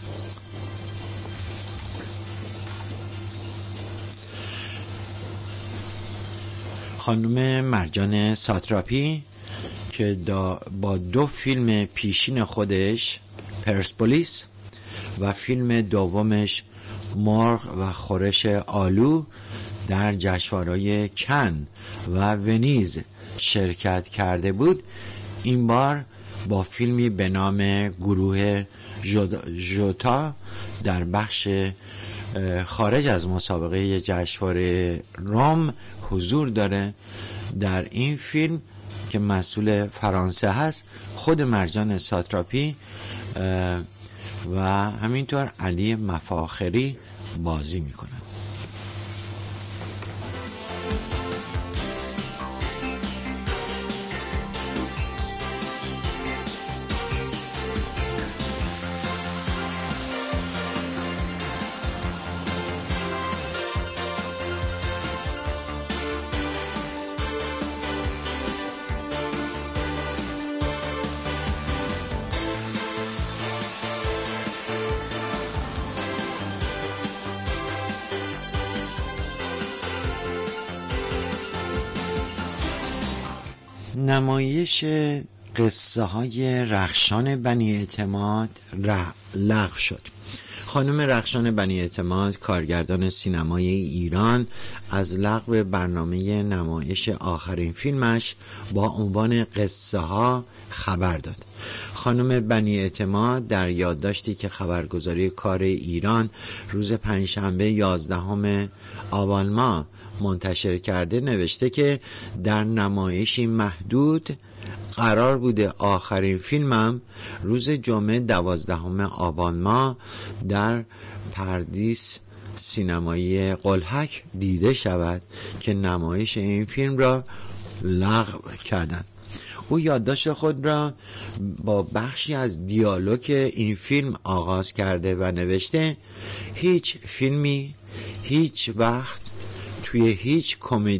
خانم مرجان ساتراپی که با 2 فیلم پیشین خودش، پرسپولیس و فیلم دومش مرغ و خورش آلو، در جشنواره‌های کن و ونیز شرکت کرده بود، این بار با فیلمی به نام گروه ژوتا در بخش خارج از مسابقه جشنواره روم حضور داره. در این فیلم که مسئول فرانسه هست خود مرجان ساتراپی و همینطور علی مفاخری بازی میکنن. نمایش قصه های رخشان بنی اعتماد لغو شد. خانم رخشان بنی اعتماد، کارگردان سینمای ایران، از لغو برنامه نمایش آخرین فیلمش با عنوان قصه ها خبر داد. خانم بنی اعتماد در یادداشتی که خبرگزاری کار ایران روز پنجشنبه 11 آبان ماه منتشر کرده نوشته که در نمایشی محدود قرار بوده آخرین فیلمم روز جمعه 12 آبان ماه در پردیس سینمایی قلهک دیده شود که نمایش این فیلم را لغو کردند. او یادداشت خود را با بخشی از دیالوگ این فیلم آغاز کرده و نوشته: هیچ فیلمی هیچ وقت توی هیچ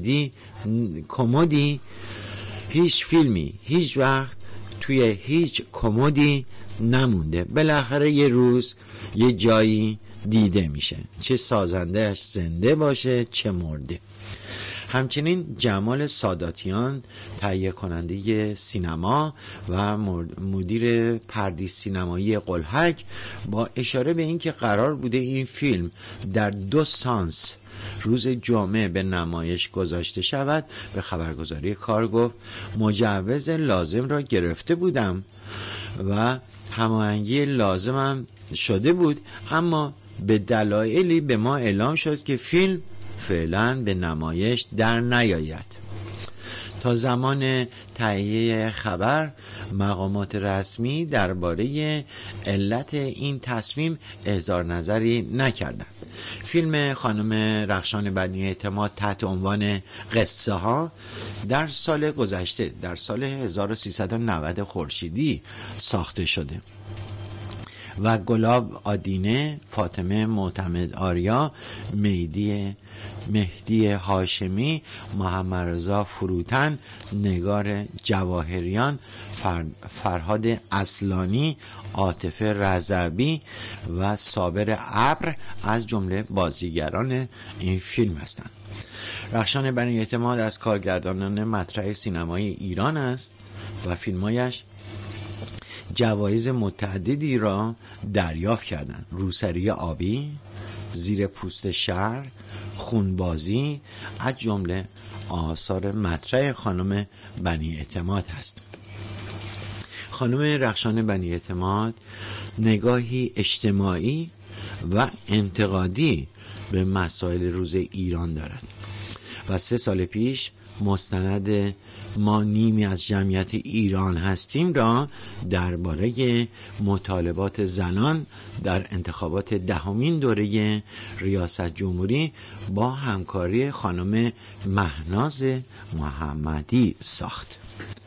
کمدی هیچ فیلمی هیچ وقت توی هیچ کمدی نمونده. بالاخره یه روز یه جایی دیده میشه، چه سازندهش زنده باشه چه مرده. همچنین جمال ساداتیان، تهیه کننده سینما و مدیر پردیس سینمایی قلهک، با اشاره به اینکه قرار بوده این فیلم در 2 سانس روز جمعه به نمایش گذاشته شود، به خبرگزاری کار گفت مجوز لازم را گرفته بودم و هماهنگی لازمم شده بود، اما به دلایلی به ما اعلام شد که فیلم فعلا به نمایش در نیاید. تا زمان تهیه خبر مقامات رسمی درباره علت این تصمیم اظهار نظری نکردند. فیلم خانم رخشان بنی اعتماد تحت عنوان قصه ها در سال گذشته، در سال 1390 خورشیدی ساخته شده و گلاب آدینه، فاطمه معتمد آریا، مهدی هاشمی، محمد رضا فروتن، نگار جواهریان، فرهاد اصلانی، عاطفه رضوی و صابر ابر از جمله بازیگران این فیلم هستند. رخشان بنی اعتماد از کارگردانان مطرح سینمای ایران است و فیلمایش جوایز متعددی را دریافت کردند: روسری آبی، زیر پوست شهر، خونبازی از جمله آثار مطرح خانم بنی اعتماد هست. خانم رخشان بنی اعتماد نگاهی اجتماعی و انتقادی به مسائل روز ایران دارد و 3 سال پیش مستند ما نیمی از جمعیت ایران هستیم را درباره مطالبات زنان در انتخابات 10مین دوره ریاست جمهوری با همکاری خانم مهناز محمدی ساخت.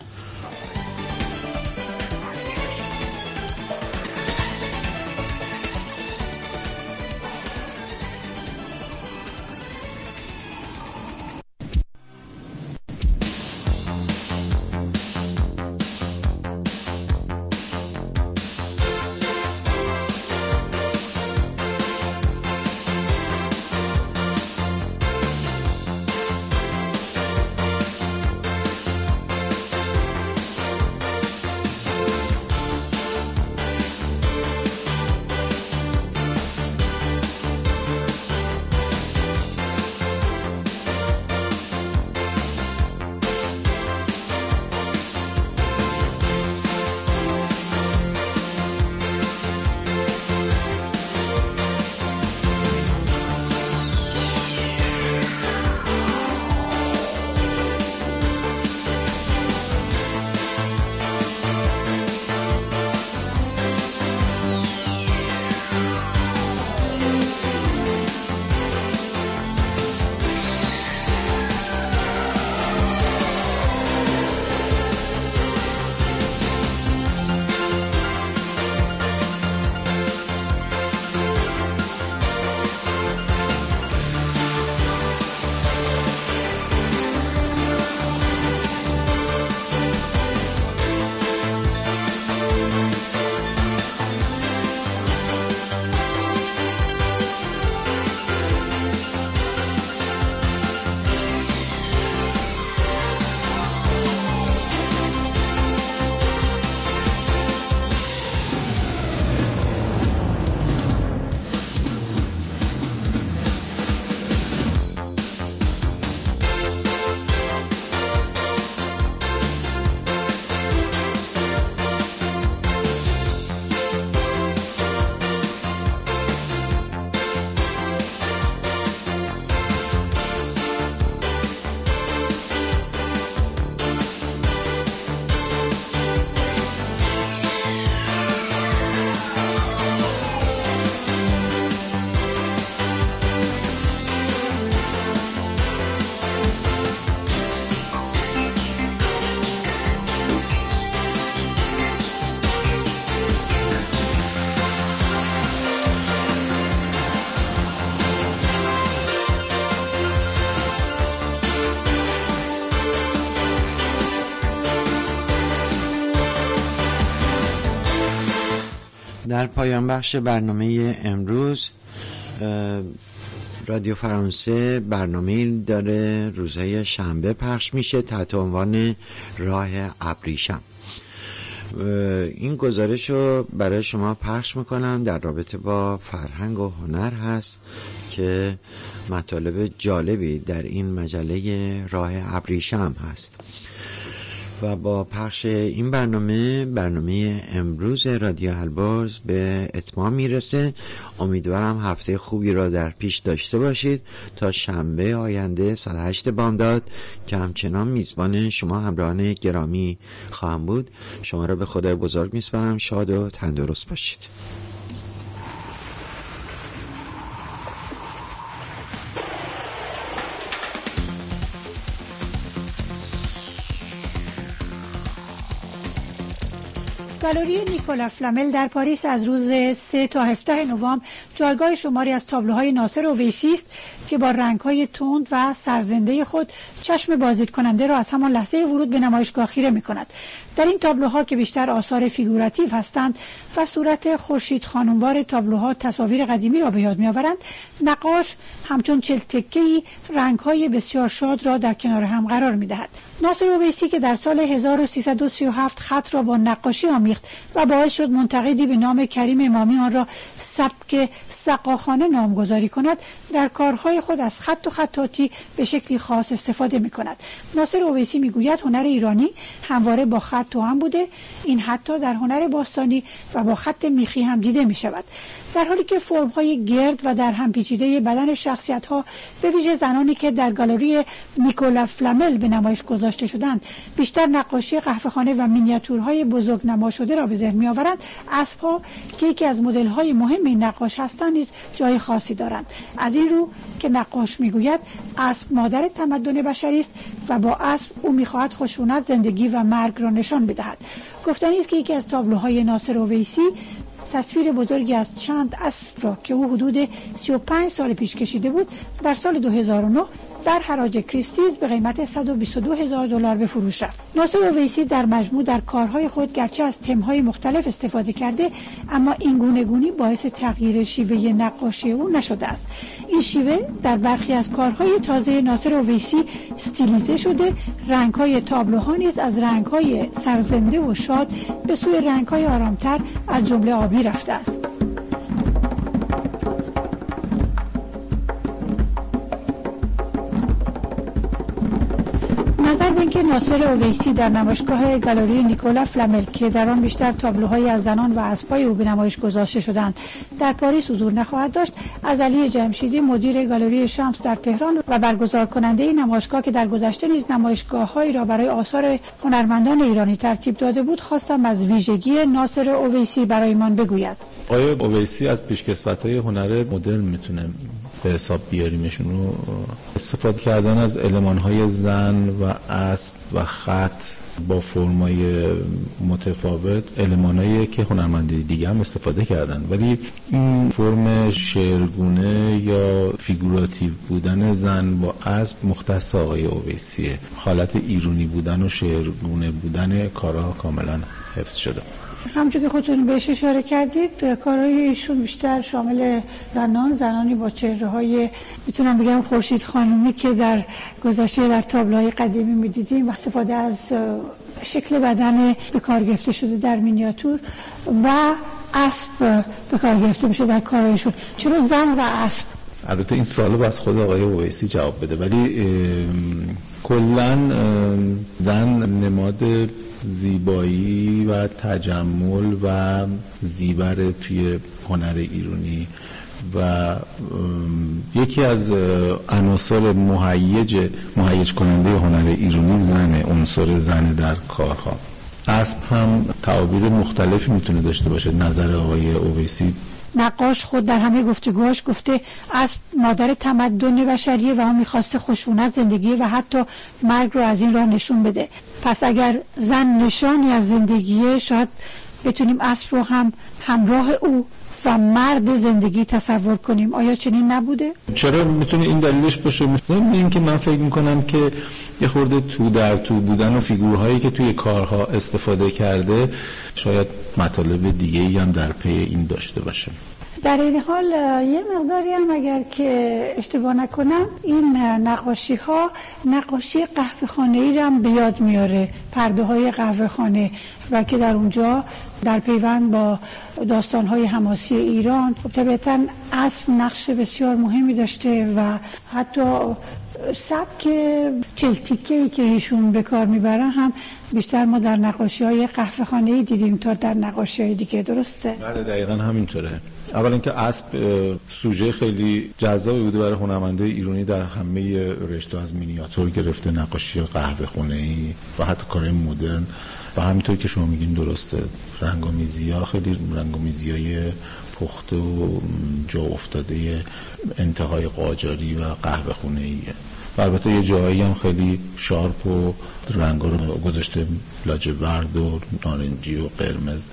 در پایان بخش برنامه امروز رادیو فرانسه برنامه داره روزهای شنبه پخش میشه تحت عنوان راه ابریشم. این گزارش رو برای شما پخش میکنم، در رابطه با فرهنگ و هنر هست که مطالب جالبی در این مجله راه ابریشم هست و با پخش این برنامه امروز رادیو البرز به اتمام میرسه. امیدوارم هفته خوبی را در پیش داشته باشید. تا شنبه آینده ساعت 8 بامداد که همچنان میزبان شما همراهان گرامی خواهم بود. شما را به خدای بزرگ میسپارم. شاد و تندرست باشید.
گالری نیکولا فلامل در پاریس از روز 3 تا 17 نوامبر جایگاه شماری از تابلوهای ناصر اویسی است که با رنگ‌های تند و سرزنده خود چشم بازدید کننده را از همان لحظه ورود به نمایشگاه خیره می‌کند. در این تابلوها که بیشتر آثار فیگوراتیو هستند و صورت خورشید خانموار تابلوها تصاویر قدیمی را به یاد می‌آورند، نقاش همچون چلتکه‌ای رنگ‌های بسیار شاد را در کنار هم قرار می‌دهد. ناصر اویسی که در سال 1337 خط را با نقاشی آمیخت و باعث شد منتقدی به نام کریم امامی آن را سبک سقاخانه نامگذاری کند، در کارهای خود از خط و خطاطی به شکلی خاص استفاده می کند. ناصر اویسی می گوید هنر ایرانی همواره با خط توأم بوده، این حتی در هنر باستانی و با خط میخی هم دیده می شود، در حالی که فرم‌های گرد و در هم پیچیده بدن شخصیت‌ها به ویژه زنانی که در گالری نیکولا فلامل به نمایش گذاشته شدند بیشتر نقاشی قهوه‌خانه و مینیاتورهای بزرگ نما شده را به ذهن می‌آورند، اسب‌ها که یکی از مدل‌های مهم این نقاش هستند نیز جای خاصی دارند. از این رو که نقاش می‌گوید اسب مادر تمدن بشری است و با اسب او می‌خواهد خشونت، زندگی و مرگ را نشان بدهد. گفتنی است که یکی از تابلوهای ناصر اویسی تصویر بزرگی از چند اسب را که او حدود 35 سال پیش کشیده بود در سال 2009 در حراج کریستیز به قیمت $122,000 به فروش رفت. ناصر اویسی در مجموع در کارهای خود گرچه از تم‌های مختلف استفاده کرده، اما این گونه‌گونی باعث تغییر شیوه نقاشی او نشده است. این شیوه در برخی از کارهای تازه ناصر اویسی استیلیزه شده، رنگ‌های تابلوها نیز از رنگ‌های سرزنده و شاد به سوی رنگ‌های آرامتر از جمله آبی رفته است. نظر به اینکه ناصر اویسی در نمایشگاه گالری نیکولا فلامل که در آن بیشتر تابلوهای از زنان و اسب‌های او به نمایش گذاشته شدند در پاریس حضور نخواهد داشت، از علی جمشیدی مدیر گالری شمس در تهران و برگزار کننده این نمایشگاه که در گذشته نیز نمایشگاه‌هایی را برای آثار هنرمندان ایرانی ترتیب داده بود خواستم از ویژگی ناصر اویسی برایمان بگوید.
آقای اویسی از پیشکسوت‌های هنر مدرن میتونه به حساب بیاریمشون رو. استفاده کردن از المان‌های زن و اسب و خط با فرمای متفاوت، المانایی که هنرمندان دیگه هم استفاده کردن، ولی این فرم شعرگونه یا فیگوراتیو بودن زن با اسب مختص آقای اویسیه. حالت ایرونی بودن و شعرگونه بودن کارها کاملا حفظ شده.
همچون که خودتون بهش اشاره کردید، کارهای ایشون بیشتر شامل زنانی با چهره‌های میتونم بگم خورشید خانومی که در گذشته در تابلوهای قدیمی می‌دیدیم، استفاده از شکل بدن به کار گرفته شده در مینیاتور و اسب به کار گرفته میشه در کارهایشون. چرا زن و اسب؟
البته این سوالو از خود آقای اویسی جواب بده، ولی کلاً زن نماد زیبایی و تجمل و زیور توی هنر ایرانی و یکی از عناصر مهیج کننده هنر ایرانی زنه، عنصر زن در کارها. اسب هم تعابیر مختلفی میتونه داشته باشه. نظر آقای اویسی،
نقاش خود در همه گفتگوهاش گفته اسب مادر تمدن بشریه و اون میخواسته خشونت، زندگی و حتی مرگ رو از این راه نشون بده. پس اگر زن نشانی از زندگیه، شاید بتونیم اسب رو هم همراه او و مرد زندگی تصور کنیم. آیا چنین نبوده؟
چرا میتونه این دلیلش باشه؟ مثلا این که من فکر میکنم که یه خورده تو در تو بودن و فیگورهایی که توی کارها استفاده کرده شاید مطالب دیگه‌ای هم در پی این داشته باشه.
در این حال یه مقداری هم اگر که اشتباه نکنم این نقاشی ها نقاشی قهوه خانه ای هم به یاد میاره، پرده های قهوه خانه، و که در اونجا در پیوند با داستان های حماسی ایران طبعاً اسب نقش بسیار مهمی داشته و حتی سبک چلتیکه‌ای که ایشون به کار میبرن هم بیشتر ما در نقاشی های قهوه خانه ای دیدیم تا در نقاشی های دیگه. درسته؟
بله دقیقاً همینطوره. اولا اینکه اسب سوژه خیلی جذابی بوده برای هنرمندای ایرانی در همه رشته، از مینیاتور گرفته، نقاشی قهوه خانه‌ای و حتی کارهای مدرن و همینطور که شما میگین درسته، رنگامیزی‌ها خیلی رنگامیزی‌های پخته و جا افتاده انتهای قاجاری و قهوه خانه‌ایه. و البته یه جایی هم خیلی شارپ و رنگا رو گذاشته لاجورد و نارنجی و قرمز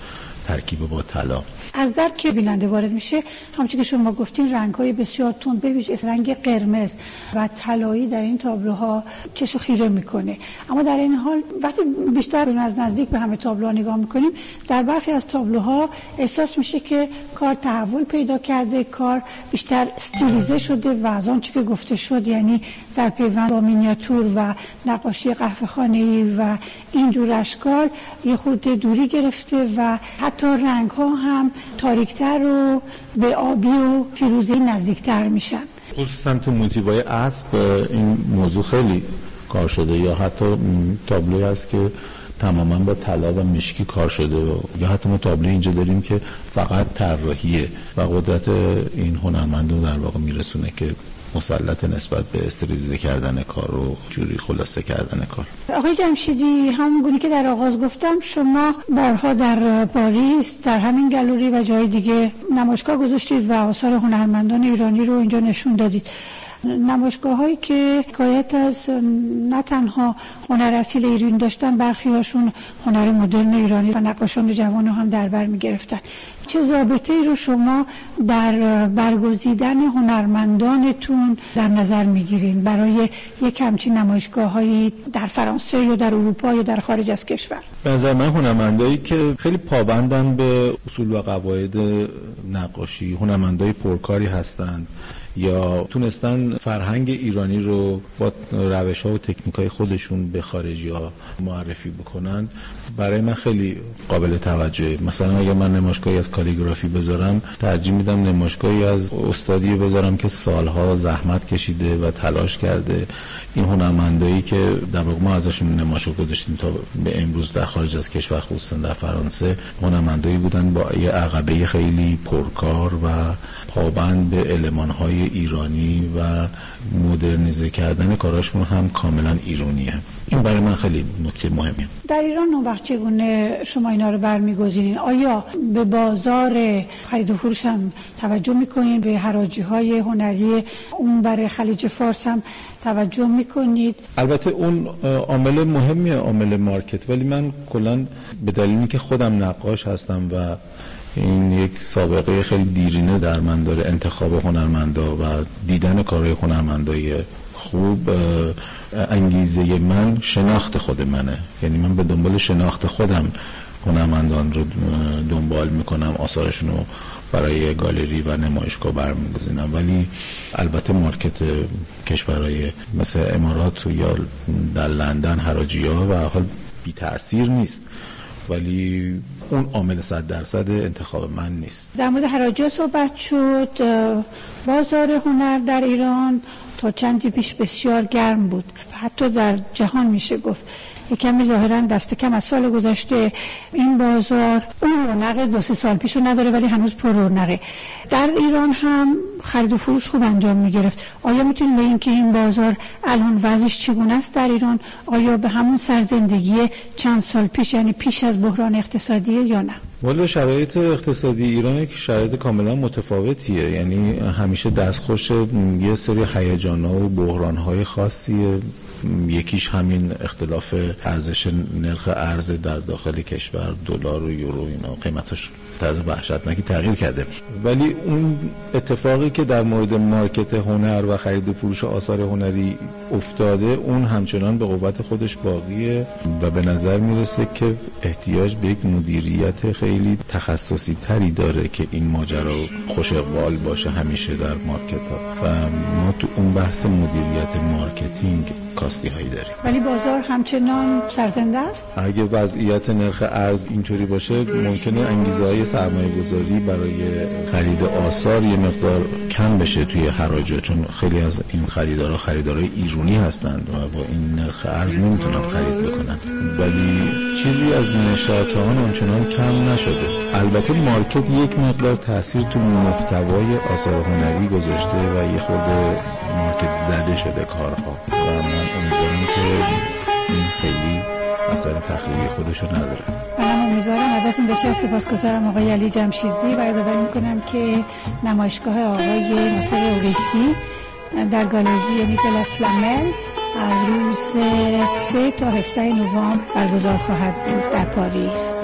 ترکیب با طلا.
از در که بیننده وارد میشه، همونطور که شما گفتین رنگ‌های بسیار تند، ببینید رنگ قرمز و طلایی در این تابلوها چشو خیره میکنه. اما در این حال وقتی بیشتر از نزدیک به همه تابلوها نگاه میکنیم، در برخی از تابلوها احساس میشه که کار تحول پیدا کرده، کار بیشتر استیلیزه شده و از آنچه که گفته شد، یعنی در پیوند با مینیاتور و نقاشی قهوه‌خانه‌ای و اینجور اشکال یه خورده دوری گرفته و حتی رنگ‌ها هم تاریکتر و به آبی و فیروزه‌ای نزدیکتر میشن.
خصوصا تو موتیوهای اسب این موضوع خیلی کار شده، یا حتی تابلوی هست که تماما با طلا و مشکی کار شده، یا حتی ما تابلو اینجا داریم که فقط طراحیه و قدرت این هنرمندو در واقع میرسونه که مسلط نسبت به استریزه کردن کار و جوری خلاصه کردن کار.
آقای جمشیدی، همونگونه که در آغاز گفتم، شما بارها در پاریس در همین گالری و جای دیگه نمایشگاه گذاشتید و آثار هنرمندان ایرانی رو اینجا نشون دادید. نمایشگاه هایی که حکایت از نه تنها هنر اصیل ایرانی داشتن، برخی هاشون هنر مدرن ایرانی و نقاشان جوان هم در بر می گرفتن. چه ضابطه ای رو شما در برگزیدن هنرمندانتون در نظر می گیرین برای یک همچین نمایشگاه هایی در فرانسه یا در اروپا یا در خارج از کشور؟
به نظر من هنرمندایی که خیلی پابندن به اصول و قواعد نقاشی، هنرمندای پرکاری هستند یا تونستن فرهنگ ایرانی رو با روش‌ها و تکنیک‌های خودشون به خارجی‌ها معرفی بکنن، برای من خیلی قابل توجهه. مثلا اگه من نمایشگاهی از کالیگرافی بذارم، ترجیح میدم نمایشگاهی از استادی بذارم که سالها زحمت کشیده و تلاش کرده. این هنرمندایی که در واقع ما ازشون نمایشگاه گذاشتیم تا به امروز در خارج از کشور، خصوصا در فرانسه، هنرمندایی بودن با یه عقبه خیلی پرکار و پابند به المان‌های ایرانی و مدرنیزه کردن کاراشون هم کاملا ایرانیه. این برای من خیلی نکته مهمه.
در ایران اون وقت چگونه شما اینا رو برمیگزینین؟ آیا به بازار خرید و فروش هم توجه میکنین؟ به حراجی‌های هنری اون برای خلیج فارس هم توجه میکنید؟
البته اون عامل مهمیه، عامل مارکت، ولی من کلا به دلیلی که خودم نقاش هستم و این یک سابقه خیلی دیرینه در من داره، انتخاب هنرمندا و دیدن کارهای هنرمندای خوب، انگیزه من شناخت خود منه. یعنی من به دنبال شناخت خودم هنرمندان رو دنبال میکنم، آثارشون رو برای گالری و نمایشگاه برمیگزینم. ولی البته مارکت کشورهای مثل امارات یا در لندن حراجی‌ها و حال بی تأثیر نیست، ولی اون عامل 100% انتخاب من نیست.
در مورد حراجی صحبت شد. بازار هنر در ایران تا چندی پیش بسیار گرم بود، حتی در جهان میشه گفت. یکمی ظاهراً دست کم از سال گذشته این بازار اون رونق 2-3 سال پیشو نداره، ولی هنوز پر رونقه. در ایران هم خرید و فروش خوب انجام میگرفت. آیا میتونید به این که این بازار الان وضعش چگونه است در ایران؟ آیا به همون سرزندگی چند سال پیش، یعنی پیش از بحران اقتصادیه یا نه؟
والا شرایط اقتصادی ایران که شرایط کاملا متفاوتیه، یعنی همیشه دستخوش یه سری هیجان‌ها و بحران‌های خاصیه. یکیش همین اختلاف ارزش نرخ ارز در داخل کشور، دلار و یورو، اینا قیمتش طرز وحشتناکی تغییر کرده. ولی اون اتفاقی که در مورد مارکت هنر و خرید و فروش آثار هنری افتاده، اون همچنان به قوت خودش باقیه و به نظر میرسه که احتیاج به یک مدیریت خیلی تخصصی تری داره که این ماجرا خوش اقبال باشه همیشه در مارکت ها. و ما تو اون بحث مدیریت مارکتینگ کاستی هایی داریم.
ولی بازار همچنان سرزنده است؟
اگه وضعیت نرخ ارز اینطوری باشه، ممکنه انگیزه های سرمایه گذاری برای خرید آثار یه مقدار کم بشه توی حراجی، چون خیلی از این خریدارا خریدارای ایرانی هستند و با این نرخ ارز نمیتونن خرید بکنن. ولی چیزی از نشاط آن آنچنان کم نشده. البته مارکت یک مقدار تاثیر تو محتوای آثار هنری گذاشته و یه خورده مارکت زده شده کارها و من امیدوارم که این خیلی اثر تخریبی خودشو نداره.
منم امیدوارم. ازتون بسیار سپاسگزارم آقای علی جمشیدی و یادآوری میکنم که نمایشگاه آقای ناصر اویسی در گالری نیکولا فلامل از روز 3 تا 17 نوامبر برگزار خواهد بود در پاریس.